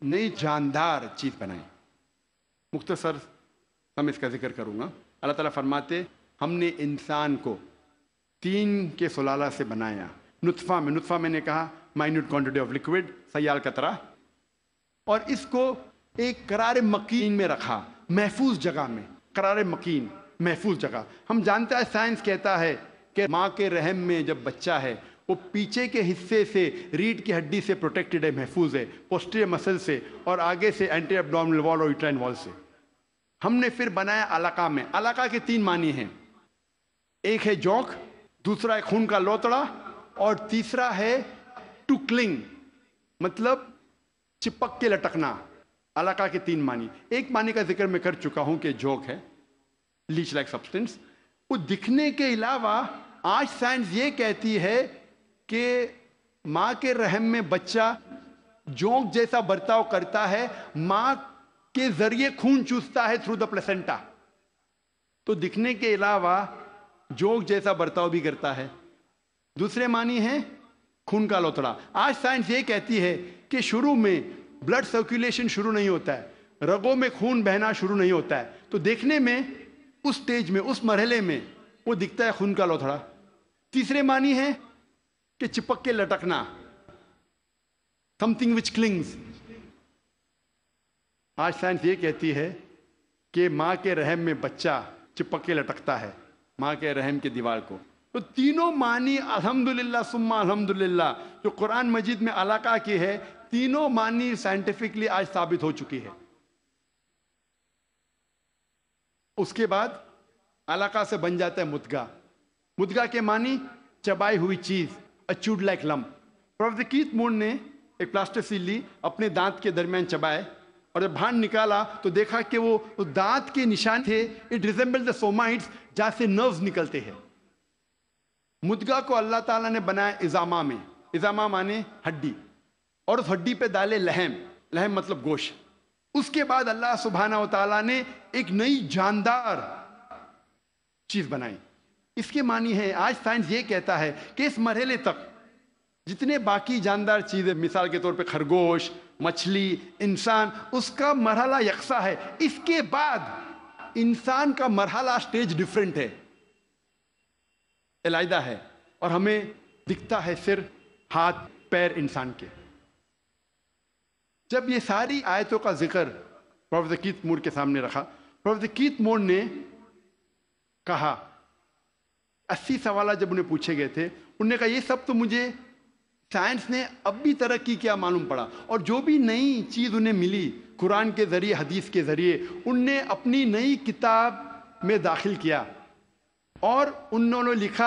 नई जानदार चीज़ बनाई। मुख्तसर हम इसका जिक्र करूँगा। अल्लाह ताला फरमाते हमने इंसान को तीन के सुलाला से बनाया, नुत्फ़ा में, नुत्फ़ा मैंने कहा माइन्यूट क्वांटिटी ऑफ लिक्विड, सयाल कतरा, और इसको एक करार मकीन में रखा, महफूज जगह में, करार मकीन महफूज जगह। हम जानते हैं, साइंस कहता है कि माँ के रहम में जब बच्चा है वो पीछे के हिस्से से रीढ़ की हड्डी से प्रोटेक्टेड है, महफूज है, पोस्टीरियर मसल से, और आगे से एंटी एब्डोमिनल वॉल और यूट्राइन वॉल से। हमने फिर बनाया अलका में। अलका के तीन मानी हैं, एक है जोंक, दूसरा है खून का लोतड़ा, और तीसरा है टू क्लिंग, मतलब चिपक के लटकना। अलका के तीन मानी। एक मानी का जिक्र मैं कर चुका हूं कि जोंक है, लीच लाइक सब्सटेंस। वो दिखने के अलावा आज साइंस ये कहती है कि माँ के रहम में बच्चा जोंक जैसा बर्ताव करता है, माँ के जरिए खून चूसता है थ्रू द प्लेसेंटा, तो दिखने के अलावा जोंक जैसा बर्ताव भी करता है। दूसरे मानी है खून का लोतड़ा। आज साइंस ये कहती है कि शुरू में ब्लड सर्कुलेशन शुरू नहीं होता है, रगों में खून बहना शुरू नहीं होता है, तो देखने में उस स्टेज में, उस मरहले में वो दिखता है खून का लोथड़ा। तीसरे मानी है कि चिपक के लटकना, समथिंग विच क्लिंग्स। आज साइंस ये कहती है कि माँ के रहम में बच्चा चिपक के लटकता है माँ के रहम की दीवार को। तो तीनों मानी अल्हम्दुलिल्लाह सुम्मा अल्हम्दुलिल्लाह जो कुरान मजीद में अलका की है, तीनों मानी साइंटिफिकली आज साबित हो चुकी है। उसके बाद अलका से बन जाता है मुद्गा। मुद्गा के मानी चबाई हुई चीज, a chewed like lump. Professor Keith Moore ने एक प्लास्टिक ली, अपने दांत के दरमियान चबाए, और जब बाहर निकाला तो देखा कि वो, वो दांत के निशान थे, इट रिजेंबल द सोमाइट्स, जहां से नर्व्स निकलते हैं। मुद्गा को अल्लाह ताला ने बनाया इजामा में, इजामा माने हड्डी, और उस हड्डी पे डाले लहम, लहम मतलब गोश्त। उसके बाद अल्लाह सुब्हाना व तआला ने एक नई जानदार चीज बनाई। इसके मानी है, आज साइंस ये कहता है कि इस मरहले तक जितने बाकी जानदार चीजें, मिसाल के तौर पे खरगोश, मछली, इंसान, उसका मरहला यकसा है। इसके बाद इंसान का मरहला स्टेज डिफरेंट है, अलहदा है, और हमें दिखता है सिर, हाथ, पैर इंसान के। जब ये सारी आयतों का जिक्र प्रोफेसर कीथ मूर के सामने रखा, प्रोफेसर कीथ मूर ने कहा, अस्सी सवाल जब उन्हें पूछे गए थे, उन्होंने कहा ये सब तो मुझे साइंस ने अब भी तरक्की किया मालूम पड़ा, और जो भी नई चीज उन्हें मिली कुरान के जरिए, हदीस के जरिए, उनने अपनी नई किताब में दाखिल किया, और उन्होंने लिखा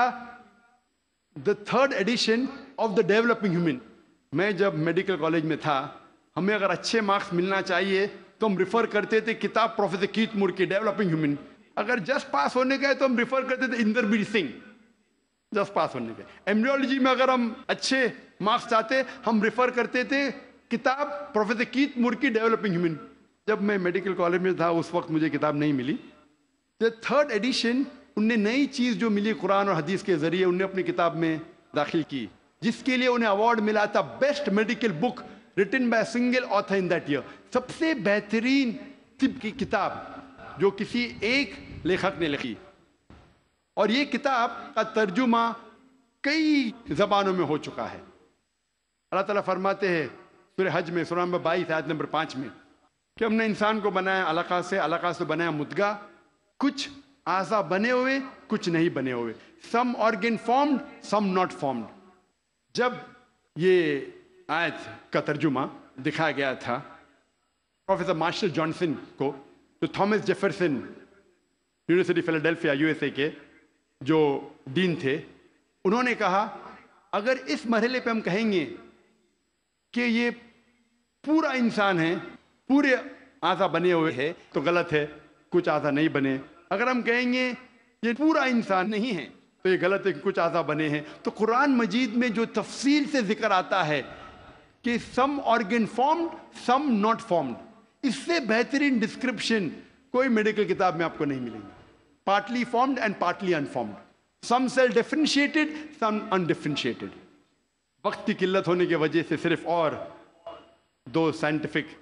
the third edition of the developing human. मैं जब मेडिकल कॉलेज में था, हमें अगर अच्छे मार्क्स मिलना चाहिए तो हम रिफर करते थे किताब प्रोफेसर कीथ मूर की, डेवलपिंग ह्यूमन। अगर जस्ट पास होने गए तो हम रिफर करते थे इंदरबीर सिंह, जस्ट पास होने के। एम्ब्रियोलॉजी में अगर हम अच्छे मार्क्स चाहते, हम रिफर करते थे किताब प्रोफेसर कीथ मूर की, डेवलपिंग ह्यूमन। जब मैं मेडिकल कॉलेज में था उस वक्त मुझे किताब नहीं मिली। द थर्ड एडिशन, उनने नई चीज जो मिली कुरान और हदीस के जरिए, उन्हें अपनी किताब में दाखिल की, जिसके लिए उन्हें अवार्ड मिला था best medical book written by single author in that year. सबसे बेहतरीन तिब की किताब जो किसी एक लेखक ने लिखी, और ये किताब का तर्जुमा कई जबानों में हो चुका है। अल्लाह ताला फरमाते हैं सूरह हज में, सूरह नंबर बाईस आयत नंबर पाँच में, कि हमने इंसान को बनाया अलका से, अलका से बनाया मुद्गा, कुछ आज़ा बने हुए, कुछ नहीं बने हुए, some organ formed, some not formed. जब ये आयत का तर्जुमा दिखाया गया था प्रोफेसर मार्शल जॉनसन को, जो Thomas Jefferson University Philadelphia USA के जो डीन थे, उन्होंने कहा अगर इस मरहले पे हम कहेंगे कि ये पूरा इंसान है, पूरे आज़ा बने हुए हैं, तो गलत है, कुछ आज़ा नहीं बने। अगर हम कहेंगे ये पूरा इंसान नहीं है, तो ये गलत है कि कुछ आज़ा बने हैं। तो कुरान मजीद में जो तफसील से जिक्र आता है कि some organ formed, some not formed, इससे बेहतरीन डिस्क्रिप्शन कोई मेडिकल किताब में आपको नहीं मिलेगी। Partly formed and partly unformed, some cell differentiated, some undifferentiated. वक्त की किल्लत होने की वजह से सिर्फ और दो साइंटिफिक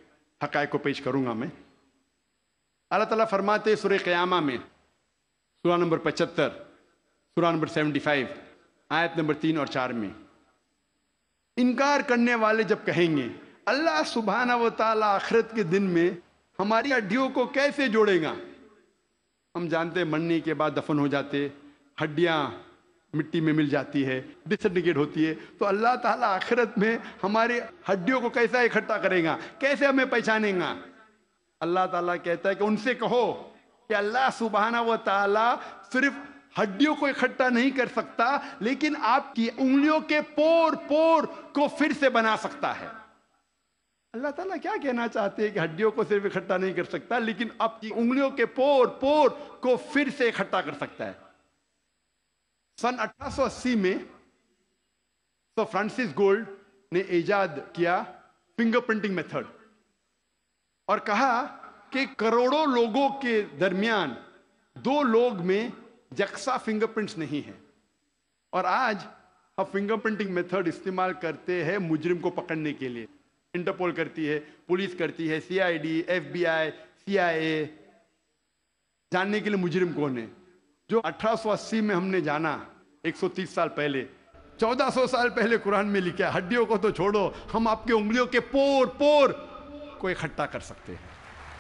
حقائق کو پیش کروں گا میں۔ اللہ تعالیٰ فرماتے ہیں سورہ قیامہ میں، سورہ نمبر پچہتر، سورہ نمبر سیونٹی فائیو، آیت نمبر تین اور چار میں، انکار کرنے والے جب کہیں گے اللہ سبحانہ و تعالیٰ آخرت کے دن میں ہماری ہڈیوں کو کیسے جوڑے گا؟ ہم جانتے ہیں مرنے کے بعد دفن ہو جاتے، ہڈیاں مٹی میں مل جاتی ہے، ڈسنٹیگریٹ ہوتی ہے، تو اللہ تعالیٰ آخرت میں ہماری ہڈیوں کو کیسا اکٹھا کرے گا، کیسے ہمیں پہچانیں گا؟ اللہ تعالیٰ کہتا ہے کہ ان سے کہو کہ اللہ سبحانہ و تعالیٰ صرف ہڈیوں کو اکٹھا نہیں کر سکتا، لیکن آپ کی انگلیوں کے پور پور کو پھر سے بنا سکتا ہے۔ اللہ تعالیٰ کیا کہنا چاہتے ہیں کہ ہڈیوں کو صرف اکٹھا نہیں کر سکتا، لیکن آپ کی انگلیوں کے پور پور کو پھر سے اکٹھا کر سکتا ہے۔ سن اٹھارہ سو اسی میں سر فرانسس گولڈ نے ایجاد کیا فنگر پرنٹنگ میتھڈ، اور کہا کہ کروڑوں لوگوں کے درمیان دو لوگ میں یکساں فنگر پرنٹس نہیں ہیں، اور آج ہم فنگر پرنٹنگ میتھڈ استعمال کرتے ہیں مجرم کو پکڑنے کے لیے۔ انٹرپول کرتی ہے، پولیس کرتی ہے، C I D, F B I, C I A, جاننے کے لیے مجرم کون ہے۔ جو اٹھارہ سو اسی میں ہم نے جانا، ایک سو تیس سال پہلے، چودہ سو سال پہلے قرآن میں لکھا ہے، ہڈیوں کو تو چھوڑو، ہم آپ کے انگلیوں کے پور پور کو اکٹھا کر سکتے ہیں۔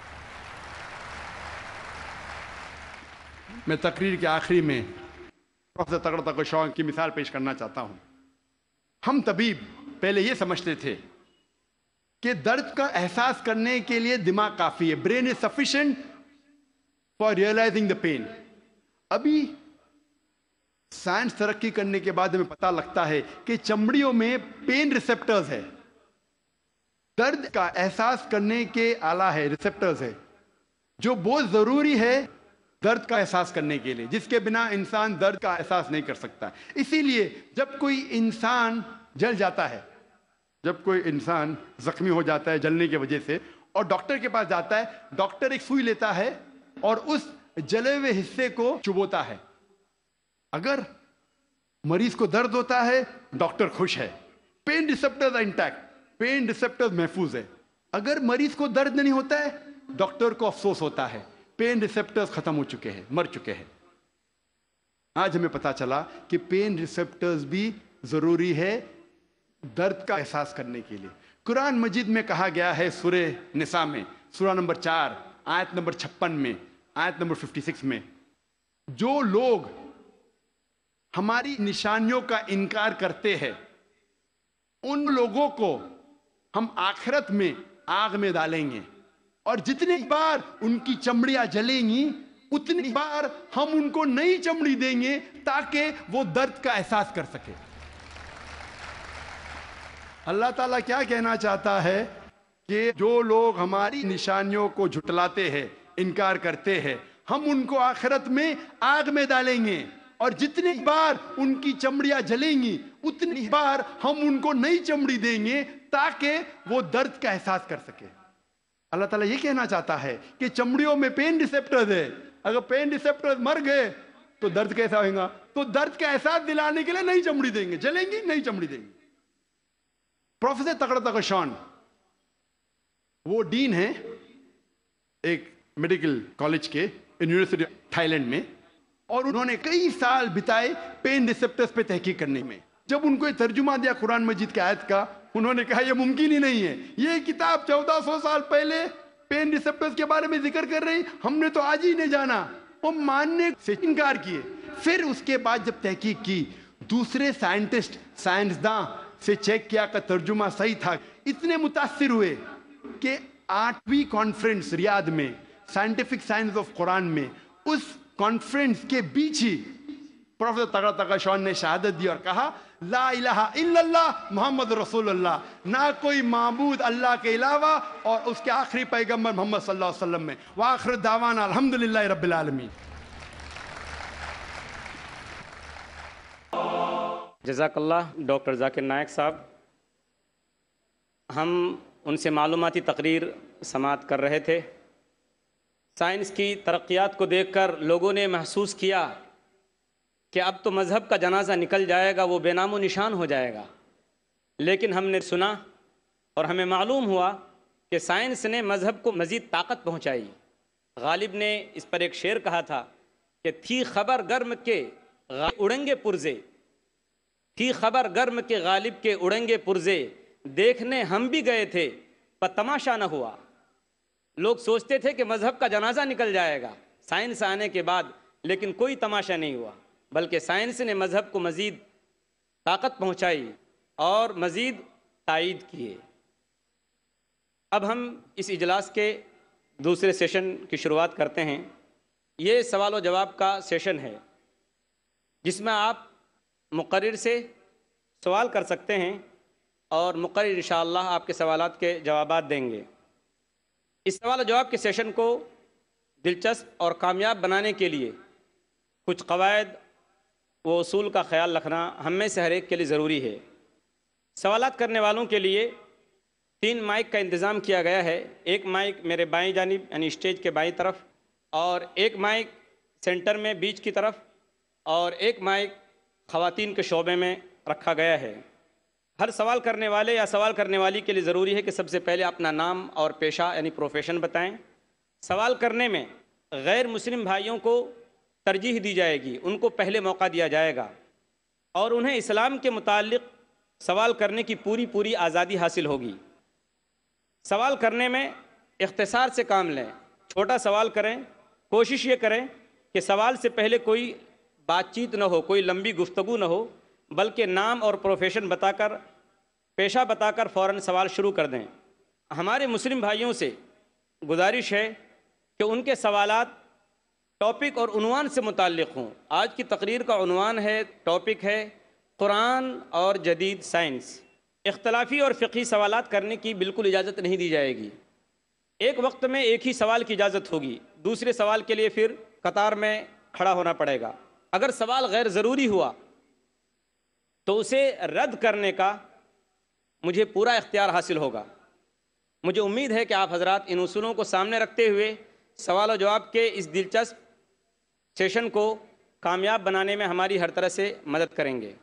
میں تقریر کے آخری میں پروفیسر تغڑ تغڑ شاہ کی مثال پیش کرنا چاہتا ہوں۔ ہم طبیب پہلے یہ سمجھتے تھے کہ درد کا احساس کرنے کے لیے دماغ کافی ہے، brain is sufficient for realising the pain. ابھی سائنس ترقی کرنے کے بعد ہمیں پتہ لگتا ہے کہ چمڑیوں میں پین ریسپٹرز ہے، درد کا احساس کرنے کے آلہ ہے، ریسپٹرز ہے، جو بہت ضروری ہے درد کا احساس کرنے کے لیے، جس کے بنا انسان درد کا احساس نہیں کر سکتا۔ اسی لیے جب کوئی انسان جل جاتا ہے، جب کوئی انسان زخمی ہو جاتا ہے جلنے کی وجہ سے، اور ڈاکٹر کے پاس جاتا ہے، ڈاکٹر ایک سوئی لیتا ہے اور اس جلے ہوئے حصے کو چبوتا ہے۔ اگر مریض کو درد ہوتا ہے ڈاکٹر خوش ہے، pain receptors intact, pain receptors محفوظ ہے۔ اگر مریض کو درد نہیں ہوتا ہے ڈاکٹر کو افسوس ہوتا ہے، پین ریسپٹرز ختم ہو چکے ہیں، مر چکے ہیں۔ آج ہمیں پتا چلا کہ پین ریسپٹرز بھی ضروری ہے درد کا احساس کرنے کے لیے۔ قرآن مجید میں کہا گیا ہے سورہ نساء میں، سورہ نمبر چار، آیت نمبر چھپن میں، آیت نمبر ففٹی سکس میں، جو لوگ ہماری نشانیوں کا انکار کرتے ہیں ان لوگوں کو ہم آخرت میں آگ میں ڈالیں گے، اور جتنی بار ان کی چمڑیاں جلیں گی اتنی بار ہم ان کو نئی چمڑی دیں گے تاکہ وہ درد کا احساس کر سکے۔ اللہ تعالیٰ کیا کہنا چاہتا ہے کہ جو لوگ ہماری نشانیوں کو جھٹلاتے ہیں، انکار کرتے ہیں، ہم ان کو آخرت میں آگ میں ڈالیں گے، اور جتنی بار ان کی چمڑیاں جلیں گی اتنی بار ہم ان کو نئی چمڑی دیں گے تاکہ وہ درد کا احساس کر سکے۔ اللہ تعالیٰ یہ کہنا چاہتا ہے کہ چمڑیوں میں پین ریسپٹرز ہے، اگر پین ریسپٹرز مر گئے تو درد کیسا ہوئے گا؟ تو درد کا احساس دلانے کے لیے نئی چمڑی دیں گے، جلیں گی نئی چمڑی دیں گے۔ پروفیسر تغڑ تغڑ شان وہ ڈین ہیں ایک میڈیکل کالج کے یونیورسٹی تھائی لینڈ میں، اور انہوں نے کئی سال بتائے پین ریسپٹرز پہ تحقیق کرنے میں۔ جب ان کو یہ ترجمہ دیا قرآن مجید کی آیت کا، انہوں نے کہا یہ ممکن ہی نہیں ہے، یہ کتاب چودہ سو سال پہلے پین ریسپٹرز کے بارے میں ذکر کر رہی، ہم نے تو آج ہی نہیں جانا۔ وہ ماننے سے انکار کیے۔ پھر اس کے بعد جب تحقیق کی، دوسرے سائنٹسٹ سائنسداں سے چیک کیا کہ ترجمہ صحیح تھا، اتنے متاثر ہوئے کہ آٹھویں کانفرنس ریاض میں سائنٹیفک سائنس آف قرآن میں، اس کانفرنس کے بیچ ہی پروفیسر تغڑ تغڑ شان نے شہادت دی اور کہا لا الہ الا اللہ محمد رسول اللہ، نہ کوئی معبود اللہ کے علاوہ، اور اس کے آخری پیغمبر محمد صلی اللہ علیہ وسلم میں۔ وآخر دعوانا الحمدللہ رب العالمین۔ جزاک اللہ ڈاکٹر ذاکر نائک صاحب۔ ہم ان سے معلوماتی تقریر سماعت کر رہے تھے۔ سائنس کی ترقیات کو دیکھ کر لوگوں نے محسوس کیا کہ اب تو مذہب کا جنازہ نکل جائے گا، وہ بے نام و نشان ہو جائے گا، لیکن ہم نے سنا اور ہمیں معلوم ہوا کہ سائنس نے مذہب کو مزید طاقت پہنچائی۔ غالب نے اس پر ایک شعر کہا تھا کہ تھی خبر گرم کے اڑنگے پرزے، تھی خبر گرم کے غالب کے اڑنگے پرزے، دیکھنے ہم بھی گئے تھے پر تماشا نہ ہوا۔ لوگ سوچتے تھے کہ مذہب کا جنازہ نکل جائے گا سائنس آنے کے بعد، لیکن کوئی تماشا نہیں ہوا، بلکہ سائنس نے مذہب کو مزید طاقت پہنچائی اور مزید تائید کیے۔ اب ہم اس اجلاس کے دوسرے سیشن کی شروعات کرتے ہیں۔ یہ سوال و جواب کا سیشن ہے جس میں آپ مقرر سے سوال کر سکتے ہیں اور مقرر انشاءاللہ آپ کے سوالات کے جوابات دیں گے۔ اس سوال و جواب کے سیشن کو دلچسپ اور کامیاب بنانے کے لیے کچھ قواعد و اصول کا خیال رکھنا ہم میں سے ہر ایک کے لیے ضروری ہے۔ سوالات کرنے والوں کے لیے تین مائک کا انتظام کیا گیا ہے، ایک مائک میرے بائیں جانب یعنی اسٹیج کے بائیں طرف، اور ایک مائک سینٹر میں بیچ کی طرف، اور ایک مائک خواتین کے شعبے میں رکھا گیا ہے۔ ہر سوال کرنے والے یا سوال کرنے والی کے لیے ضروری ہے کہ سب سے پہلے اپنا نام اور پیشہ یعنی پروفیشن بتائیں۔ سوال کرنے میں غیر مسلم بھائیوں کو ترجیح دی جائے گی، ان کو پہلے موقع دیا جائے گا اور انہیں اسلام کے متعلق سوال کرنے کی پوری پوری آزادی حاصل ہوگی۔ سوال کرنے میں اختصار سے کام لیں، چھوٹا سوال کریں، کوشش یہ کریں کہ سوال سے پہلے کوئی بات چیت نہ ہو، کوئی لمبی گفتگو نہ ہو، بلکہ نام اور پروفیشن بتا کر، پیشہ بتا کر فوراً سوال شروع کر دیں۔ ہمارے مسلم بھائیوں سے گزارش ہے کہ ان کے سوالات ٹاپک اور عنوان سے متعلق ہوں۔ آج کی تقریر کا عنوان ہے، ٹاپک ہے قرآن اور جدید سائنس۔ اختلافی اور فقہی سوالات کرنے کی بالکل اجازت نہیں دی جائے گی۔ ایک وقت میں ایک ہی سوال کی اجازت ہوگی، دوسرے سوال کے لیے پھر قطار میں کھڑا ہونا پڑے گا۔ اگر سوال غیر ضروری ہوا تو اسے رد کرنے کا مجھے پورا اختیار حاصل ہوگا۔ مجھے امید ہے کہ آپ حضرات ان اصولوں کو سامنے رکھتے ہوئے سوال و جواب کے اس دلچسپ سیشن کو کامیاب بنانے میں ہماری ہر طرح سے مدد کریں گے۔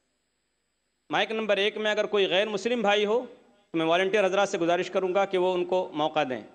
مائک نمبر ایک میں اگر کوئی غیر مسلم بھائی ہو تو میں والنٹیئر حضرات سے گزارش کروں گا کہ وہ ان کو موقع دیں۔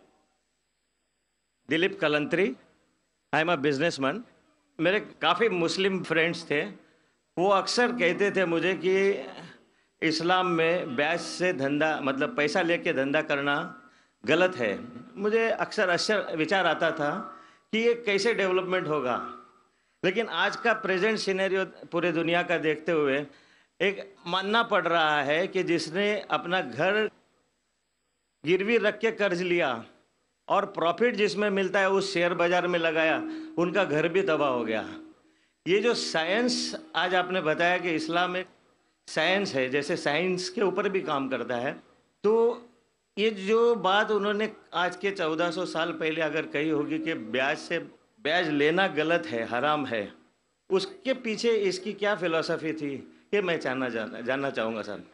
Dilip Kalantri, I am a businessman. میرے کافی مسلم فرینڈس تھے، وہ اکثر کہتے تھے مجھے کہ اسلام میں بیعت سے دھندا مطلب پیسہ لے کے دھندا کرنا غلط ہے۔ مجھے اکثر اکثر وچار آتا تھا کہ یہ کیسے ڈیولپمنٹ ہوگا، لیکن آج کا پریزنٹ سینیریو پورے دنیا کا دیکھتے ہوئے ایک ماننا پڑ رہا ہے کہ جس نے اپنا گھر گروی رکھ کے قرض لیا اور پروفٹ جس میں ملتا ہے اس شیئر بازار میں لگایا، ان کا گھر بھی تباہ ہو گیا۔ یہ جو سائنس آج آپ نے بتایا کہ اسلام ایک سائنس ہے، جیسے سائنس کے اوپر بھی کام کرتا ہے، تو یہ جو بات انہوں نے آج کے چودہ سو سال پہلے اگر کہی ہوگی کہ بیاج سے بیاج لینا غلط ہے، حرام ہے، اس کے پیچھے اس کی کیا فلسفی تھی، یہ میں جاننا جاننا چاہوں گا سر۔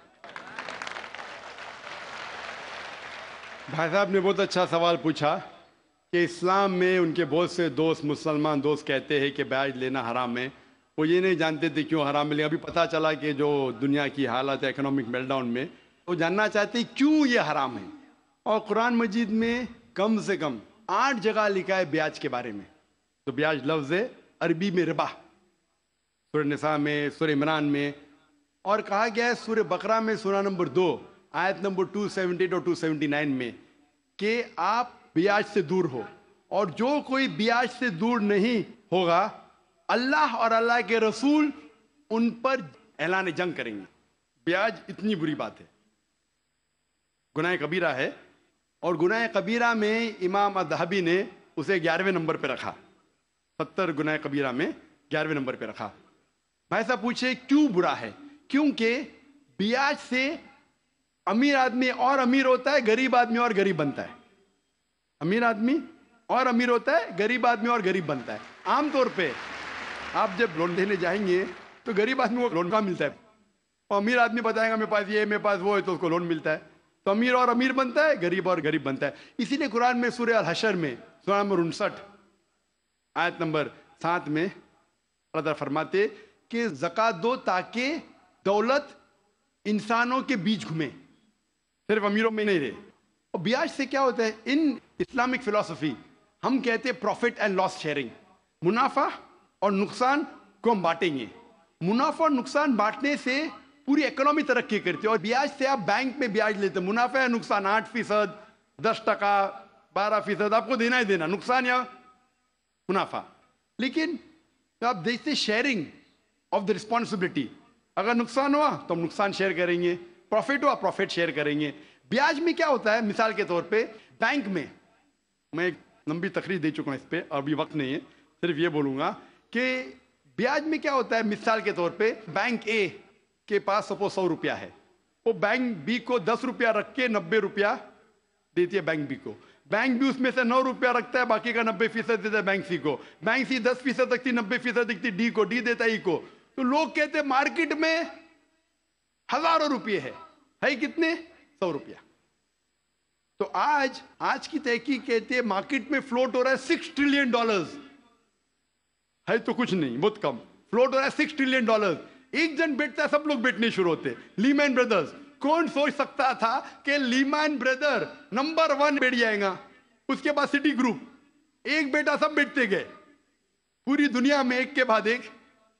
بھائی صاحب نے بہت اچھا سوال پوچھا کہ اسلام میں ان کے بہت سے دوست مسلمان دوست کہتے ہیں کہ بیاج لینا حرام ہے، وہ یہ نہیں جانتے تھے کیوں حرام ہے، لیکن ابھی پتہ چلا کہ جو دنیا کی حالت ہے اکنامک میلٹ ڈاؤن میں، وہ جاننا چاہتے ہیں کیوں یہ حرام ہے۔ اور قرآن مجید میں کم سے کم آٹھ جگہ لکھا ہے بیاج کے بارے میں۔ تو بیاج لفظ ہے عربی میں ربا، سورہ نساء میں، سورہ عمران میں، اور کہا گیا ہے سورہ بقرہ میں سورہ نمبر دو آیت نمبر دو سو اٹھہتر اور دو سو انہتر میں کہ آپ بیاج سے دور ہو، اور جو کوئی بیاج سے دور نہیں ہوگا اللہ اور اللہ کے رسول ان پر اعلان جنگ کریں گے۔ بیاج اتنی بری بات ہے، گناہ کبیرہ ہے، اور گناہ کبیرہ میں امام الذہبی نے اسے گیارہویں نمبر پہ رکھا، ستر گناہ کبیرہ میں گیارہویں نمبر پہ رکھا۔ بھائی صاحب پوچھے کیوں برا ہے؟ کیونکہ بیاج سے امیر آدمی اور امیر ہوتا ہے، غریب آدمی اور غریب بنتا ہے۔ امیر آدمی اور امیر ہوتا ہے، غریب آدمی اور غریب بنتا ہے۔ عام طور پہ آپ جب لون لینے جائیں گے تو غریب آدمی کو لون کا ملتا ہے، اور امیر آدمی بتائے گا میرے پاس یہ میرے پاس وہ ہے، تو اس کو لون ملتا ہے۔ تو امیر اور امیر بنتا ہے، غریب اور غریب بنتا ہے۔ اسی لیے قرآن میں سورہ الحشر میں سورہ نمبر انسٹھ آیت نمبر سات میں اللہ تعالیٰ فرماتے کہ زکوٰۃ دو تاکہ دولت انسانوں کے بیچ گھومے، صرف امیروں میں نہیں رہے۔ اور بیاج سے کیا ہوتا ہے؟ ان اسلامک فلسفی ہم کہتے ہیں پروفٹ اینڈ لاس شیئرنگ، منافع اور نقصان کو ہم بانٹیں گے. منافع اور نقصان بانٹنے سے پوری اکنامی ترقی کرتی ہے. اور بیاج سے آپ بینک میں بیاج لیتے ہیں، منافع یا نقصان آٹھ فیصد دس ٹکا بارہ فیصد آپ کو دینا ہی دینا، نقصان یا منافع. لیکن آپ دیکھتے شیئرنگ آف دا رسپانسبلٹی، اگر نقصان ہوا تو ہم نقصان شیئر کریں گے، پروفٹ ہوا پروفٹ شیئر کریں گے. بیاج میں کیا ہوتا ہے؟ مثال کے طور پہ بینک میں، میں ایک لمبی تقریر دے چکا ہوں اس پہ، ابھی وقت نہیں ہے، صرف یہ بولوں گا کہ بیاج میں کیا ہوتا ہے. مثال کے طور پہ بینک اے کے پاس سپوز سو روپیہ ہے، وہ بینک بی کو دس روپیہ رکھ کے نبے روپیہ دیتی ہے بینک بی کو. بینک بھی اس میں سے نو روپیہ رکھتا ہے، باقی کا نبے فیصد دیتا ہے بینک سی کو. بینک سی دس فیصد رکھتی، نبے فیصد رکھتی ڈی کو، ڈی دیتا ای کو. تو لوگ کہتے ہیں مارکیٹ میں ہزاروں روپیے ہے، ہے کتنے؟ سو روپیہ. تو آج آج کی تحقیق کہتے ہیں مارکیٹ میں فلوٹ ہو رہا ہے سکس ٹریلین ڈالرز، ہے تو کچھ نہیں، بہت کم فلوٹ ہو رہا ہے سکس ٹریلین ڈالرز. ایک جن بیٹھتا ہے سب لوگ بیٹھنے شروع ہوتے. لیمین بردرز، کون سوچ سکتا تھا کہ لیمین بردر نمبر ون بیٹھ جائے گا؟ اس کے بعد سٹی گروپ، ایک بیٹا سب بیٹھتے گئے پوری دنیا میں ایک کے بعد ایک.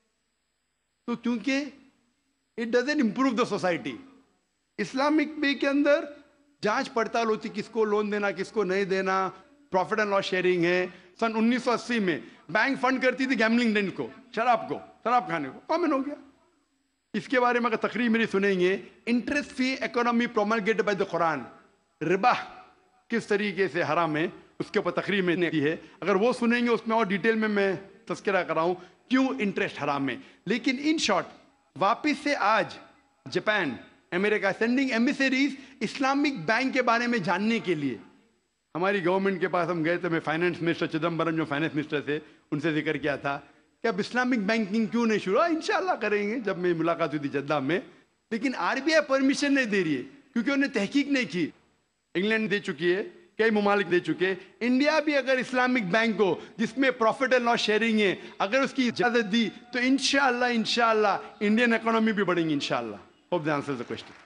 تو کیونکہ it doesn't improve the society. Islamic بے کے اندر جانچ پڑتال ہوتی کس کو لون دینا کس کو نہیں دینا، پروفٹ اینڈ لاس شیئرنگ ہے. سن انیس سو اسی میں بینک فنڈ کرتی تھی گیملنگ ڈین کو، شراب کو، شراب کھانے کو، کامن ہو گیا. اس کے بارے میں اگر تقریر میری سنیں گے، interest free economy promulgated by the Quran, ربا کس طریقے سے حرام ہے، اس کے اوپر تقریر میں نے کی ہے. اگر وہ سنیں گے اس میں اور ڈیٹیل میں میں تذکرہ کر رہا ہوں کیوں انٹرسٹ حرام ہے. لیکن ان شارٹ واپس سے آج جاپان، امریکہ سینڈنگ ایمبیسریز اسلامک بینک کے بارے میں جاننے کے لیے. ہماری گورنمنٹ کے پاس ہم گئے تھے، میں فائنانس منسٹر چدمبرم جو فائنانس منسٹر تھے ان سے ذکر کیا تھا کہ اب اسلامک بینکنگ کیوں نہیں شروع؟ انشاءاللہ کریں گے. جب میری ملاقات ہوئی تھی جدہ میں، لیکن آر بی آئی پرمیشن نہیں دے رہی ہے کیونکہ انہوں نے تحقیق نہیں کی. انگلینڈ دے چکی ہے، کئی ممالک دے چکے. انڈیا بھی اگر اسلامک بینک کو جس میں پروفٹ اینڈ لاس شیئرنگ ہے اگر اس کی اجازت دی تو انشاءاللہ انشاءاللہ انڈین اکانومی بھی بڑھیں گی انشاءاللہ. Hope that answers the question.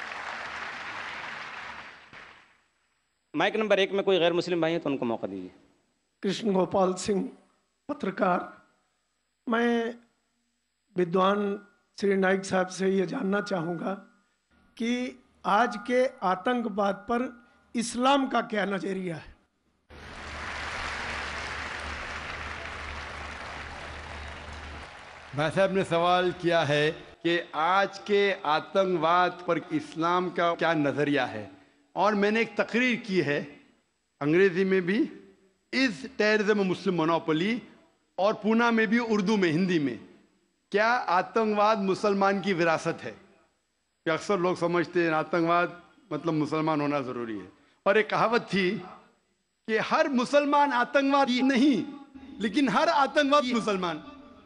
Mike number ایک میں کوئی غیر مسلم بھائی ہیں تو ان کو موقع دیجیے. کرشن گوپال سنگھ، پترکار. میں بدوان سری نائک صاحب سے یہ جاننا چاہوں گا کہ آج کے آتنک واد پر اسلام کا کیا نظریہ ہے؟ بھائی صاحب نے سوال کیا ہے کہ آج کے آتنک واد پر اسلام کا کیا نظریہ ہے، اور میں نے ایک تقریر کی ہے انگریزی میں بھی، از ٹیررزم مسلم مونوپولی، اور پونا میں بھی اردو میں، ہندی میں. کیا آتنک واد مسلمان کی وراثت ہے؟ کہ اکثر لوگ سمجھتے ہیں آتنک واد مطلب مسلمان ہونا ضروری ہے. اور ایک کہاوت تھی کہ ہر مسلمان آتنک وادی نہیں لیکن ہر آتنک واد مسلمان.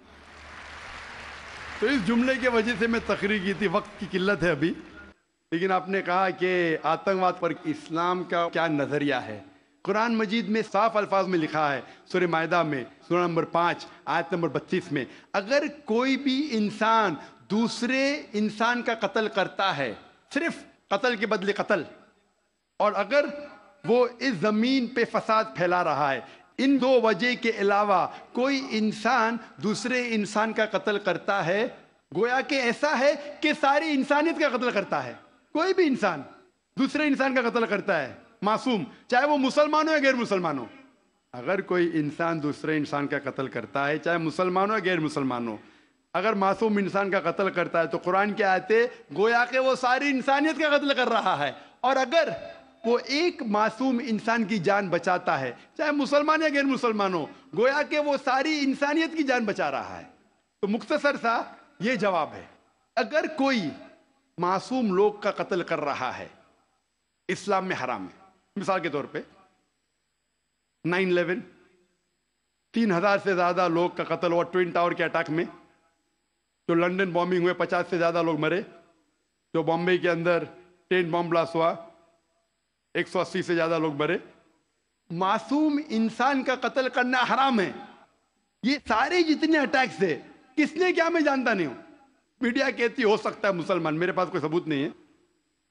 تو اس جملے کی وجہ سے میں تقریر کی تھی، وقت کی قلت ہے ابھی. لیکن آپ نے کہا کہ آتنک واد پر اسلام کا کیا نظریہ ہے. قرآن مجید میں صاف الفاظ میں لکھا ہے، سورہ مائدہ میں سورہ نمبر پانچ آیت نمبر بتیس میں، اگر کوئی بھی انسان دوسرے انسان کا قتل کرتا ہے، صرف قتل کے بدلے قتل، اور اگر وہ اس زمین پہ فساد پھیلا رہا ہے، ان دو وجہ کے علاوہ کوئی انسان دوسرے انسان کا قتل کرتا ہے، گویا کہ ایسا ہے کہ ساری انسانیت کا قتل کرتا ہے. کوئی بھی انسان دوسرے انسان کا قتل کرتا ہے، معصوم، چاہے وہ مسلمان ہو یا غیر مسلمان ہو. اگر کوئی انسان دوسرے انسان کا قتل کرتا ہے، چاہے مسلمان ہو یا غیر مسلمان ہو، اگر معصوم انسان کا قتل کرتا ہے تو قرآن کی آیتیں گویا کہ وہ ساری انسانیت کا قتل کر رہا ہے. اور اگر وہ ایک معصوم انسان کی جان بچاتا ہے، چاہے مسلمان یا غیر مسلمان ہو، گویا کہ وہ ساری انسانیت کی جان بچا رہا ہے. تو مختصر سا یہ جواب ہے، اگر کوئی معصوم لوگ کا قتل کر رہا ہے اسلام میں حرام ہے. مثال کے طور پہ نائن الیون، تین ہزار سے زیادہ لوگ کا قتل ہوا ٹوئن ٹاور کے اٹیک میں. جو لنڈن بامبنگ ہوئے پچاس سے زیادہ لوگ مرے. جو بامبے کے اندر ٹین بام بلاسٹ ہوا ایک سو اسی سے زیادہ لوگ مرے. معصوم انسان کا قتل کرنا حرام ہے. یہ سارے جتنے اٹیکس تھے کس نے کیا میں جانتا نہیں ہوں. میڈیا کہتی ہو سکتا ہے مسلمان، میرے پاس کوئی ثبوت نہیں ہے.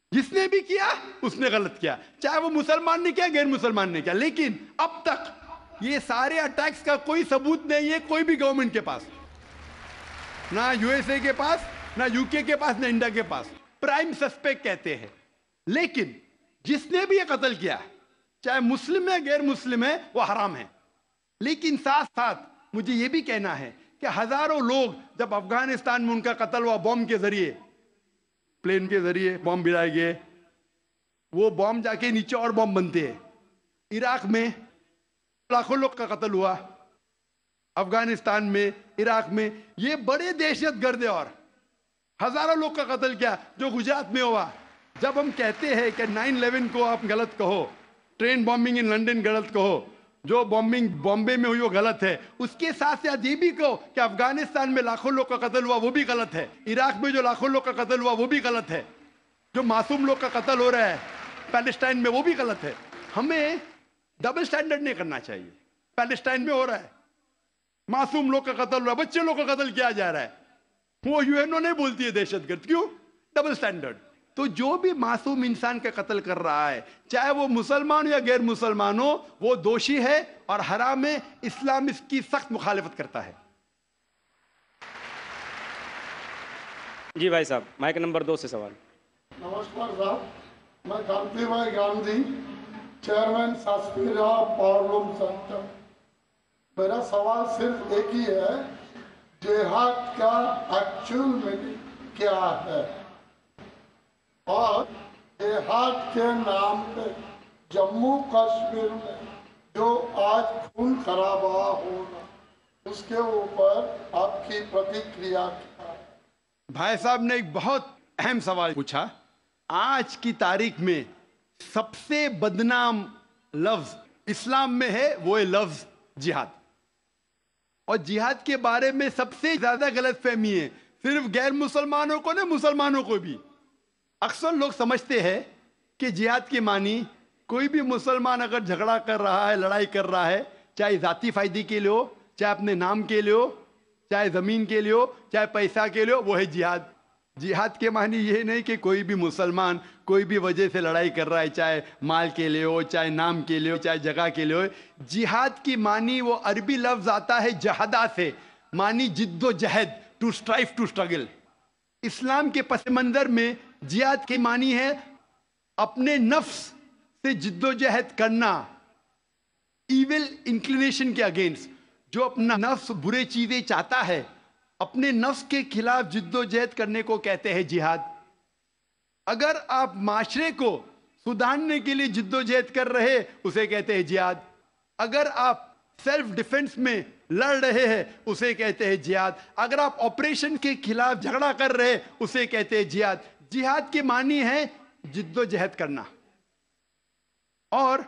جس نے بھی کیا اس نے غلط کیا، چاہے وہ مسلمان نے کیا غیر مسلمان نے کیا. لیکن اب تک یہ سارے اٹیکس کا کوئی ثبوت نہیں ہے کوئی بھی گورنمنٹ کے پاس، نہ یو ایس اے کے پاس، نہ یو کے کے پاس، نہ انڈیا کے پاس. پرائم سسپیکٹ کہتے ہیں. لیکن جس نے بھی یہ قتل کیا چاہے مسلم ہے غیر مسلم ہے وہ حرام ہے. لیکن ساتھ ساتھ مجھے یہ بھی کہنا ہے کہ ہزاروں لوگ جب افغانستان میں ان کا قتل ہوا بوم کے ذریعے، پلین کے ذریعے بوم گرائے گئے، وہ بوم جا کے نیچے اور بوم بنتے ہیں. عراق میں لاکھوں لوگ کا قتل ہوا، افغانستان میں، عراق میں، یہ بڑے دہشت گرد اور ہزاروں لوگ کا قتل کیا جو گجرات میں ہوا. جب ہم کہتے ہیں کہ نائن الیون کو آپ غلط کہو، ٹرین بامبنگ ان لنڈن غلط کہو، جو بامبنگ بامبے میں ہوئی وہ غلط ہے، اس کے ساتھ ساتھ یہ بھی کہو کہ افغانستان میں لاکھوں لوگ کا قتل ہوا وہ بھی غلط ہے، عراق میں جو لاکھوں لوگ کا قتل ہوا وہ بھی غلط ہے، جو معصوم لوگ کا قتل ہو رہا ہے پیلسٹائن میں وہ بھی غلط ہے. ہمیں ڈبل سٹینڈرڈ نہیں کرنا چاہیے. پیلسٹائن میں ہو رہا ہے، معصوم لوگ کا قتل ہو رہا ہے، بچے لوگ کا قتل کیا جا رہا ہے، وہ یو این او نہیں بولتی ہے دہشت گرد. کیوں؟ Double standard. تو جو بھی معصوم انسان کا قتل کر رہا ہے چاہے وہ مسلمان ہو یا غیر مسلمان ہو وہ دوشی ہے اور حرام ہے. اسلام اس کی سخت مخالفت کرتا ہے. جی بھائی صاحب مائک نمبر دو سے سوال. نمسکار صاحب، میں Kanti bhai Gandhi, chairman Saspera powerloom centre. میرا سوال صرف ایک ہی ہے، جہاد کا ایکچوئل میننگ کیا ہے؟ اور جہاد کے نام پہ جموں کشمیر میں جو آج خون خرابہ ہو رہا اس کے اوپر آپ کی پرتیکریا کیا ہے؟ بھائی صاحب نے ایک بہت اہم سوال پوچھا. آج کی تاریخ میں سب سے بدنام لفظ اسلام میں ہے وہ ہے لفظ جہاد. اور جہاد کے بارے میں سب سے زیادہ غلط فہمی ہے، صرف غیر مسلمانوں کو نہیں مسلمانوں کو بھی. اکثر لوگ سمجھتے ہیں کہ جہاد کے معنی کوئی بھی مسلمان اگر جھگڑا کر رہا ہے، لڑائی کر رہا ہے، چاہے ذاتی فائدے کے لیے ہو، چاہے اپنے نام کے لیے ہو، چاہے زمین کے لیے ہو، چاہے پیسہ کے لیے ہو، وہ ہے جہاد. جہاد کے معنی یہ نہیں کہ کوئی بھی مسلمان کوئی بھی وجہ سے لڑائی کر رہا ہے، چاہے مال کے لیے ہو، چاہے نام کے لیے ہو، چاہے جگہ کے لیے ہو. جہاد کی معنی وہ عربی لفظ آتا ہے جہدا سے، معنی جد و جہد، ٹو اسٹرائیو، ٹو اسٹرگل. اسلام کے پس منظر میں جہاد کی معنی ہے اپنے نفس سے جد و جہد کرنا، ایول انکلینیشن کے اگینسٹ. جو اپنا نفس برے چیزیں چاہتا ہے اپنے نفس کے خلاف جد و جہد کرنے کو کہتے ہیں جہاد. اگر آپ معاشرے کو سدھارنے کے لیے جد و جہد کر رہے اسے کہتے ہیں جہاد. اگر آپ سیلف ڈیفنس میں لڑ رہے ہیں اسے کہتے ہیں جہاد. اگر آپ آپریشن کے خلاف جھگڑا کر رہے اسے کہتے ہیں جہاد. جہاد کے معنی ہے جد و جہد کرنا. اور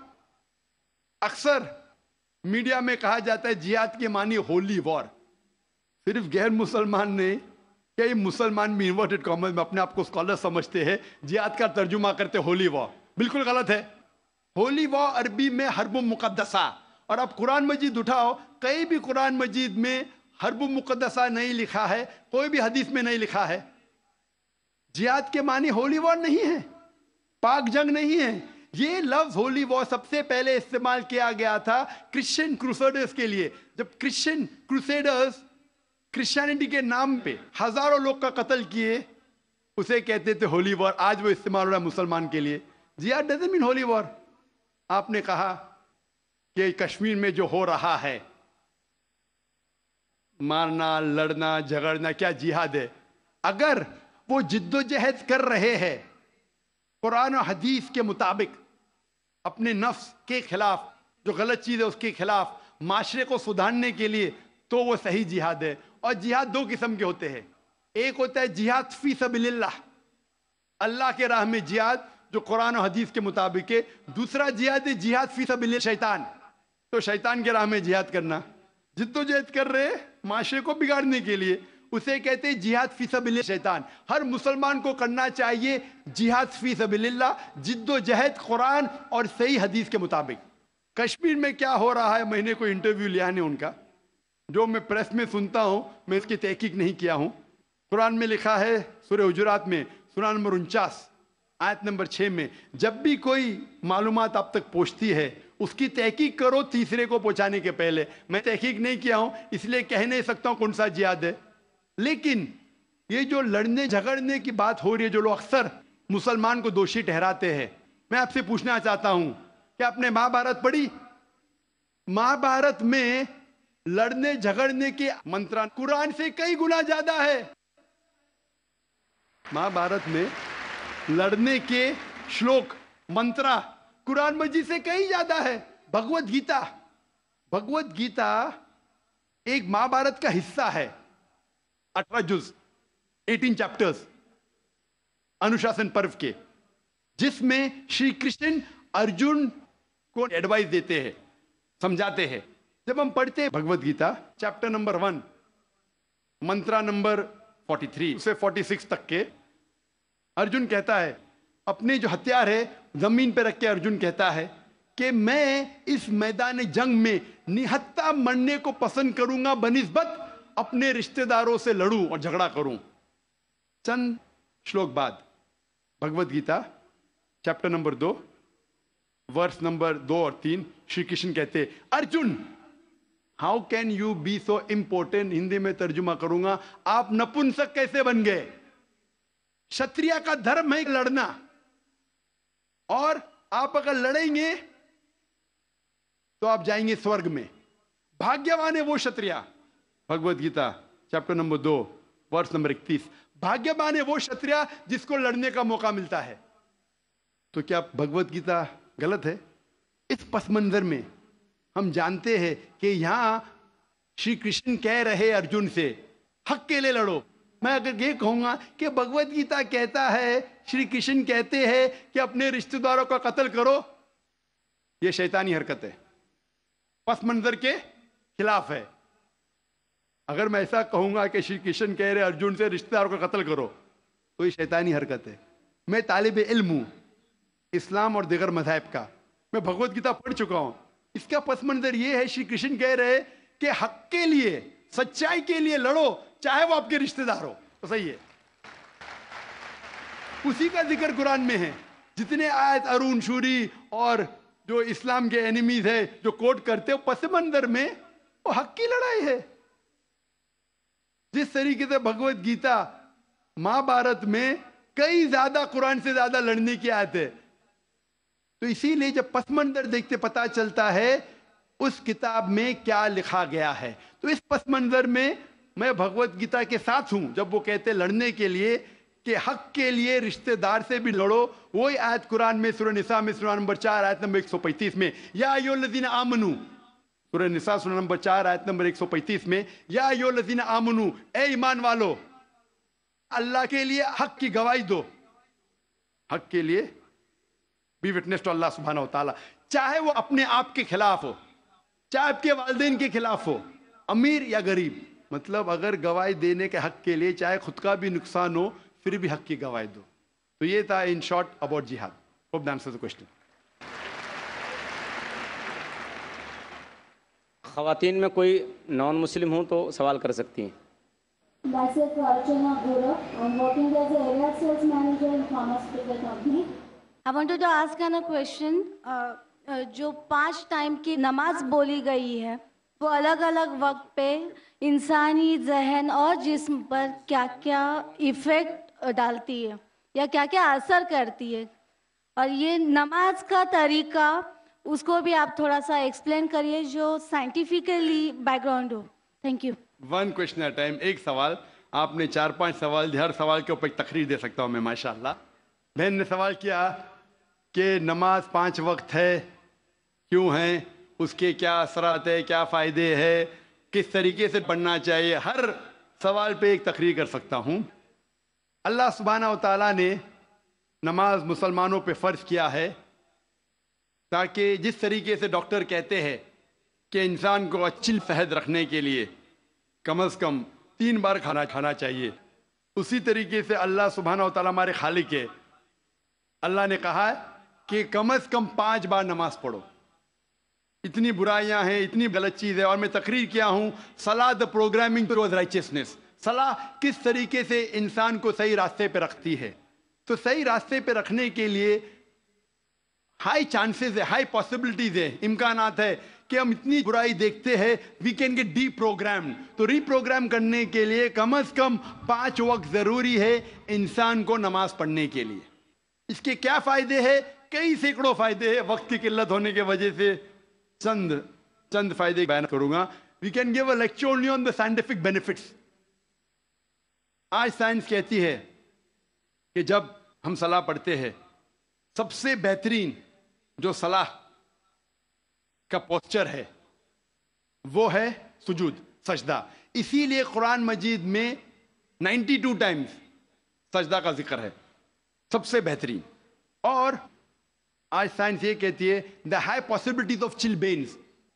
اکثر میڈیا میں کہا جاتا ہے جہاد کے معنی ہولی وار. صرف غیر مسلمان نے، کئی مسلمان بھی انورٹڈ کامرس میں اپنے آپ کو اسکالر سمجھتے ہیں، جہاد کا ترجمہ کرتے ہولی وار. بالکل غلط ہے. ہولی وار عربی میں حرب مقدسہ، اور آپ قرآن مجید اٹھاؤ کہیں بھی قرآن مجید میں حرب مقدسہ نہیں لکھا ہے، کوئی بھی حدیث میں نہیں لکھا ہے. جہاد کے معنی ہولی وار نہیں ہے، پاک جنگ نہیں ہے. یہ لفظ ہولی وار سب سے پہلے استعمال کیا گیا تھا کرسچین کروسیڈرز کے لیے. جب کرسچین کروسیڈرز کرسچینٹی کے نام پہ ہزاروں لوگ کا قتل کیے اسے کہتے تھے ہولی وار. آج وہ استعمال ہو رہا ہے مسلمان کے لیے. جہاد ڈزنٹ مین ہولی وار. آپ نے کہا کہ کشمیر میں جو ہو رہا ہے مارنا، لڑنا، جھگڑنا، کیا جہاد ہے؟ اگر وہ جد و جہد کر رہے ہیں قرآن و حدیث کے مطابق اپنے نفس کے خلاف، جو غلط چیز ہے اس کے خلاف، معاشرے کو سدھارنے کے لیے، تو وہ صحیح جہاد ہے. اور جہاد دو قسم کے ہوتے ہیں. ایک ہوتا ہے جہاد فی سبیل اللہ، اللہ کے راہ میں جہاد جو قرآن و حدیث کے مطابق ہے. دوسرا جہاد ہے جہاد فی سبیل شیطان، تو شیطان کے راہ میں جہاد کرنا. جد و جہد کر رہے معاشرے کو بگاڑنے کے لیے اسے کہتے ہیں جہاد فی سبیل شیطان. ہر مسلمان کو کرنا چاہیے جہاد فی سبیل اللہ، جد و جہد قرآن اور صحیح حدیث کے مطابق. کشمیر میں کیا ہو رہا ہے، میں نے کوئی انٹرویو لیا نہیں ان کا، جو میں پریس میں سنتا ہوں، میں اس کی تحقیق نہیں کیا ہوں. قرآن میں لکھا ہے سورہ حجرات میں سورہ نمبر انچاس آیت نمبر چھ میں جب بھی کوئی معلومات آپ تک پہنچتی ہے اس کی تحقیق کرو تیسرے کو پہنچانے کے پہلے. میں تحقیق نہیں کیا ہوں اس لیے کہہ نہیں سکتا ہوں کون سا جہاد ہے. لیکن یہ جو لڑنے جھگڑنے کی بات ہو رہی ہے جو لوگ اکثر مسلمان کو دوشی ٹھہراتے ہیں, میں آپ سے پوچھنا چاہتا ہوں کہ آپ نے مہا بھارت پڑھی؟ مہا بھارت میں لڑنے جھگڑنے کے منتر قرآن سے کئی گنا زیادہ ہے. مہا بھارت میں لڑنے کے شلوک منترا قرآن مجید سے کئی زیادہ ہے. بھگوت گیتا بھگوت گیتا ایک مہا بھارت کا حصہ ہے. اٹھارہ جز اٹھارہ چیپٹرز انوشاسن پرو کے, جس میں شری کرشن ارجن کو ایڈوائز دیتے ہیں, سمجھاتے ہیں. جب ہم پڑھتے ہیں Bhagavad Gita chapter number one mantra number تینتالیس سے چھیالیس تک کے, ارجن کہتا ہے اپنے جو ہتھیار ہے زمین پہ رکھ کے ارجن کہتا ہے کہ میں اس میدان جنگ میں نہتا مرنے کو پسند کروں گا بنسبت اپنے رشتہ داروں سے لڑوں اور جھگڑا کروں. چند شلوک بعد بھگوت گیتا چیپٹر نمبر دو ورس نمبر دو اور تین شری کرشن کہتے Arjun how can you be so important. Hindi میں ترجمہ کروں گا, آپ نپنسک کیسے بن گئے؟ شتریا کا دھرم ہے لڑنا, اور آپ اگر لڑیں گے تو آپ جائیں گے سورگ میں. بھاگیوان ہے وہ شتریا. بھگوت گیتا چیپٹر نمبر دو ورس نمبر اکتیس. بھاگیوان ہے وہ شتریا جس کو لڑنے کا موقع ملتا ہے. تو کیا بھگوت گیتا غلط ہے؟ اس پس منظر میں ہم جانتے ہیں کہ یہاں شری کرشن کہہ رہے ارجن سے حق کے لیے لڑو. میں اگر یہ کہوں گا کہ بھگوت گیتا کہتا ہے, شری کرشن کہتے ہیں کہ اپنے رشتہ داروں کا قتل کرو, یہ شیطانی حرکت ہے, پس منظر کے خلاف ہے. اگر میں ایسا کہوں گا کہ شری کرشن کہہ رہے ارجن سے رشتہ داروں کا قتل کرو تو یہ شیطانی حرکت ہے. میں طالب علم ہوں اسلام اور دیگر مذاہب کا, میں بھگوت گیتا پڑھ چکا ہوں. اس کا پس منظر یہ ہے شری کرشن کہہ رہے کہ حق کے لیے سچائی کے لیے لڑو چاہے وہ آپ کے رشتہ دار ہو. تو صحیح ہے, اسی کا ذکر قرآن میں ہے. جتنے آیت ارون شوری اور جو اسلام کے اینیمیز ہے جو کوٹ کرتے ہیں پس منظر میں وہ حق کی لڑائی ہے. جس طریقے سے بھگوت گیتا مہا بھارت میں کئی زیادہ قرآن سے زیادہ لڑنے کی آیت ہے. تو اسی لیے جب پس منظر دیکھتے پتا چلتا ہے اس کتاب میں کیا لکھا گیا ہے. تو اس پس منظر میں میں بھگوت گیتا کے ساتھ ہوں جب وہ کہتے لڑنے کے لیے کہ حق کے لیے رشتہ دار سے بھی لڑو. وہی آیت قرآن میں سورہ نساء میں سورہ نمبر چار آیت نمبر ایک سو پینتیس میں یا ایھا الذین آمنو, سورہ نساء سورہ نمبر چار آیت نمبر ایک سو پینتیس میں یا ایھا الذین آمنو, اے ایمان والو اللہ کے لیے حق کی گواہی دو. حق کے لیے بی وٹنس ٹو اللہ سبحانہ و تعالیٰ, چاہے وہ اپنے آپ کے خلاف ہو, چاہے آپ کے والدین کے خلاف ہو, امیر یا غریب. مطلب اگر گواہی دینے کے حق کے لیے چاہے خود کا بھی نقصان ہو پھر بھی حق کی گواہی دو. تو یہ تھا ان شارٹ اباؤٹ جہاد. Hope that answers the question. خواتین میں کوئی نان مسلم ہوں تو سوال کر سکتی ہیں. Myself Archana Gura. I'm working as a area sales manager in pharmaceutical company. I wanted to ask a question. Uh, uh, جو پانچ ٹائم کی نماز بولی گئی ہے وہ الگ الگ وقت پہ انسانی ذہن اور جسم پر کیا کیا ایفیکٹ ڈالتی ہے یا کیا کیا اثر کرتی ہے, اور یہ نماز کا طریقہ اس کو بھی آپ تھوڑا سا ایکسپلین کریے جو سائنٹیفکلی بیک گراؤنڈ ہو. Thank you. One question at time. ایک سوال, آپ نے چار پانچ سوال, ہر سوال کے اوپر ایک تقریر دے سکتا ہوں میں ماشاء اللہ. بہن نے سوال کیا کہ نماز پانچ وقت ہے, کیوں ہیں, اس کے کیا اثرات ہے, کیا فائدے ہے, کس طریقے سے پڑھنا چاہیے. ہر سوال پہ ایک تقریر کر سکتا ہوں. اللہ سبحانہ و تعالیٰ نے نماز مسلمانوں پہ فرض کیا ہے تاکہ جس طریقے سے ڈاکٹر کہتے ہیں کہ انسان کو اچھی صحت رکھنے کے لیے کم از کم تین بار کھانا کھانا چاہیے, اسی طریقے سے اللہ سبحانہ و تعالیٰ ہمارے خالق ہے. اللہ نے کہا ہے کہ کم از کم پانچ بار نماز پڑھو. اتنی برائیاں ہیں, اتنی غلط چیز ہے. اور میں تقریر کیا ہوں صلاح دا پروگرامنگ ٹوورڈ رائچسنس, صلاح کس طریقے سے انسان کو صحیح راستے پہ رکھتی ہے. تو صحیح راستے پہ رکھنے کے لیے ہائی چانسز ہے, ہائی پاسبلٹیز ہے, امکانات ہے کہ ہم اتنی برائی دیکھتے ہیں, we can get the program. تو ری پروگرام کرنے کے لیے کم از کم پانچ وقت ضروری ہے انسان کو نماز پڑھنے کے لیے. اس کے کیا فائدے ہیں؟ کئی سینکڑوں فائدے ہیں. وقت کی قلت ہونے کی وجہ سے چند چند فائدے بیان کروں گا. We can give a lecture only on the scientific benefits. آج سائنس کہتی ہے کہ جب ہم صلاح پڑھتے ہیں, سب سے بہترین جو صلاح کا پوسچر ہے وہ ہے سجود, سجدہ. اسی لیے قرآن مجید میں نائنٹی ٹو ٹائمز سجدہ کا ذکر ہے, سب سے بہترین. اور آج سائنس یہ کہتی ہے the high possibilities of chilblains,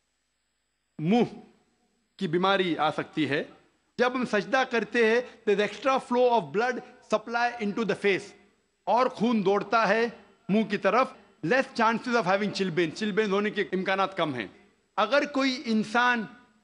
منہ کی بیماری آ سکتی ہے. جب ہم سجدہ کرتے ہیں there extra flow of blood supply into the face, اور خون دوڑتا ہے منہ کی طرف. Less chances of having chilblains, chilblains ہونے کے امکانات کم ہیں. اگر کوئی انسان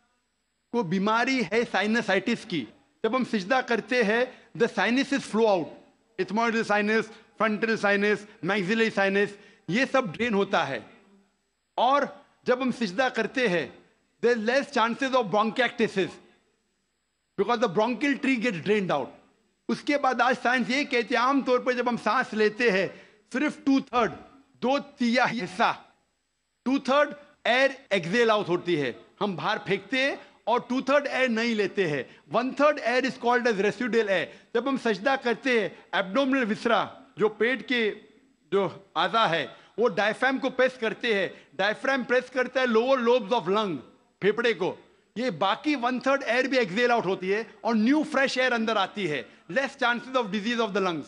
کو بیماری ہے سائنسائٹس کی, جب ہم سجدہ کرتے ہیں the sinuses flow out, ethmoidal sinus, frontal sinus, maxillary sinus, یہ سب ڈرین ہوتا ہے. اور جب ہم سجدہ کرتے ہیں there is less chances of bronchiectasis because the bronchial tree gets drained out. اس کے بعد آج سائنس یہ کہتے ہیں عام طور پہ جب ہم سانس لیتے ہیں صرف ٹو تھرڈ, دو تیائی حصہ, two third air exhale out ہوتی ہے, ہم باہر پھینکتے ہیں, اور ٹو تھرڈ ایئر نہیں لیتے ہیں. One third air is called as residual air. جب ہم سجدہ کرتے ہیں ایبڈومنل وسرا جو پیٹ کے جو اعضا ہے وہ ڈائفرام کو پریس کرتے ہیں, ڈائفرام پریس کرتا ہے لوور لوبز آف لنگ, پھیپڑے کو, یہ باقی ون تھرڈ ایئر بھی ایکزیل آؤٹ ہوتی ہے اور نیو فریش ایئر اندر آتی ہے. Less chances of disease of the lungs.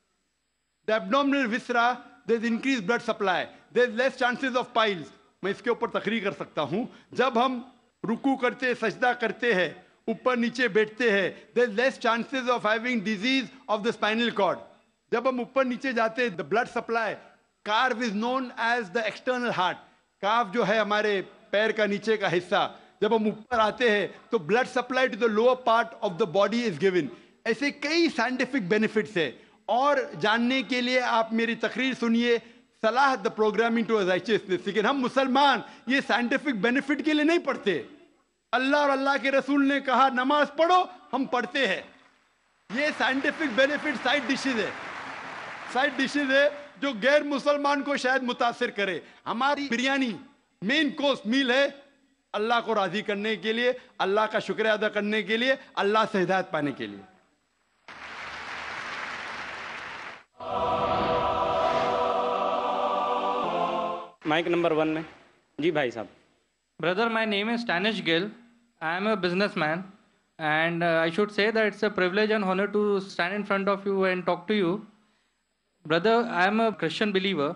The abdominal viscera there is increase blood supply, there is less chances of piles. میں اس کے اوپر تقریر کر سکتا ہوں. جب ہم رکوع کرتے, سجدہ کرتے ہیں, اوپر نیچے بیٹھتے ہیں, there is less chances of having disease of the spinal cord. جب ہم اوپر نیچے جاتے ہیں, دا بلڈ سپلائی, کارو is known as the external heart. Calf جو ہے ہمارے پیر کا نیچے کا حصہ, جب ہم اوپر آتے ہیں تو blood supply to the lower part of the body is given. ایسے کئی سائنٹیفک بینیفٹس ہیں. اور جاننے کے لیے آپ میری تقریر سنیے, صلاح دا پروگرامنگ ٹو رائچسنس. لیکن ہم مسلمان یہ سائنٹیفک بینیفٹ کے لیے نہیں پڑھتے. اللہ اور اللہ کے رسول نے کہا نماز پڑھو, ہم پڑھتے ہیں. یہ سائنٹیفک بینیفٹ سائڈ ڈشز ہے, سائڈ ڈشز ہے جو غیر مسلمان کو شاید متاثر کرے. ہماری بریانی مین کورس میل ہے اللہ کو راضی کرنے کے لیے, اللہ کا شکریہ ادا کرنے کے لیے, اللہ سے ہدایت پانے کے لیے. مائک نمبر ون میں جی بھائی صاحب. Brother, my name is Stanish Gill. I am a businessman, and uh, I should say that it's a privilege and honor to stand in front of you and talk to you. Brother, I am a Christian believer.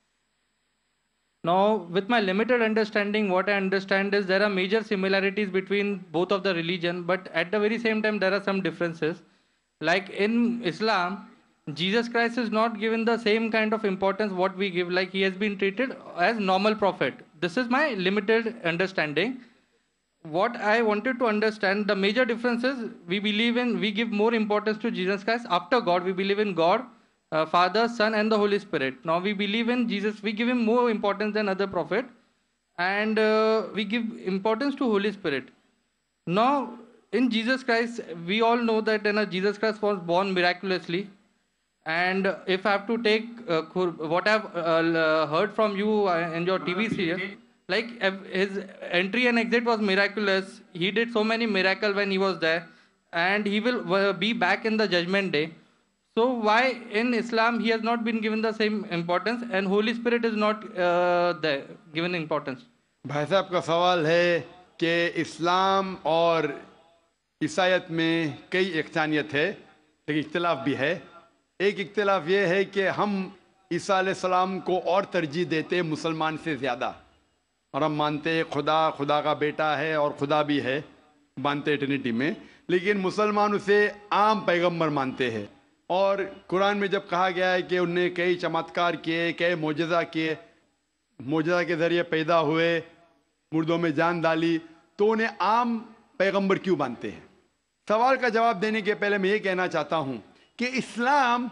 Now, with my limited understanding, what I understand is there are major similarities between both of the religion, but at the very same time, there are some differences. Like in Islam, Jesus Christ is not given the same kind of importance what we give, like he has been treated as normal prophet. This is my limited understanding. What I wanted to understand, the major difference is we believe in, we give more importance to Jesus Christ after God. We believe in God, uh, Father, Son and the Holy Spirit. Now we believe in Jesus, we give him more importance than other prophet, and uh, we give importance to Holy Spirit. Now in Jesus Christ, we all know that you know, Jesus Christ was born miraculously. And if I have to take uh, what I've uh, heard from you uh, in your T V series, like his entry and exit was miraculous. He did so many miracles when he was there, and he will uh, be back in the judgment day. So why in Islam he has not been given the same importance, and Holy Spirit is not uh, there, given importance? بھائی صاحب کا سوال ہے کہ اسلام اور عیسائیت میں کئی یکسانیت ہے لیکن اختلاف بھی ہے. ایک اختلاف یہ ہے کہ ہم عیسیٰ علیہ السلام کو اور ترجیح دیتے ہیں مسلمان سے زیادہ, اور ہم مانتے ہیں خدا خدا کا بیٹا ہے اور خدا بھی ہے, مانتے ہیں ٹرینٹی میں, لیکن مسلمان اسے عام پیغمبر مانتے ہیں. اور قرآن میں جب کہا گیا ہے کہ انہوں نے کئی چمتکار کیے, کئی معجزہ کیے, معجزہ کے ذریعے پیدا ہوئے, مردوں میں جان ڈالی, تو انہیں عام پیغمبر کیوں مانتے ہیں؟ سوال کا جواب دینے کے پہلے میں یہ کہنا چاہتا ہوں کہ اسلام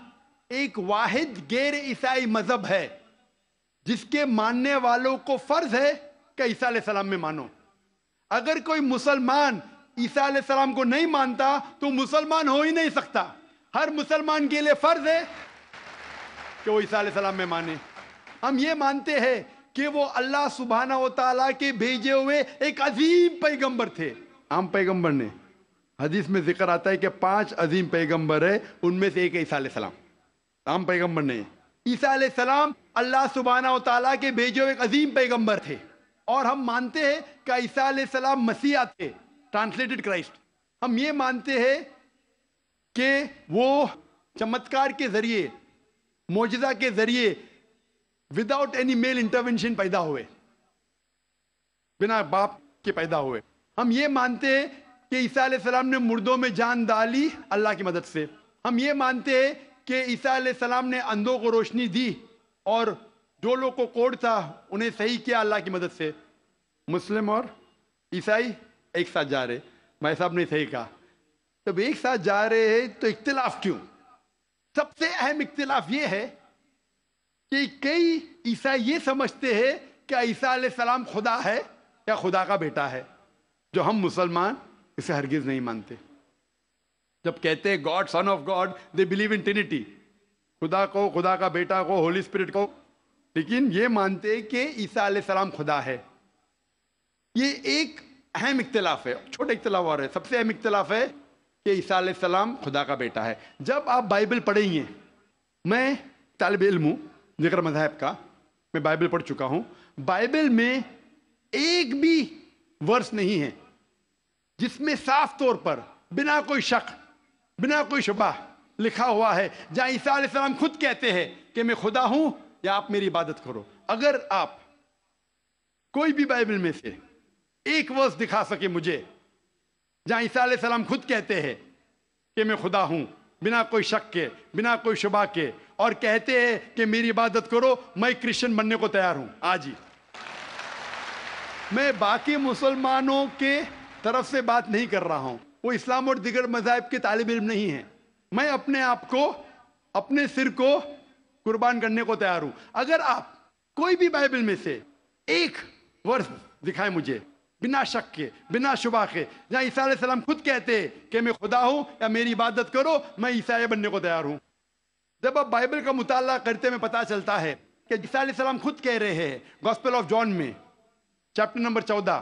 ایک واحد غیر عیسائی مذہب ہے جس کے ماننے والوں کو فرض ہے کہ عیسیٰ علیہ السلام میں مانو. اگر کوئی مسلمان عیسیٰ علیہ السلام کو نہیں مانتا تو مسلمان ہو ہی نہیں سکتا. ہر مسلمان کے لیے فرض ہے کہ وہ عیسیٰ علیہ السلام میں مانے. ہم یہ مانتے ہیں کہ وہ اللہ سبحانہ و تعالیٰ کے بھیجے ہوئے ایک عظیم پیغمبر تھے. عام پیغمبر نے، حدیث میں ذکر آتا ہے کہ پانچ عظیم پیغمبر ہیں، ان میں سے ایک عیسیٰ علیہ السلام. عام پیغمبر نے. عیسیٰ علیہ السلام اللہ سبحانہ و تعالیٰ کے بھیجے ہوئے ایک عظیم پیغمبر تھے، اور ہم مانتے ہیں کہ عیسیٰ علیہ السلام مسیح تھے، ٹرانسلیٹڈ کرائسٹ. ہم یہ مانتے ہیں کہ وہ چمتکار کے ذریعے، معجزہ کے ذریعے، وداؤٹ اینی میل انٹرونشن پیدا ہوئے، بنا باپ کے پیدا ہوئے. ہم یہ مانتے ہیں کہ عیسیٰ علیہ السلام نے مردوں میں جان ڈالی اللہ کی مدد سے. ہم یہ مانتے ہیں کہ عیسیٰ علیہ السلام نے اندھوں کو روشنی دی اور جو لوگ کو کوڑ تھا انہیں صحیح کیا اللہ کی مدد سے. مسلم اور عیسائی ایک ساتھ جا رہے. بھائی صاحب نے صحیح کہا. جب ایک ساتھ جا رہے ہیں تو اختلاف کیوں؟ سب سے اہم اختلاف یہ ہے کہ کئی عیسائی یہ سمجھتے ہیں کہ عیسیٰ علیہ السلام خدا ہے یا خدا کا بیٹا ہے، جو ہم مسلمان اسے ہرگز نہیں مانتے. جب کہتے ہیں God, son of God, they believe in trinity, خدا کو، خدا کا بیٹا کو، ہولی اسپرٹ کو، لیکن یہ مانتے کہ عیسیٰ علیہ السلام خدا ہے. یہ ایک اہم اختلاف ہے. چھوٹا اختلاف اور ہے. سب سے اہم اختلاف ہے کہ عیسیٰ علیہ السلام خدا کا بیٹا ہے. جب آپ بائبل پڑھیں گے، میں طالب علم ہوں ذکر مذہب کا، میں بائبل پڑھ چکا ہوں. بائبل میں ایک بھی ورس نہیں ہے جس میں صاف طور پر بنا کوئی شک، بنا کوئی شبہ لکھا ہوا ہے جہاں عیسیٰ علیہ السلام خود کہتے ہیں کہ میں خدا ہوں یا آپ میری عبادت کرو. اگر آپ کوئی بھی بائبل میں سے ایک ورس دکھا سکے مجھے جہاں عیسیٰ علیہ السلام خود کہتے ہیں کہ میں خدا ہوں بنا کوئی شک کے، بنا کوئی شبہ کے، اور کہتے ہیں کہ میری عبادت کرو، میں کرسچن بننے کو تیار ہوں آج ہی. میں باقی مسلمانوں کے طرف سے بات نہیں کر رہا ہوں، وہ اسلام اور دیگر مذاہب کے طالب علم نہیں ہیں. میں اپنے آپ کو، اپنے سر کو قربان کرنے کو تیار ہوں. اگر آپ کوئی بھی بائبل میں سے ایک ورس دکھائیں مجھے بنا شک کے، بنا شبہ کے، جہاں عیسیٰ علیہ السلام خود کہتے ہیں کہ میں خدا ہوں یا میری عبادت کرو، میں عیسائی بننے کو تیار ہوں. جب آپ بائبل کا مطالعہ کرتے میں پتا چلتا ہے کہ عیسیٰ علیہ السلام خود کہہ رہے ہیں گاسپل آف جان میں چیپٹر نمبر چودہ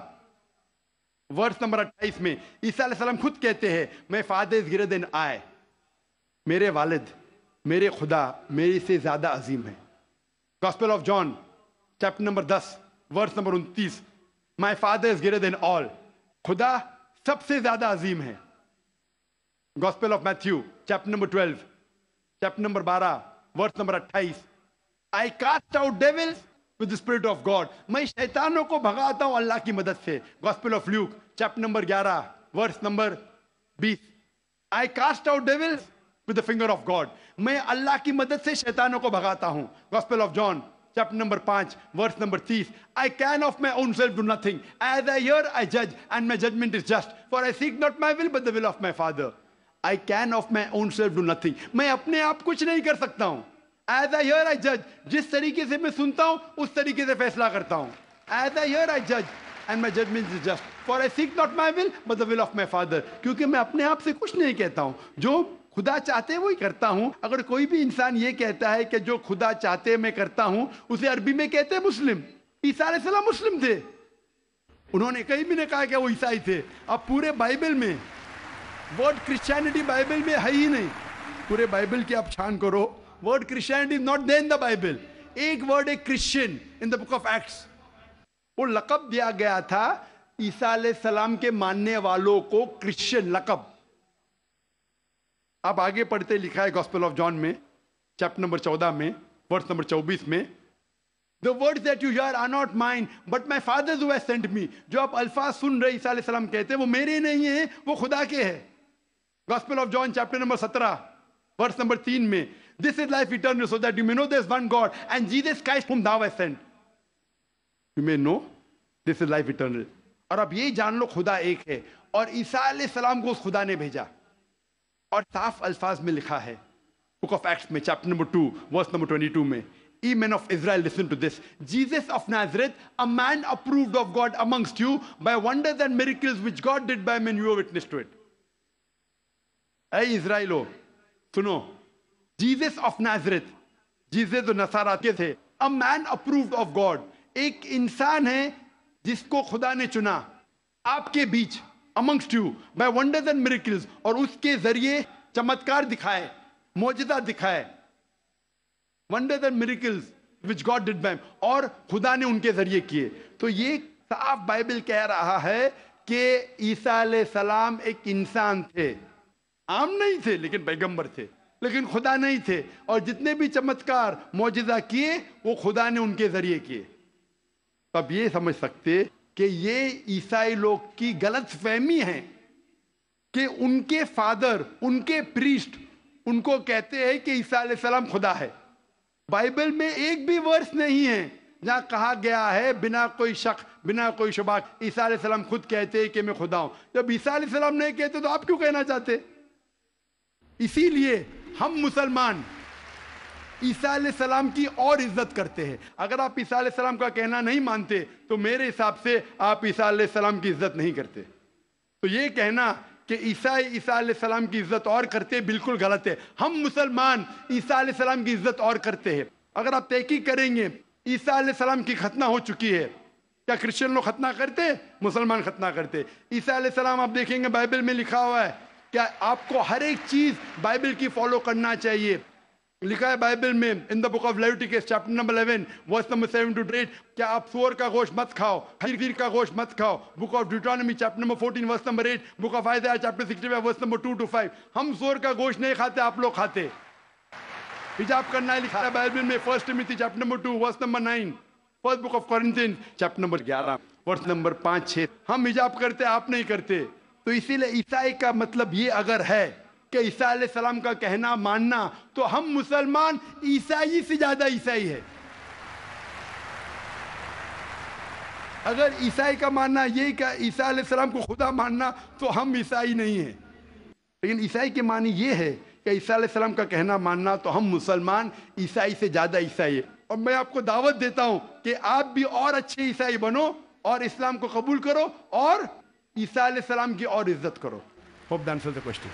ورس نمبر اٹھائیس میں، عیسیٰ علیہ السلام خود کہتے ہیں میں فادر از گریٹر دین آئی، میرے والد، میرے خدا میرے سے زیادہ عظیم ہے. Gospel of John chapter number دس ورس نمبر انتیس، my father is greater than آل، خدا سب سے زیادہ عظیم ہے. Gospel of Matthew chapter number twelve chapter number بارہ ورس نمبر اٹھائیس، I cast out devils with the spirit of God, میں شیطانوں کو بھگاتا ہوں اللہ کی مدد سے. Gospel of Luke chapter number گیارہ ورس نمبر بیس، I cast out devils with the finger of God، میں اللہ کی مدد سے شیطانوں کو بھگاتا ہوں. Gospel of John chapter number پانچ ورس نمبر تیس، I can of my own self do nothing, as I hear I judge and my judgment is just, for I seek not my will but the will of my Father. I can of my own self do nothing، میں اپنے آپ کچھ نہیں کر سکتا ہوں. As I hear I judge، جس طریقے سے میں سنتا ہوں اس طریقے سے فیصلہ کرتا ہوں. As I hear I judge and my judgment is just, for I seek not my will but the will of my Father، کیونکہ میں اپنے آپ سے کچھ نہیں کہتا ہوں، جو خدا چاہتے وہی کرتا ہوں. اگر کوئی بھی انسان یہ کہتا ہے کہ جو خدا چاہتے میں کرتا ہوں، اسے عربی میں کہتے ہیں مسلم. عیسیٰ علیہ السلام مسلم تھے، انہوں نے کہیں بھی نہیں کہا کہ وہ عیسائی تھے. اب پورے بائبل میں ورڈ کرسچینٹی بائبل میں ہے ہی نہیں. پورے بائبل کی آپ چھان کرو، word Christianity not there in the Bible. ایک ورڈ ہے Christian in the Book of Acts. وہ لقب دیا گیا تھا عیسیٰ علیہ السلام کے ماننے والوں کو، کرسچین لقب. آپ آگے پڑھتے لکھا ہے گاسپل آف جان میں چیپٹر نمبر چودہ میں ورس نمبر چوبیس میں، The words that you hear are not mine but my Father who has sent me. جو آپ الفاظ سن رہے عیسیٰ علیہ السلام کہتے ہیں وہ میرے نہیں ہیں، وہ خدا کے ہیں. Gospel of John chapter number سترہ ورس نمبر تین میں، This is life eternal so that you may know there is one God and Jesus Christ whom thou hast sent. You may know this is life eternal. اور اب یہ جان لو خدا ایک ہے اور عیسیٰ علیہ السلام کو اس خدا نے بھیجا. اور صاف الفاظ میں لکھا ہے बुक ऑफ एक्ट्स में chapter number two verse number twenty two में, Ye men of Israel, listen to this. Jesus of Nazareth, a man approved of God amongst you by wonders and miracles which God did by men, you are witness to it. Hey Israelo, सुनो, Jesus of Nazareth, Jesus जो नसारा के थे, a man approved of God, एक इंसान है जिसको खुदा ने चुना आपके बीच, amongst you by wonders and miracles, और उसके जरिए चमत्कार दिखाए, मौजज़ा दिखाए, wonders and miracles which God did by him, और खुदा ने उनके जरिए किए. तो ये साफ बाइबल कह रहा है कि ईसा अलैहि सलाम एक इंसान थे, आम नहीं थे लेकिन पैगंबर थे, लेकिन खुदा नहीं थे, और जितने भी चमत्कार मौजज़ा किए वो खुदा ने उनके जरिए किए. तब ये समझ सकते कि ये ईसाई लोग की गलत फहमी है कि उनके फादर, उनके प्रीस्ट उनको कहते हैं कि ईसा अलैहि सलाम खुदा है. बाइबल में एक भी वर्स नहीं है जहां कहा गया है बिना कोई शक, बिना कोई शुबा, ईसा अलैहि सलाम खुद कहते हैं कि मैं खुदा हूं. जब ईसा अलैहि सलाम नहीं कहते तो आप क्यों कहना चाहते? इसीलिए हम मुसलमान ईसा अलैहि सलाम की और इज्जत करते हैं. अगर आप ईसा अलैहि सलाम का कहना नहीं मानते तो मेरे हिसाब से आप ईसा अलैहि सलाम की इज्जत नहीं करते. तो ये कहना कि ईसाई ईसा अलैहि सलाम की इज्जत और करते हैं बिल्कुल गलत है. हम मुसलमान ईसा अलैहि सलाम की इज्जत और करते हैं. अगर आप तहकीक करेंगे ईसा अलैहि सलाम की खतना हो चुकी है, क्या क्रिश्चियन लोग खतना करते? मुसलमान खतना करते. ईसा अलैहि सलाम आप देखेंगे बाइबल में लिखा हुआ है, क्या आपको हर एक चीज बाइबल की फॉलो करना चाहिए. लिखा है बाइबल में in the Book of Leviticus chapter number eleven verse number seven two eight, क्या आप सूअर का गोश्त मत खाओ, खीर का गोश्त मत खाओ. Book of Deuteronomy chapter number fourteen verse number eight, Book of Isaiah chapter sixty five verse number two two five. हम सूअर का गोश्त नहीं खाते, आप लोग खाते. हिजाब करना है लिखा है बाइबल में first Timothy chapter number two verse number nine, first Book of Corinthians chapter number ग्यारह वर्स नंबर पाँच छः. हम हिजाब करते, आप नहीं करते. तो इसीलिए ईसाई का मतलब ये अगर है कि ईसा अलैहि सलाम का कहना मानना, तो हम मुसलमान ईसाई से ज्यादा ईसाई है. अगर ईसाई का मानना ये कि ईसा अलैहि सलाम को खुदा मानना, तो हम ईसाई नहीं है. लेकिन ईसाई के मानी ये है कि ईसा अलैहि सलाम का कहना मानना, तो हम मुसलमान ईसाई से ज्यादा ईसाई है. और मैं आपको दावत देता हूं कि आप भी और अच्छे ईसाई बनो और इस्लाम को कबूल करो और ईसा अलैहि सलाम की और इज्जत करो. Hope that answers the question.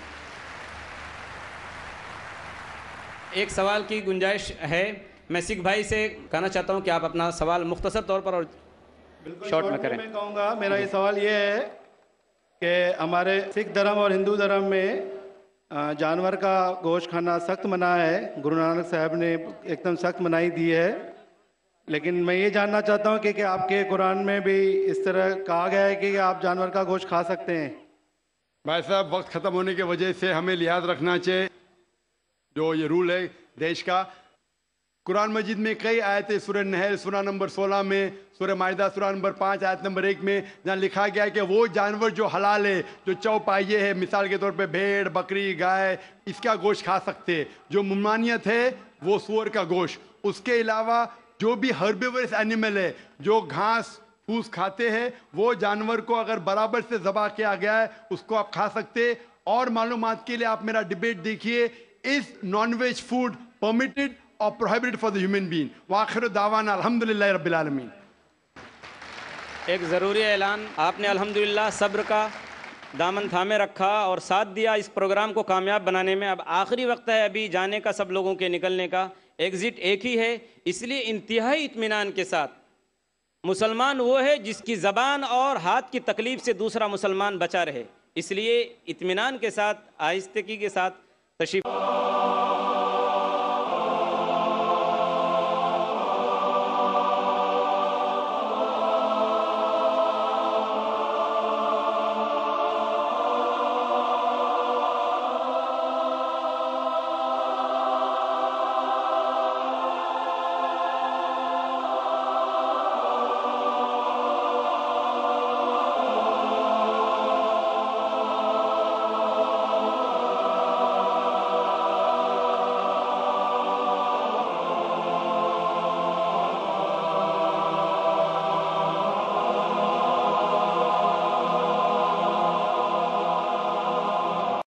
एक सवाल की गुंजाइश है. मैं सिख भाई से कहना चाहता हूं कि आप अपना सवाल मुख्तसर तौर पर और शॉर्ट में करें. मैं कहूँगा, मेरा ये सवाल ये है कि हमारे सिख धर्म और हिंदू धर्म में जानवर का गोश्त खाना सख्त मना है. गुरु नानक साहब ने एकदम सख्त मनाही दी है. लेकिन मैं ये जानना चाहता हूँ कि, कि आपके कुरान में भी इस तरह कहा गया है कि आप जानवर का गोश्त खा सकते हैं? भाई साहब, वक्त ख़त्म होने की वजह से हमें लिहाज रखना चाहिए. जो ये रूल है देश का, कुरान मजीद में कई आयतें, सूरह नहल सूरह नंबर सोलह में, सूरह माइदा सूरह नंबर पाँच आयत नंबर एक में, जहाँ लिखा गया है कि वो जानवर जो हलाल है, जो चौपाइये है, मिसाल के तौर पे भेड़, बकरी, गाय, इसका गोश्त खा सकते हैं. जो ममानियत है वो सूअर का गोश्त. उसके अलावा जो भी हर्बिवरस एनिमल है, जो घास फूस खाते हैं, वो जानवर को अगर बराबर से ज़बह किया गया है उसको आप खा सकते. और मालूमात के लिए आप मेरा डिबेट देखिए, is non veg food permitted और prohibited for the human being. वाखिर दावाना अल्हम्दुलिल्लाह रब्बिल आलमीन. एक ज़रूरी ऐलान. आपने अल्हम्दुलिल्लाह सब्र का दामन थामे रखा और साथ दिया इस प्रोग्राम को कामयाब बनाने में. अब आखिरी वक्त है अभी जाने का, सब लोगों के निकलने का. एग्ज़िट एक ही है, इसलिए इंतहाई इत्मीनान के साथ, मुसलमान वो है जिसकी ज़बान और हाथ की तकलीफ़ से दूसरा मुसलमान बचा रहे. इसलिए इत्मीनान के साथ, आहिस्तगी के साथ तशरीफ़